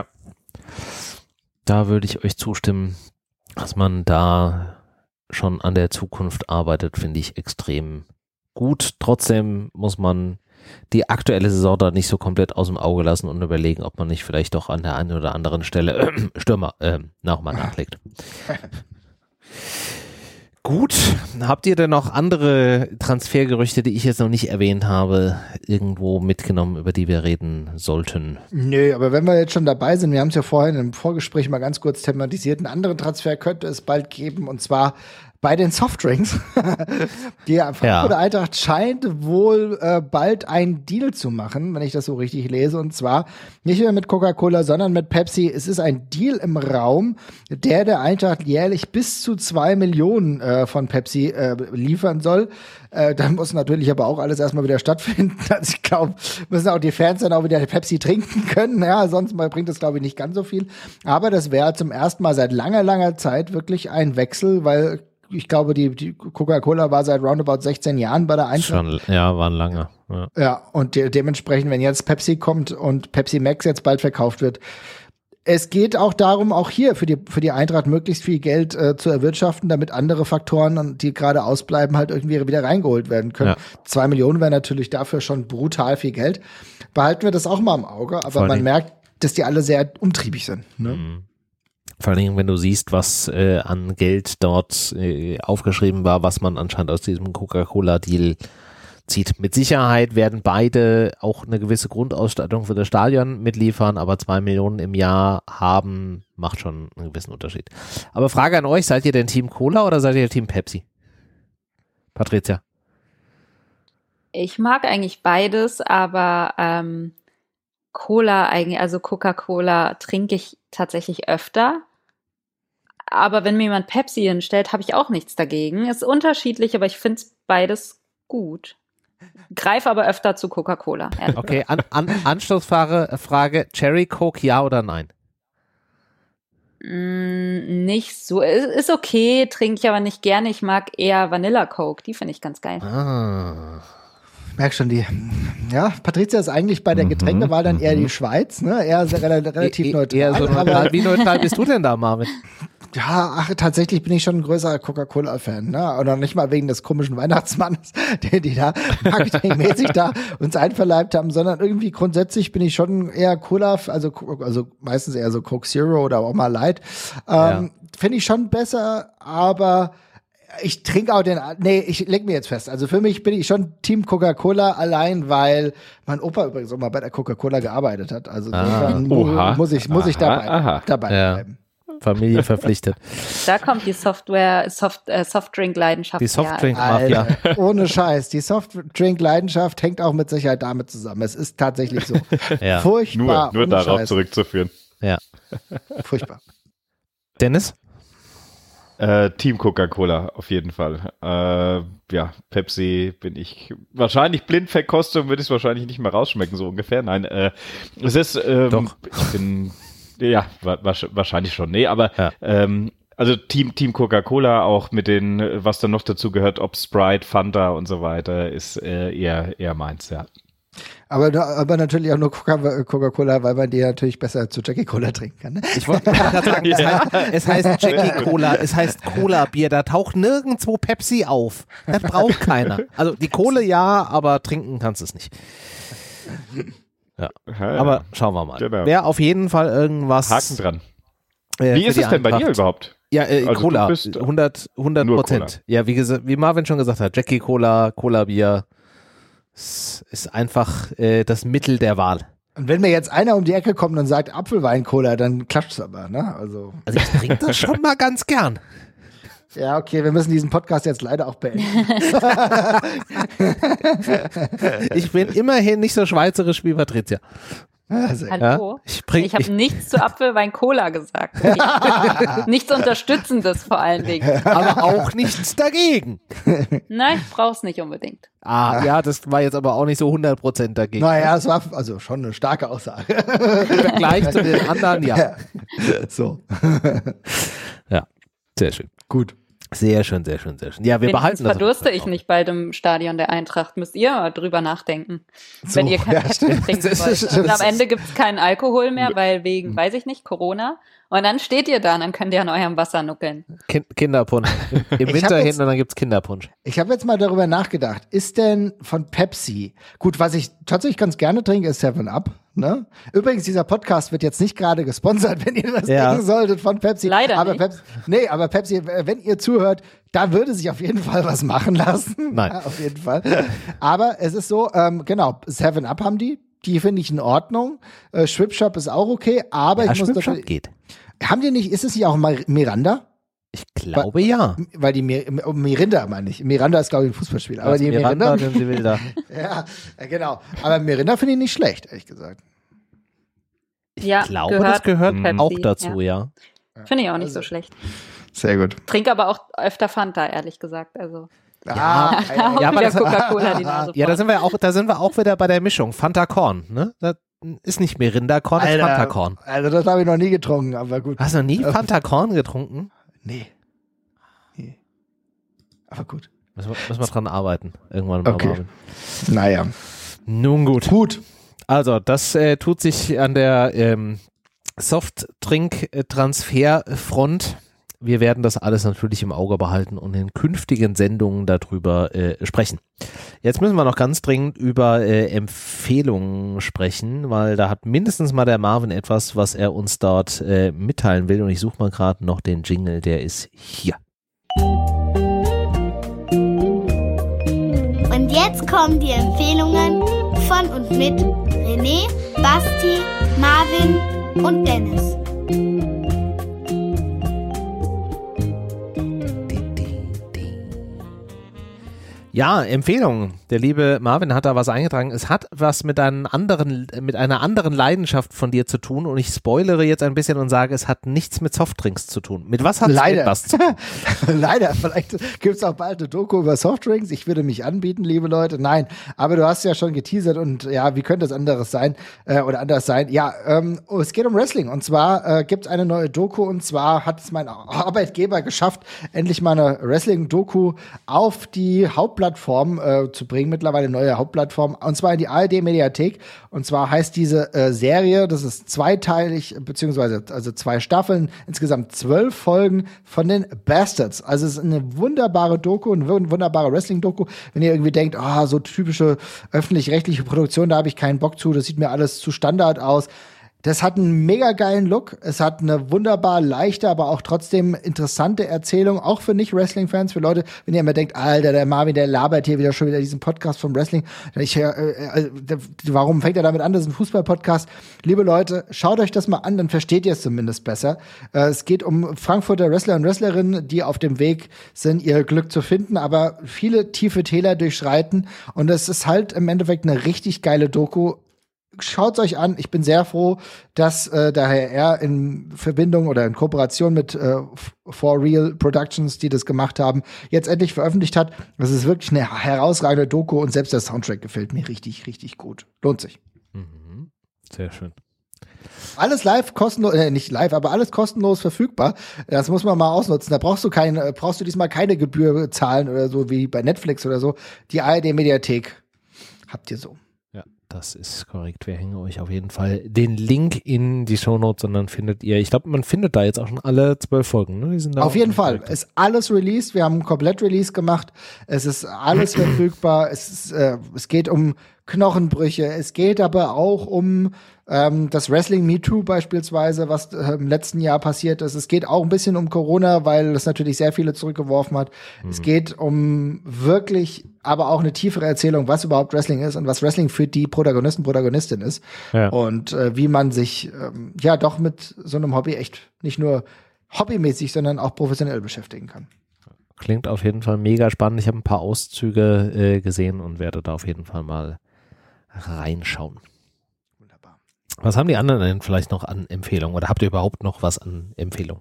Da würde ich euch zustimmen, dass man da schon an der Zukunft arbeitet, finde ich extrem gut. Trotzdem muss man die aktuelle Saison da nicht so komplett aus dem Auge lassen und überlegen, ob man nicht vielleicht doch an der einen oder anderen Stelle äh, Stürmer äh, nochmal nachlegt. Gut, habt ihr denn noch andere Transfergerüchte, die ich jetzt noch nicht erwähnt habe, irgendwo mitgenommen, über die wir reden sollten? Nö, aber wenn wir jetzt schon dabei sind, wir haben es ja vorhin im Vorgespräch mal ganz kurz thematisiert, einen anderen Transfer könnte es bald geben, und zwar bei den Softdrinks. Die Frankfurter ja. Eintracht scheint wohl äh, bald einen Deal zu machen, wenn ich das so richtig lese, und zwar nicht mehr mit Coca-Cola, sondern mit Pepsi. Es ist ein Deal im Raum, der der Eintracht jährlich bis zu zwei Millionen äh, von Pepsi äh, liefern soll. Äh, dann muss natürlich aber auch alles erstmal wieder stattfinden. Also ich glaube, müssen auch die Fans dann auch wieder Pepsi trinken können. Ja, sonst mal bringt das, glaube ich, nicht ganz so viel. Aber das wäre zum ersten Mal seit langer, langer Zeit wirklich ein Wechsel, weil ich glaube, die, die Coca-Cola war seit roundabout sechzehn Jahren bei der Eintracht. Schon, ja, waren lange. Ja, ja und de- dementsprechend, wenn jetzt Pepsi kommt und Pepsi Max jetzt bald verkauft wird, es geht auch darum, auch hier für die, für die Eintracht möglichst viel Geld äh, zu erwirtschaften, damit andere Faktoren, die gerade ausbleiben, halt irgendwie wieder reingeholt werden können. Ja. Zwei Millionen wäre natürlich dafür schon brutal viel Geld. Behalten wir das auch mal im Auge, aber Voll man nicht. merkt, dass die alle sehr umtriebig sind. Ne? Mhm. Vor allen Dingen, wenn du siehst, was äh, an Geld dort äh, aufgeschrieben war, was man anscheinend aus diesem Coca-Cola-Deal zieht. Mit Sicherheit werden beide auch eine gewisse Grundausstattung für das Stadion mitliefern, aber zwei Millionen im Jahr haben, macht schon einen gewissen Unterschied. Aber Frage an euch, seid ihr denn Team Cola oder seid ihr Team Pepsi? Patricia? Ich mag eigentlich beides, aber ähm, Cola eigentlich, also Coca-Cola trinke ich tatsächlich öfter. Aber wenn mir jemand Pepsi hinstellt, habe ich auch nichts dagegen. Ist unterschiedlich, aber ich finde es beides gut. Greif aber öfter zu Coca-Cola. Okay, an, an, Anschlussfrage, Frage, Cherry Coke, ja oder nein? Mm, nicht so. Ist okay, trinke ich aber nicht gerne. Ich mag eher Vanilla Coke, die finde ich ganz geil. Ah. Merk schon, die, ja, Patricia ist eigentlich bei der Getränkewahl dann eher die Schweiz, ne, eher sehr, relativ e, neutral. Eher so neutral. Wie neutral bist du denn da, Marvin? Ja, ach, tatsächlich bin ich schon ein größerer Coca-Cola-Fan, ne? Oder nicht mal wegen des komischen Weihnachtsmannes, den die da marketingmäßig da uns einverleibt haben, sondern irgendwie grundsätzlich bin ich schon eher Cola, also, also meistens eher so Coke Zero oder auch mal Light. Ähm, ja. Finde ich schon besser, aber ich trinke auch den, nee, ich leg mir jetzt fest. Also für mich bin ich schon Team Coca-Cola allein, weil mein Opa übrigens auch mal bei der Coca-Cola gearbeitet hat. Also ah. dann muss ich, muss ich dabei, aha. dabei ja. bleiben. Familie verpflichtet. Da kommt die Software, Soft, äh, Softdrink-Leidenschaft. Die Softdrink-Mafia. Ohne Scheiß. Die Softdrink-Leidenschaft hängt auch mit Sicherheit damit zusammen. Es ist tatsächlich so. ja. Furchtbar. Nur, nur darauf Scheiß. zurückzuführen. Ja. Furchtbar. Dennis? Äh, Team Coca-Cola, auf jeden Fall. Äh, ja, Pepsi bin ich wahrscheinlich Blindverkostung, würde ich es wahrscheinlich nicht mehr rausschmecken, so ungefähr. Nein, äh, es ist, ähm, Doch. ich bin, ja, wa- wahrscheinlich schon, nee, aber ja. ähm, also Team, Team Coca-Cola auch mit den, was dann noch dazu gehört, ob Sprite, Fanta und so weiter, ist äh, eher, eher meins, ja. Aber, aber natürlich auch nur Coca-Cola, weil man die natürlich besser zu Jackie Cola trinken kann. Ne? Ich wollte gerade sagen, es, heißt, es heißt Jackie Cola, es heißt Cola-Bier, da taucht nirgendwo Pepsi auf. Das braucht keiner. Also die Kohle ja, aber trinken kannst du es nicht. Ja. Ja, ja. Aber schauen wir mal. Genau. Wäre auf jeden Fall irgendwas. Haken dran. Äh, Wie ist es denn bei dir überhaupt? Ja, äh, Also Cola, du bist hundert Prozent. Ja, wie, gesagt, wie Marvin schon gesagt hat, Jackie Cola, Cola-Bier. Es ist einfach äh, das Mittel der Wahl. Und wenn mir jetzt einer um die Ecke kommt und sagt Apfelwein-Cola, dann klatscht es aber, ne? Also, also ich trinke das schon mal ganz gern. Ja, okay, wir müssen diesen Podcast jetzt leider auch beenden. Ich bin immerhin nicht so schweizerisch wie Patricia. Also, Hallo? Ja, ich bring, ich habe ich, nichts zu Apfelwein Cola gesagt. Ich, nichts Unterstützendes vor allen Dingen. aber auch nichts dagegen. Nein, ich brauch's nicht unbedingt. Ah, ja, das war jetzt aber auch nicht so hundert Prozent dagegen. Naja, es war also schon eine starke Aussage. Im Vergleich zu den anderen, ja. So. Ja, sehr schön. Gut. Sehr schön, sehr schön, sehr schön. Ja, wir Wenigstens behalten das. verdurste ich nicht bald im Stadion der Eintracht. Müsst ihr mal drüber nachdenken, So, wenn ihr kein ja, Pepsi stimmt. trinken Das ist- wollt. Und das am ist- Ende gibt's keinen Alkohol mehr, weil wegen, weiß ich nicht, Corona. Und dann steht ihr da und dann könnt ihr an eurem Wasser nuckeln. Kind, Kinderpunsch. Im, im Ich Winter hab hin jetzt- und dann gibt's Kinderpunsch. Ich habe jetzt mal darüber nachgedacht. Ist denn von Pepsi, gut, was ich tatsächlich ganz gerne trinke, ist seven up. Ne? Übrigens, dieser Podcast wird jetzt nicht gerade gesponsert, wenn ihr das Ja. denken solltet von Pepsi. Leider aber nicht. Pepsi, nee, aber Pepsi, wenn ihr zuhört, da würde sich auf jeden Fall was machen lassen. Nein. Ja, auf jeden Fall. Aber es ist so, ähm, genau, seven up haben die. Die finde ich in Ordnung. Äh, Schwipschap ist auch okay, aber Ja, ich muss Schwipschap natürlich- geht. Haben die nicht, ist es nicht auch Mar- Miranda? Ich glaube ja. Weil die Mir oh, Mirinda meine ich. Miranda ist, glaube ich, ein Fußballspieler. Aber Als die Miranda, Mirinda, den sie will da. ja, ja, genau. Aber Mirinda finde ich nicht schlecht, ehrlich gesagt. Ich Ja, glaube, gehört das gehört zu Pepsi, auch dazu, ja. Finde ich auch nicht Also- so schlecht. Sehr gut. Trinke aber auch öfter Fanta, ehrlich gesagt. Also Ah, auch Ja, aber wieder das- Coca-Cola die Nase Ja, da voll. sind wir auch, da sind wir auch wieder bei der Mischung. Fanta Korn, ne? Das ist nicht Mirinda Korn, das ist Fanta Korn. Also das habe ich noch nie getrunken, aber gut. Hast du noch nie Fanta Korn getrunken? Nee. nee. Aber gut. Müssen wir, müssen wir dran arbeiten. Irgendwann mal. Okay. Marvin. Naja. Nun gut. Gut. Also, das äh, tut sich an der ähm, Softdrink-Transferfront. Wir werden das alles natürlich im Auge behalten und in künftigen Sendungen darüber äh, sprechen. Jetzt müssen wir noch ganz dringend über äh, Empfehlungen sprechen, weil da hat mindestens mal der Marvin etwas, was er uns dort äh, mitteilen will. Und ich suche mal gerade noch den Jingle, der ist hier. Und jetzt kommen die Empfehlungen von und mit René, Basti, Marvin und Dennis. Ja, Empfehlung. Der liebe Marvin hat da was eingetragen. Es hat was mit einem anderen, mit einer anderen Leidenschaft von dir zu tun und ich spoilere jetzt ein bisschen und sage, es hat nichts mit Softdrinks zu tun. Mit was hat es Leider. etwas zu tun? Leider, vielleicht gibt es auch bald eine Doku über Softdrinks. Ich würde mich anbieten, liebe Leute. Nein, aber du hast ja schon geteasert und ja, wie könnte es anderes sein äh, oder anders sein? Ja, ähm, oh, es geht um Wrestling und zwar äh, gibt es eine neue Doku und zwar hat es mein Arbeitgeber geschafft, endlich mal eine Wrestling-Doku auf die Hauptplattform äh, zu bringen. Mittlerweile eine neue Hauptplattform und zwar in die A R D-Mediathek und zwar heißt diese äh, Serie, das ist zweiteilig, beziehungsweise also zwei Staffeln, insgesamt zwölf Folgen von den Bastards. Also es ist eine wunderbare Doku, eine wunderbare Wrestling-Doku. Wenn ihr irgendwie denkt, ah, so typische öffentlich-rechtliche Produktion, da habe ich keinen Bock zu, das sieht mir alles zu Standard aus. Das hat einen mega geilen Look. Es hat eine wunderbar leichte, aber auch trotzdem interessante Erzählung, auch für Nicht-Wrestling-Fans, für Leute, wenn ihr immer denkt, Alter, der Marvin, der labert hier wieder schon wieder diesen Podcast vom Wrestling. Ich, äh, äh, warum fängt er damit an? Das ist ein Fußball-Podcast. Liebe Leute, schaut euch das mal an, dann versteht ihr es zumindest besser. Äh, es geht um Frankfurter Wrestler und Wrestlerinnen, die auf dem Weg sind, ihr Glück zu finden, aber viele tiefe Täler durchschreiten. Und es ist halt im Endeffekt eine richtig geile Doku. Schaut's euch an. Ich bin sehr froh, dass äh, der Herr R. in Verbindung oder in Kooperation mit äh, For Real Productions, die das gemacht haben, jetzt endlich veröffentlicht hat. Das ist wirklich eine herausragende Doku und selbst der Soundtrack gefällt mir richtig, richtig gut. Lohnt sich. Mhm. Sehr schön. Alles live, kostenlos, äh, nicht live, aber alles kostenlos verfügbar. Das muss man mal ausnutzen. Da brauchst du keine, brauchst du diesmal keine Gebühr zahlen oder so wie bei Netflix oder so. Die A R D-Mediathek habt ihr so. Ja, das ist korrekt. Wir hängen euch auf jeden Fall den Link in die Shownotes und dann findet ihr, ich glaube, man findet da jetzt auch schon alle zwölf Folgen. Ne? Die sind da Auf jeden Fall. direkt. Ist alles released. Wir haben ein Komplett-Release gemacht. Es ist alles verfügbar. Es, ist, äh, es geht um Knochenbrüche. Es geht aber auch um ähm, das Wrestling Me Too beispielsweise, was äh, im letzten Jahr passiert ist. Es geht auch ein bisschen um Corona, weil das natürlich sehr viele zurückgeworfen hat. Mhm. Es geht um wirklich, aber auch eine tiefere Erzählung, was überhaupt Wrestling ist und was Wrestling für die Protagonisten, Protagonistin ist. Ja. Und äh, wie man sich ähm, ja doch mit so einem Hobby echt nicht nur hobbymäßig, sondern auch professionell beschäftigen kann. Klingt auf jeden Fall mega spannend. Ich habe ein paar Auszüge äh, gesehen und werde da auf jeden Fall mal reinschauen. Wunderbar. Was haben die anderen denn vielleicht noch an Empfehlungen? Oder habt ihr überhaupt noch was an Empfehlungen?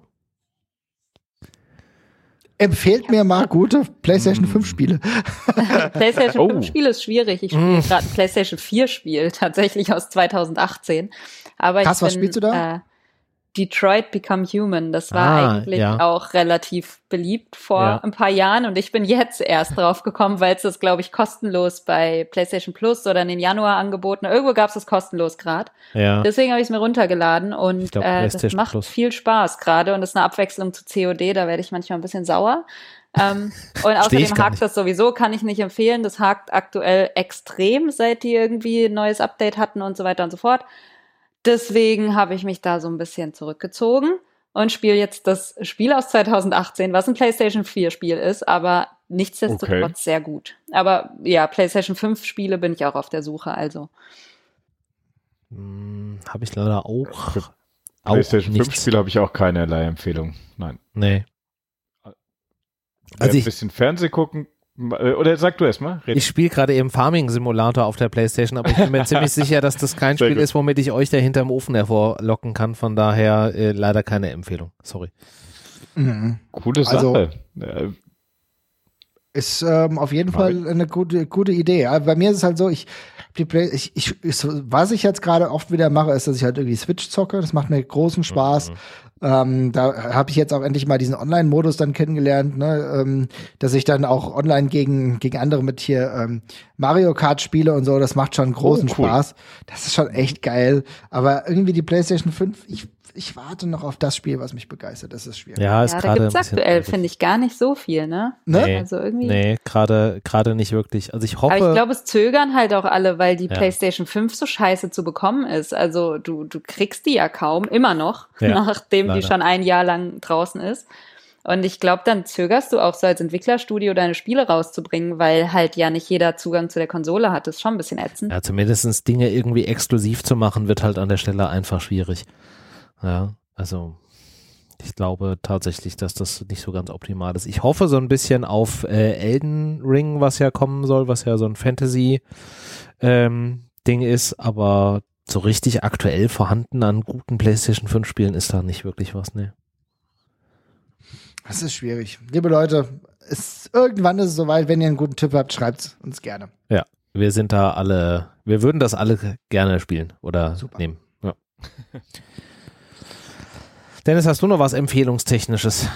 Empfehlt mir mal gute PlayStation fünf Spiele. PlayStation Oh. fünf Spiel ist schwierig. Ich spiele gerade ein PlayStation vier Spiel, tatsächlich aus zweitausendachtzehn. Aber Krass, ich was bin, spielst du da? Äh, Detroit Become Human. Das war Ah, eigentlich ja. auch relativ beliebt vor Ja. ein paar Jahren und ich bin jetzt erst drauf gekommen, weil es das, glaube ich, kostenlos bei PlayStation Plus oder in den Januar angeboten. Irgendwo gab es das kostenlos gerade. Ja. Deswegen habe ich es mir runtergeladen und Ich glaub, äh, das PlayStation macht Plus. viel Spaß gerade und ist eine Abwechslung zu C O D, da werde ich manchmal ein bisschen sauer. Ähm, und außerdem hakt das sowieso, kann ich nicht empfehlen. Das hakt aktuell extrem, seit die irgendwie ein neues Update hatten und so weiter und so fort. Deswegen habe ich mich da so ein bisschen zurückgezogen und spiele jetzt das Spiel aus zweitausendachtzehn, was ein PlayStation vier Spiel ist, aber nichtsdestotrotz okay. sehr gut. Aber ja, PlayStation fünf Spiele bin ich auch auf der Suche, also. Hm, habe ich leider auch. Für PlayStation fünf Spiele habe ich auch keinerlei Empfehlung. Nein. Nee. Also ein bisschen Fernseh gucken, oder sag du erst mal. Ich spiele gerade eben Farming Simulator auf der PlayStation, aber ich bin mir ziemlich sicher, dass das kein Spiel ist, womit ich euch da hinterm Ofen hervorlocken kann. Von daher äh, leider keine Empfehlung. Sorry. Mhm. Coole Sache. Also, ist ähm, auf jeden Fall eine gute, gute Idee. Aber bei mir ist es halt so, ich, die Play, ich, ich, ich was ich jetzt gerade oft wieder mache, ist, dass ich halt irgendwie Switch zocke. Das macht mir großen Spaß. Mhm. Ähm, da habe ich jetzt auch endlich mal diesen Online-Modus dann kennengelernt, ne? ähm, dass ich dann auch online gegen, gegen andere mit hier ähm, Mario Kart spiele und so. Das macht schon großen oh, cool. Spaß. Das ist schon echt geil. Aber irgendwie die PlayStation fünf, ich Ich warte noch auf das Spiel, was mich begeistert. Das ist schwierig. Ja, ist ja, da gibt's aktuell, finde ich, gar nicht so viel, ne? Nee, also irgendwie. nee gerade gerade nicht wirklich. Also ich hoffe. Aber ich glaube, es zögern halt auch alle, weil die ja. PlayStation fünf so scheiße zu bekommen ist. Also du du kriegst die ja kaum, immer noch, ja, nachdem leider. die schon ein Jahr lang draußen ist. Und ich glaube, dann zögerst du auch so als Entwicklerstudio deine Spiele rauszubringen, weil halt ja nicht jeder Zugang zu der Konsole hat. Das ist schon ein bisschen ätzend. Ja, zumindest Dinge irgendwie exklusiv zu machen, wird halt an der Stelle einfach schwierig. Ja, also ich glaube tatsächlich, dass das nicht so ganz optimal ist. Ich hoffe so ein bisschen auf äh, Elden Ring, was ja kommen soll, was ja so ein Fantasy ähm, Ding ist, aber so richtig aktuell vorhanden an guten PlayStation fünf Spielen ist da nicht wirklich was, ne. Das ist schwierig. Liebe Leute, es, irgendwann ist es soweit, wenn ihr einen guten Tipp habt, schreibt uns gerne. Ja, wir sind da alle, wir würden das alle gerne spielen oder Super. nehmen. Ja. Dennis, hast du noch was Empfehlungstechnisches?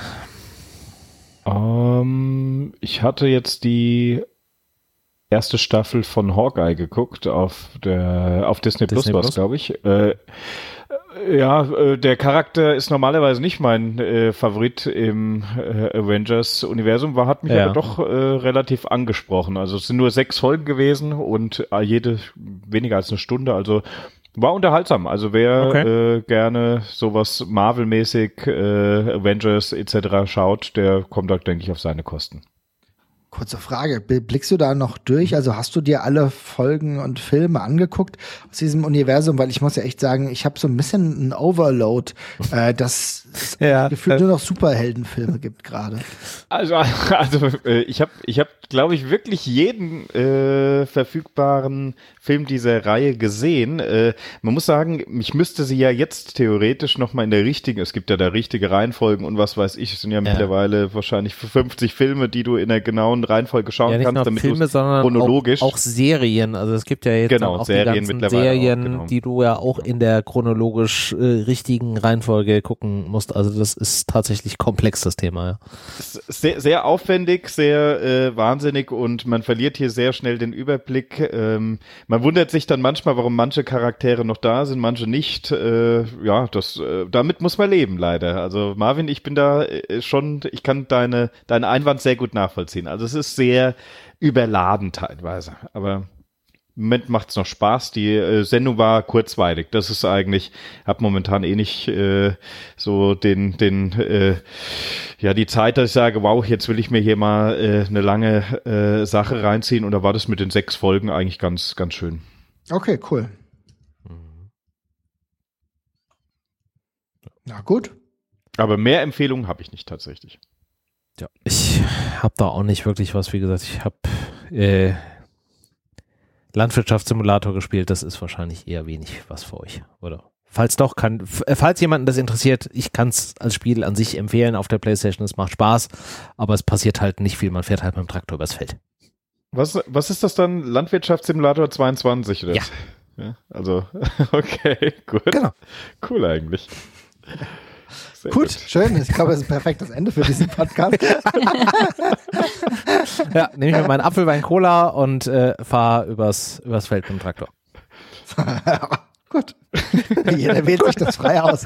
Um, ich hatte jetzt die erste Staffel von Hawkeye geguckt auf der auf Disney, Disney Plus, Plus? glaube ich. Äh, ja, äh, der Charakter ist normalerweise nicht mein äh, Favorit im äh, Avengers-Universum, war hat mich ja. aber doch äh, relativ angesprochen. Also es sind nur sechs Folgen gewesen und äh, jede weniger als eine Stunde, also war unterhaltsam. Also wer okay. äh, gerne sowas Marvel-mäßig, äh, Avengers et cetera schaut, der kommt da, denke ich, auf seine Kosten. Kurze Frage, blickst du da noch durch? Also hast du dir alle Folgen und Filme angeguckt aus diesem Universum? Weil ich muss ja echt sagen, ich habe so ein bisschen einen Overload, äh, dass es ja, gefühlt äh, nur noch Superheldenfilme gibt gerade. Also, also äh, ich habe, ich habe, glaube ich, wirklich jeden äh, verfügbaren Film dieser Reihe gesehen. Äh, man muss sagen, ich müsste sie ja jetzt theoretisch noch mal in der richtigen, es gibt ja da richtige Reihenfolgen und was weiß ich, es sind ja, ja. mittlerweile wahrscheinlich fünfzig Filme, die du in der genauen Reihenfolge schauen ja, nicht kannst, nur damit Filme, sondern chronologisch auch, auch Serien. Also es gibt ja jetzt genau, auch Serien die ganzen Serien, auch, genau. die du ja auch in der chronologisch äh, richtigen Reihenfolge gucken musst. Also das ist tatsächlich komplex, das Thema. Ja. Sehr, sehr aufwendig, sehr äh, wahnsinnig und man verliert hier sehr schnell den Überblick. Ähm, man wundert sich dann manchmal, warum manche Charaktere noch da sind, manche nicht. Äh, ja, das, äh, damit muss man leben, leider. Also Marvin, ich bin da äh, schon, ich kann deine, deinen Einwand sehr gut nachvollziehen. Also es ist sehr überladen teilweise, aber im Moment macht's noch Spaß. Die äh, Sendung war kurzweilig. Das ist eigentlich, hab momentan eh nicht äh, so den, den, äh, ja die Zeit, dass ich sage, wow, jetzt will ich mir hier mal äh, eine lange äh, Sache reinziehen. Und da war das mit den sechs Folgen eigentlich ganz, ganz schön. Okay, cool. Na gut. Aber mehr Empfehlungen habe ich nicht tatsächlich. Ja, ich habe da auch nicht wirklich was, wie gesagt, ich habe äh, Landwirtschaftssimulator gespielt, das ist wahrscheinlich eher wenig was für euch, oder? Falls doch, kann, falls jemanden das interessiert, ich kann es als Spiel an sich empfehlen auf der PlayStation, es macht Spaß, aber es passiert halt nicht viel, man fährt halt mit dem Traktor übers Feld. Was, was ist das dann? Landwirtschaftssimulator zweiundzwanzig, oder? Ja. ja. Also, okay, gut. Genau. Cool eigentlich. Gut, gut, schön. Ich glaube, das ist ein perfektes Ende für diesen Podcast. Ja, nehme ich mir meinen Apfelwein Cola und äh, fahre übers, übers Feld mit dem Traktor. Gut. Jeder wählt sich das frei aus.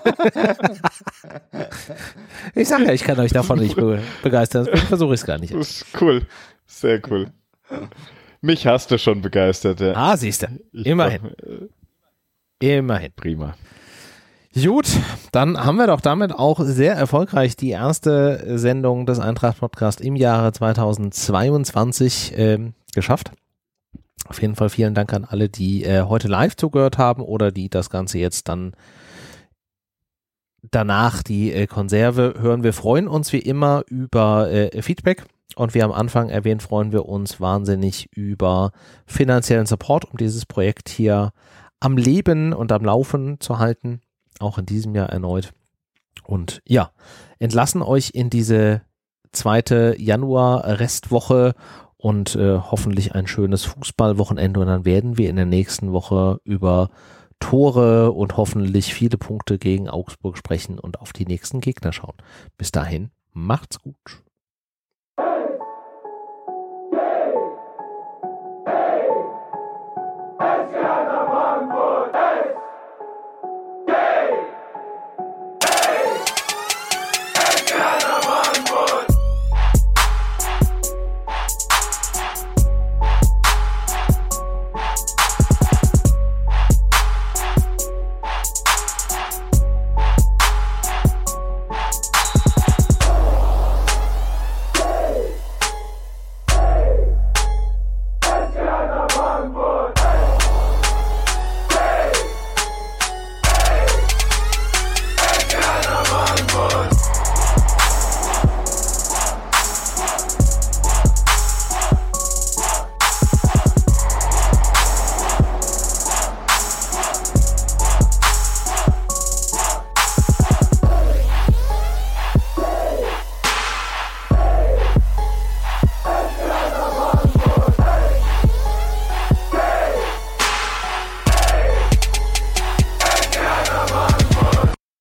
Ich sage ja, ich kann euch davon nicht be- begeistern, deswegen versuche ich es gar nicht. Das ist cool. Sehr cool. Mich hast du schon begeistert. Ja. Ah, siehst du. Immerhin. Immerhin. Prima. Gut, dann haben wir doch damit auch sehr erfolgreich die erste Sendung des Eintracht-Podcasts im Jahre zweitausendzweiundzwanzig ähm, geschafft. Auf jeden Fall vielen Dank an alle, die äh, heute live zugehört haben oder die das Ganze jetzt dann danach die äh, Konserve hören. Wir freuen uns wie immer über äh, Feedback und wie am Anfang erwähnt, freuen wir uns wahnsinnig über finanziellen Support, um dieses Projekt hier am Leben und am Laufen zu halten. Auch in diesem Jahr erneut. Und ja, entlassen euch in diese zweite Januar-Restwoche und äh, hoffentlich ein schönes Fußballwochenende. Und dann werden wir in der nächsten Woche über Tore und hoffentlich viele Punkte gegen Augsburg sprechen und auf die nächsten Gegner schauen. Bis dahin, macht's gut.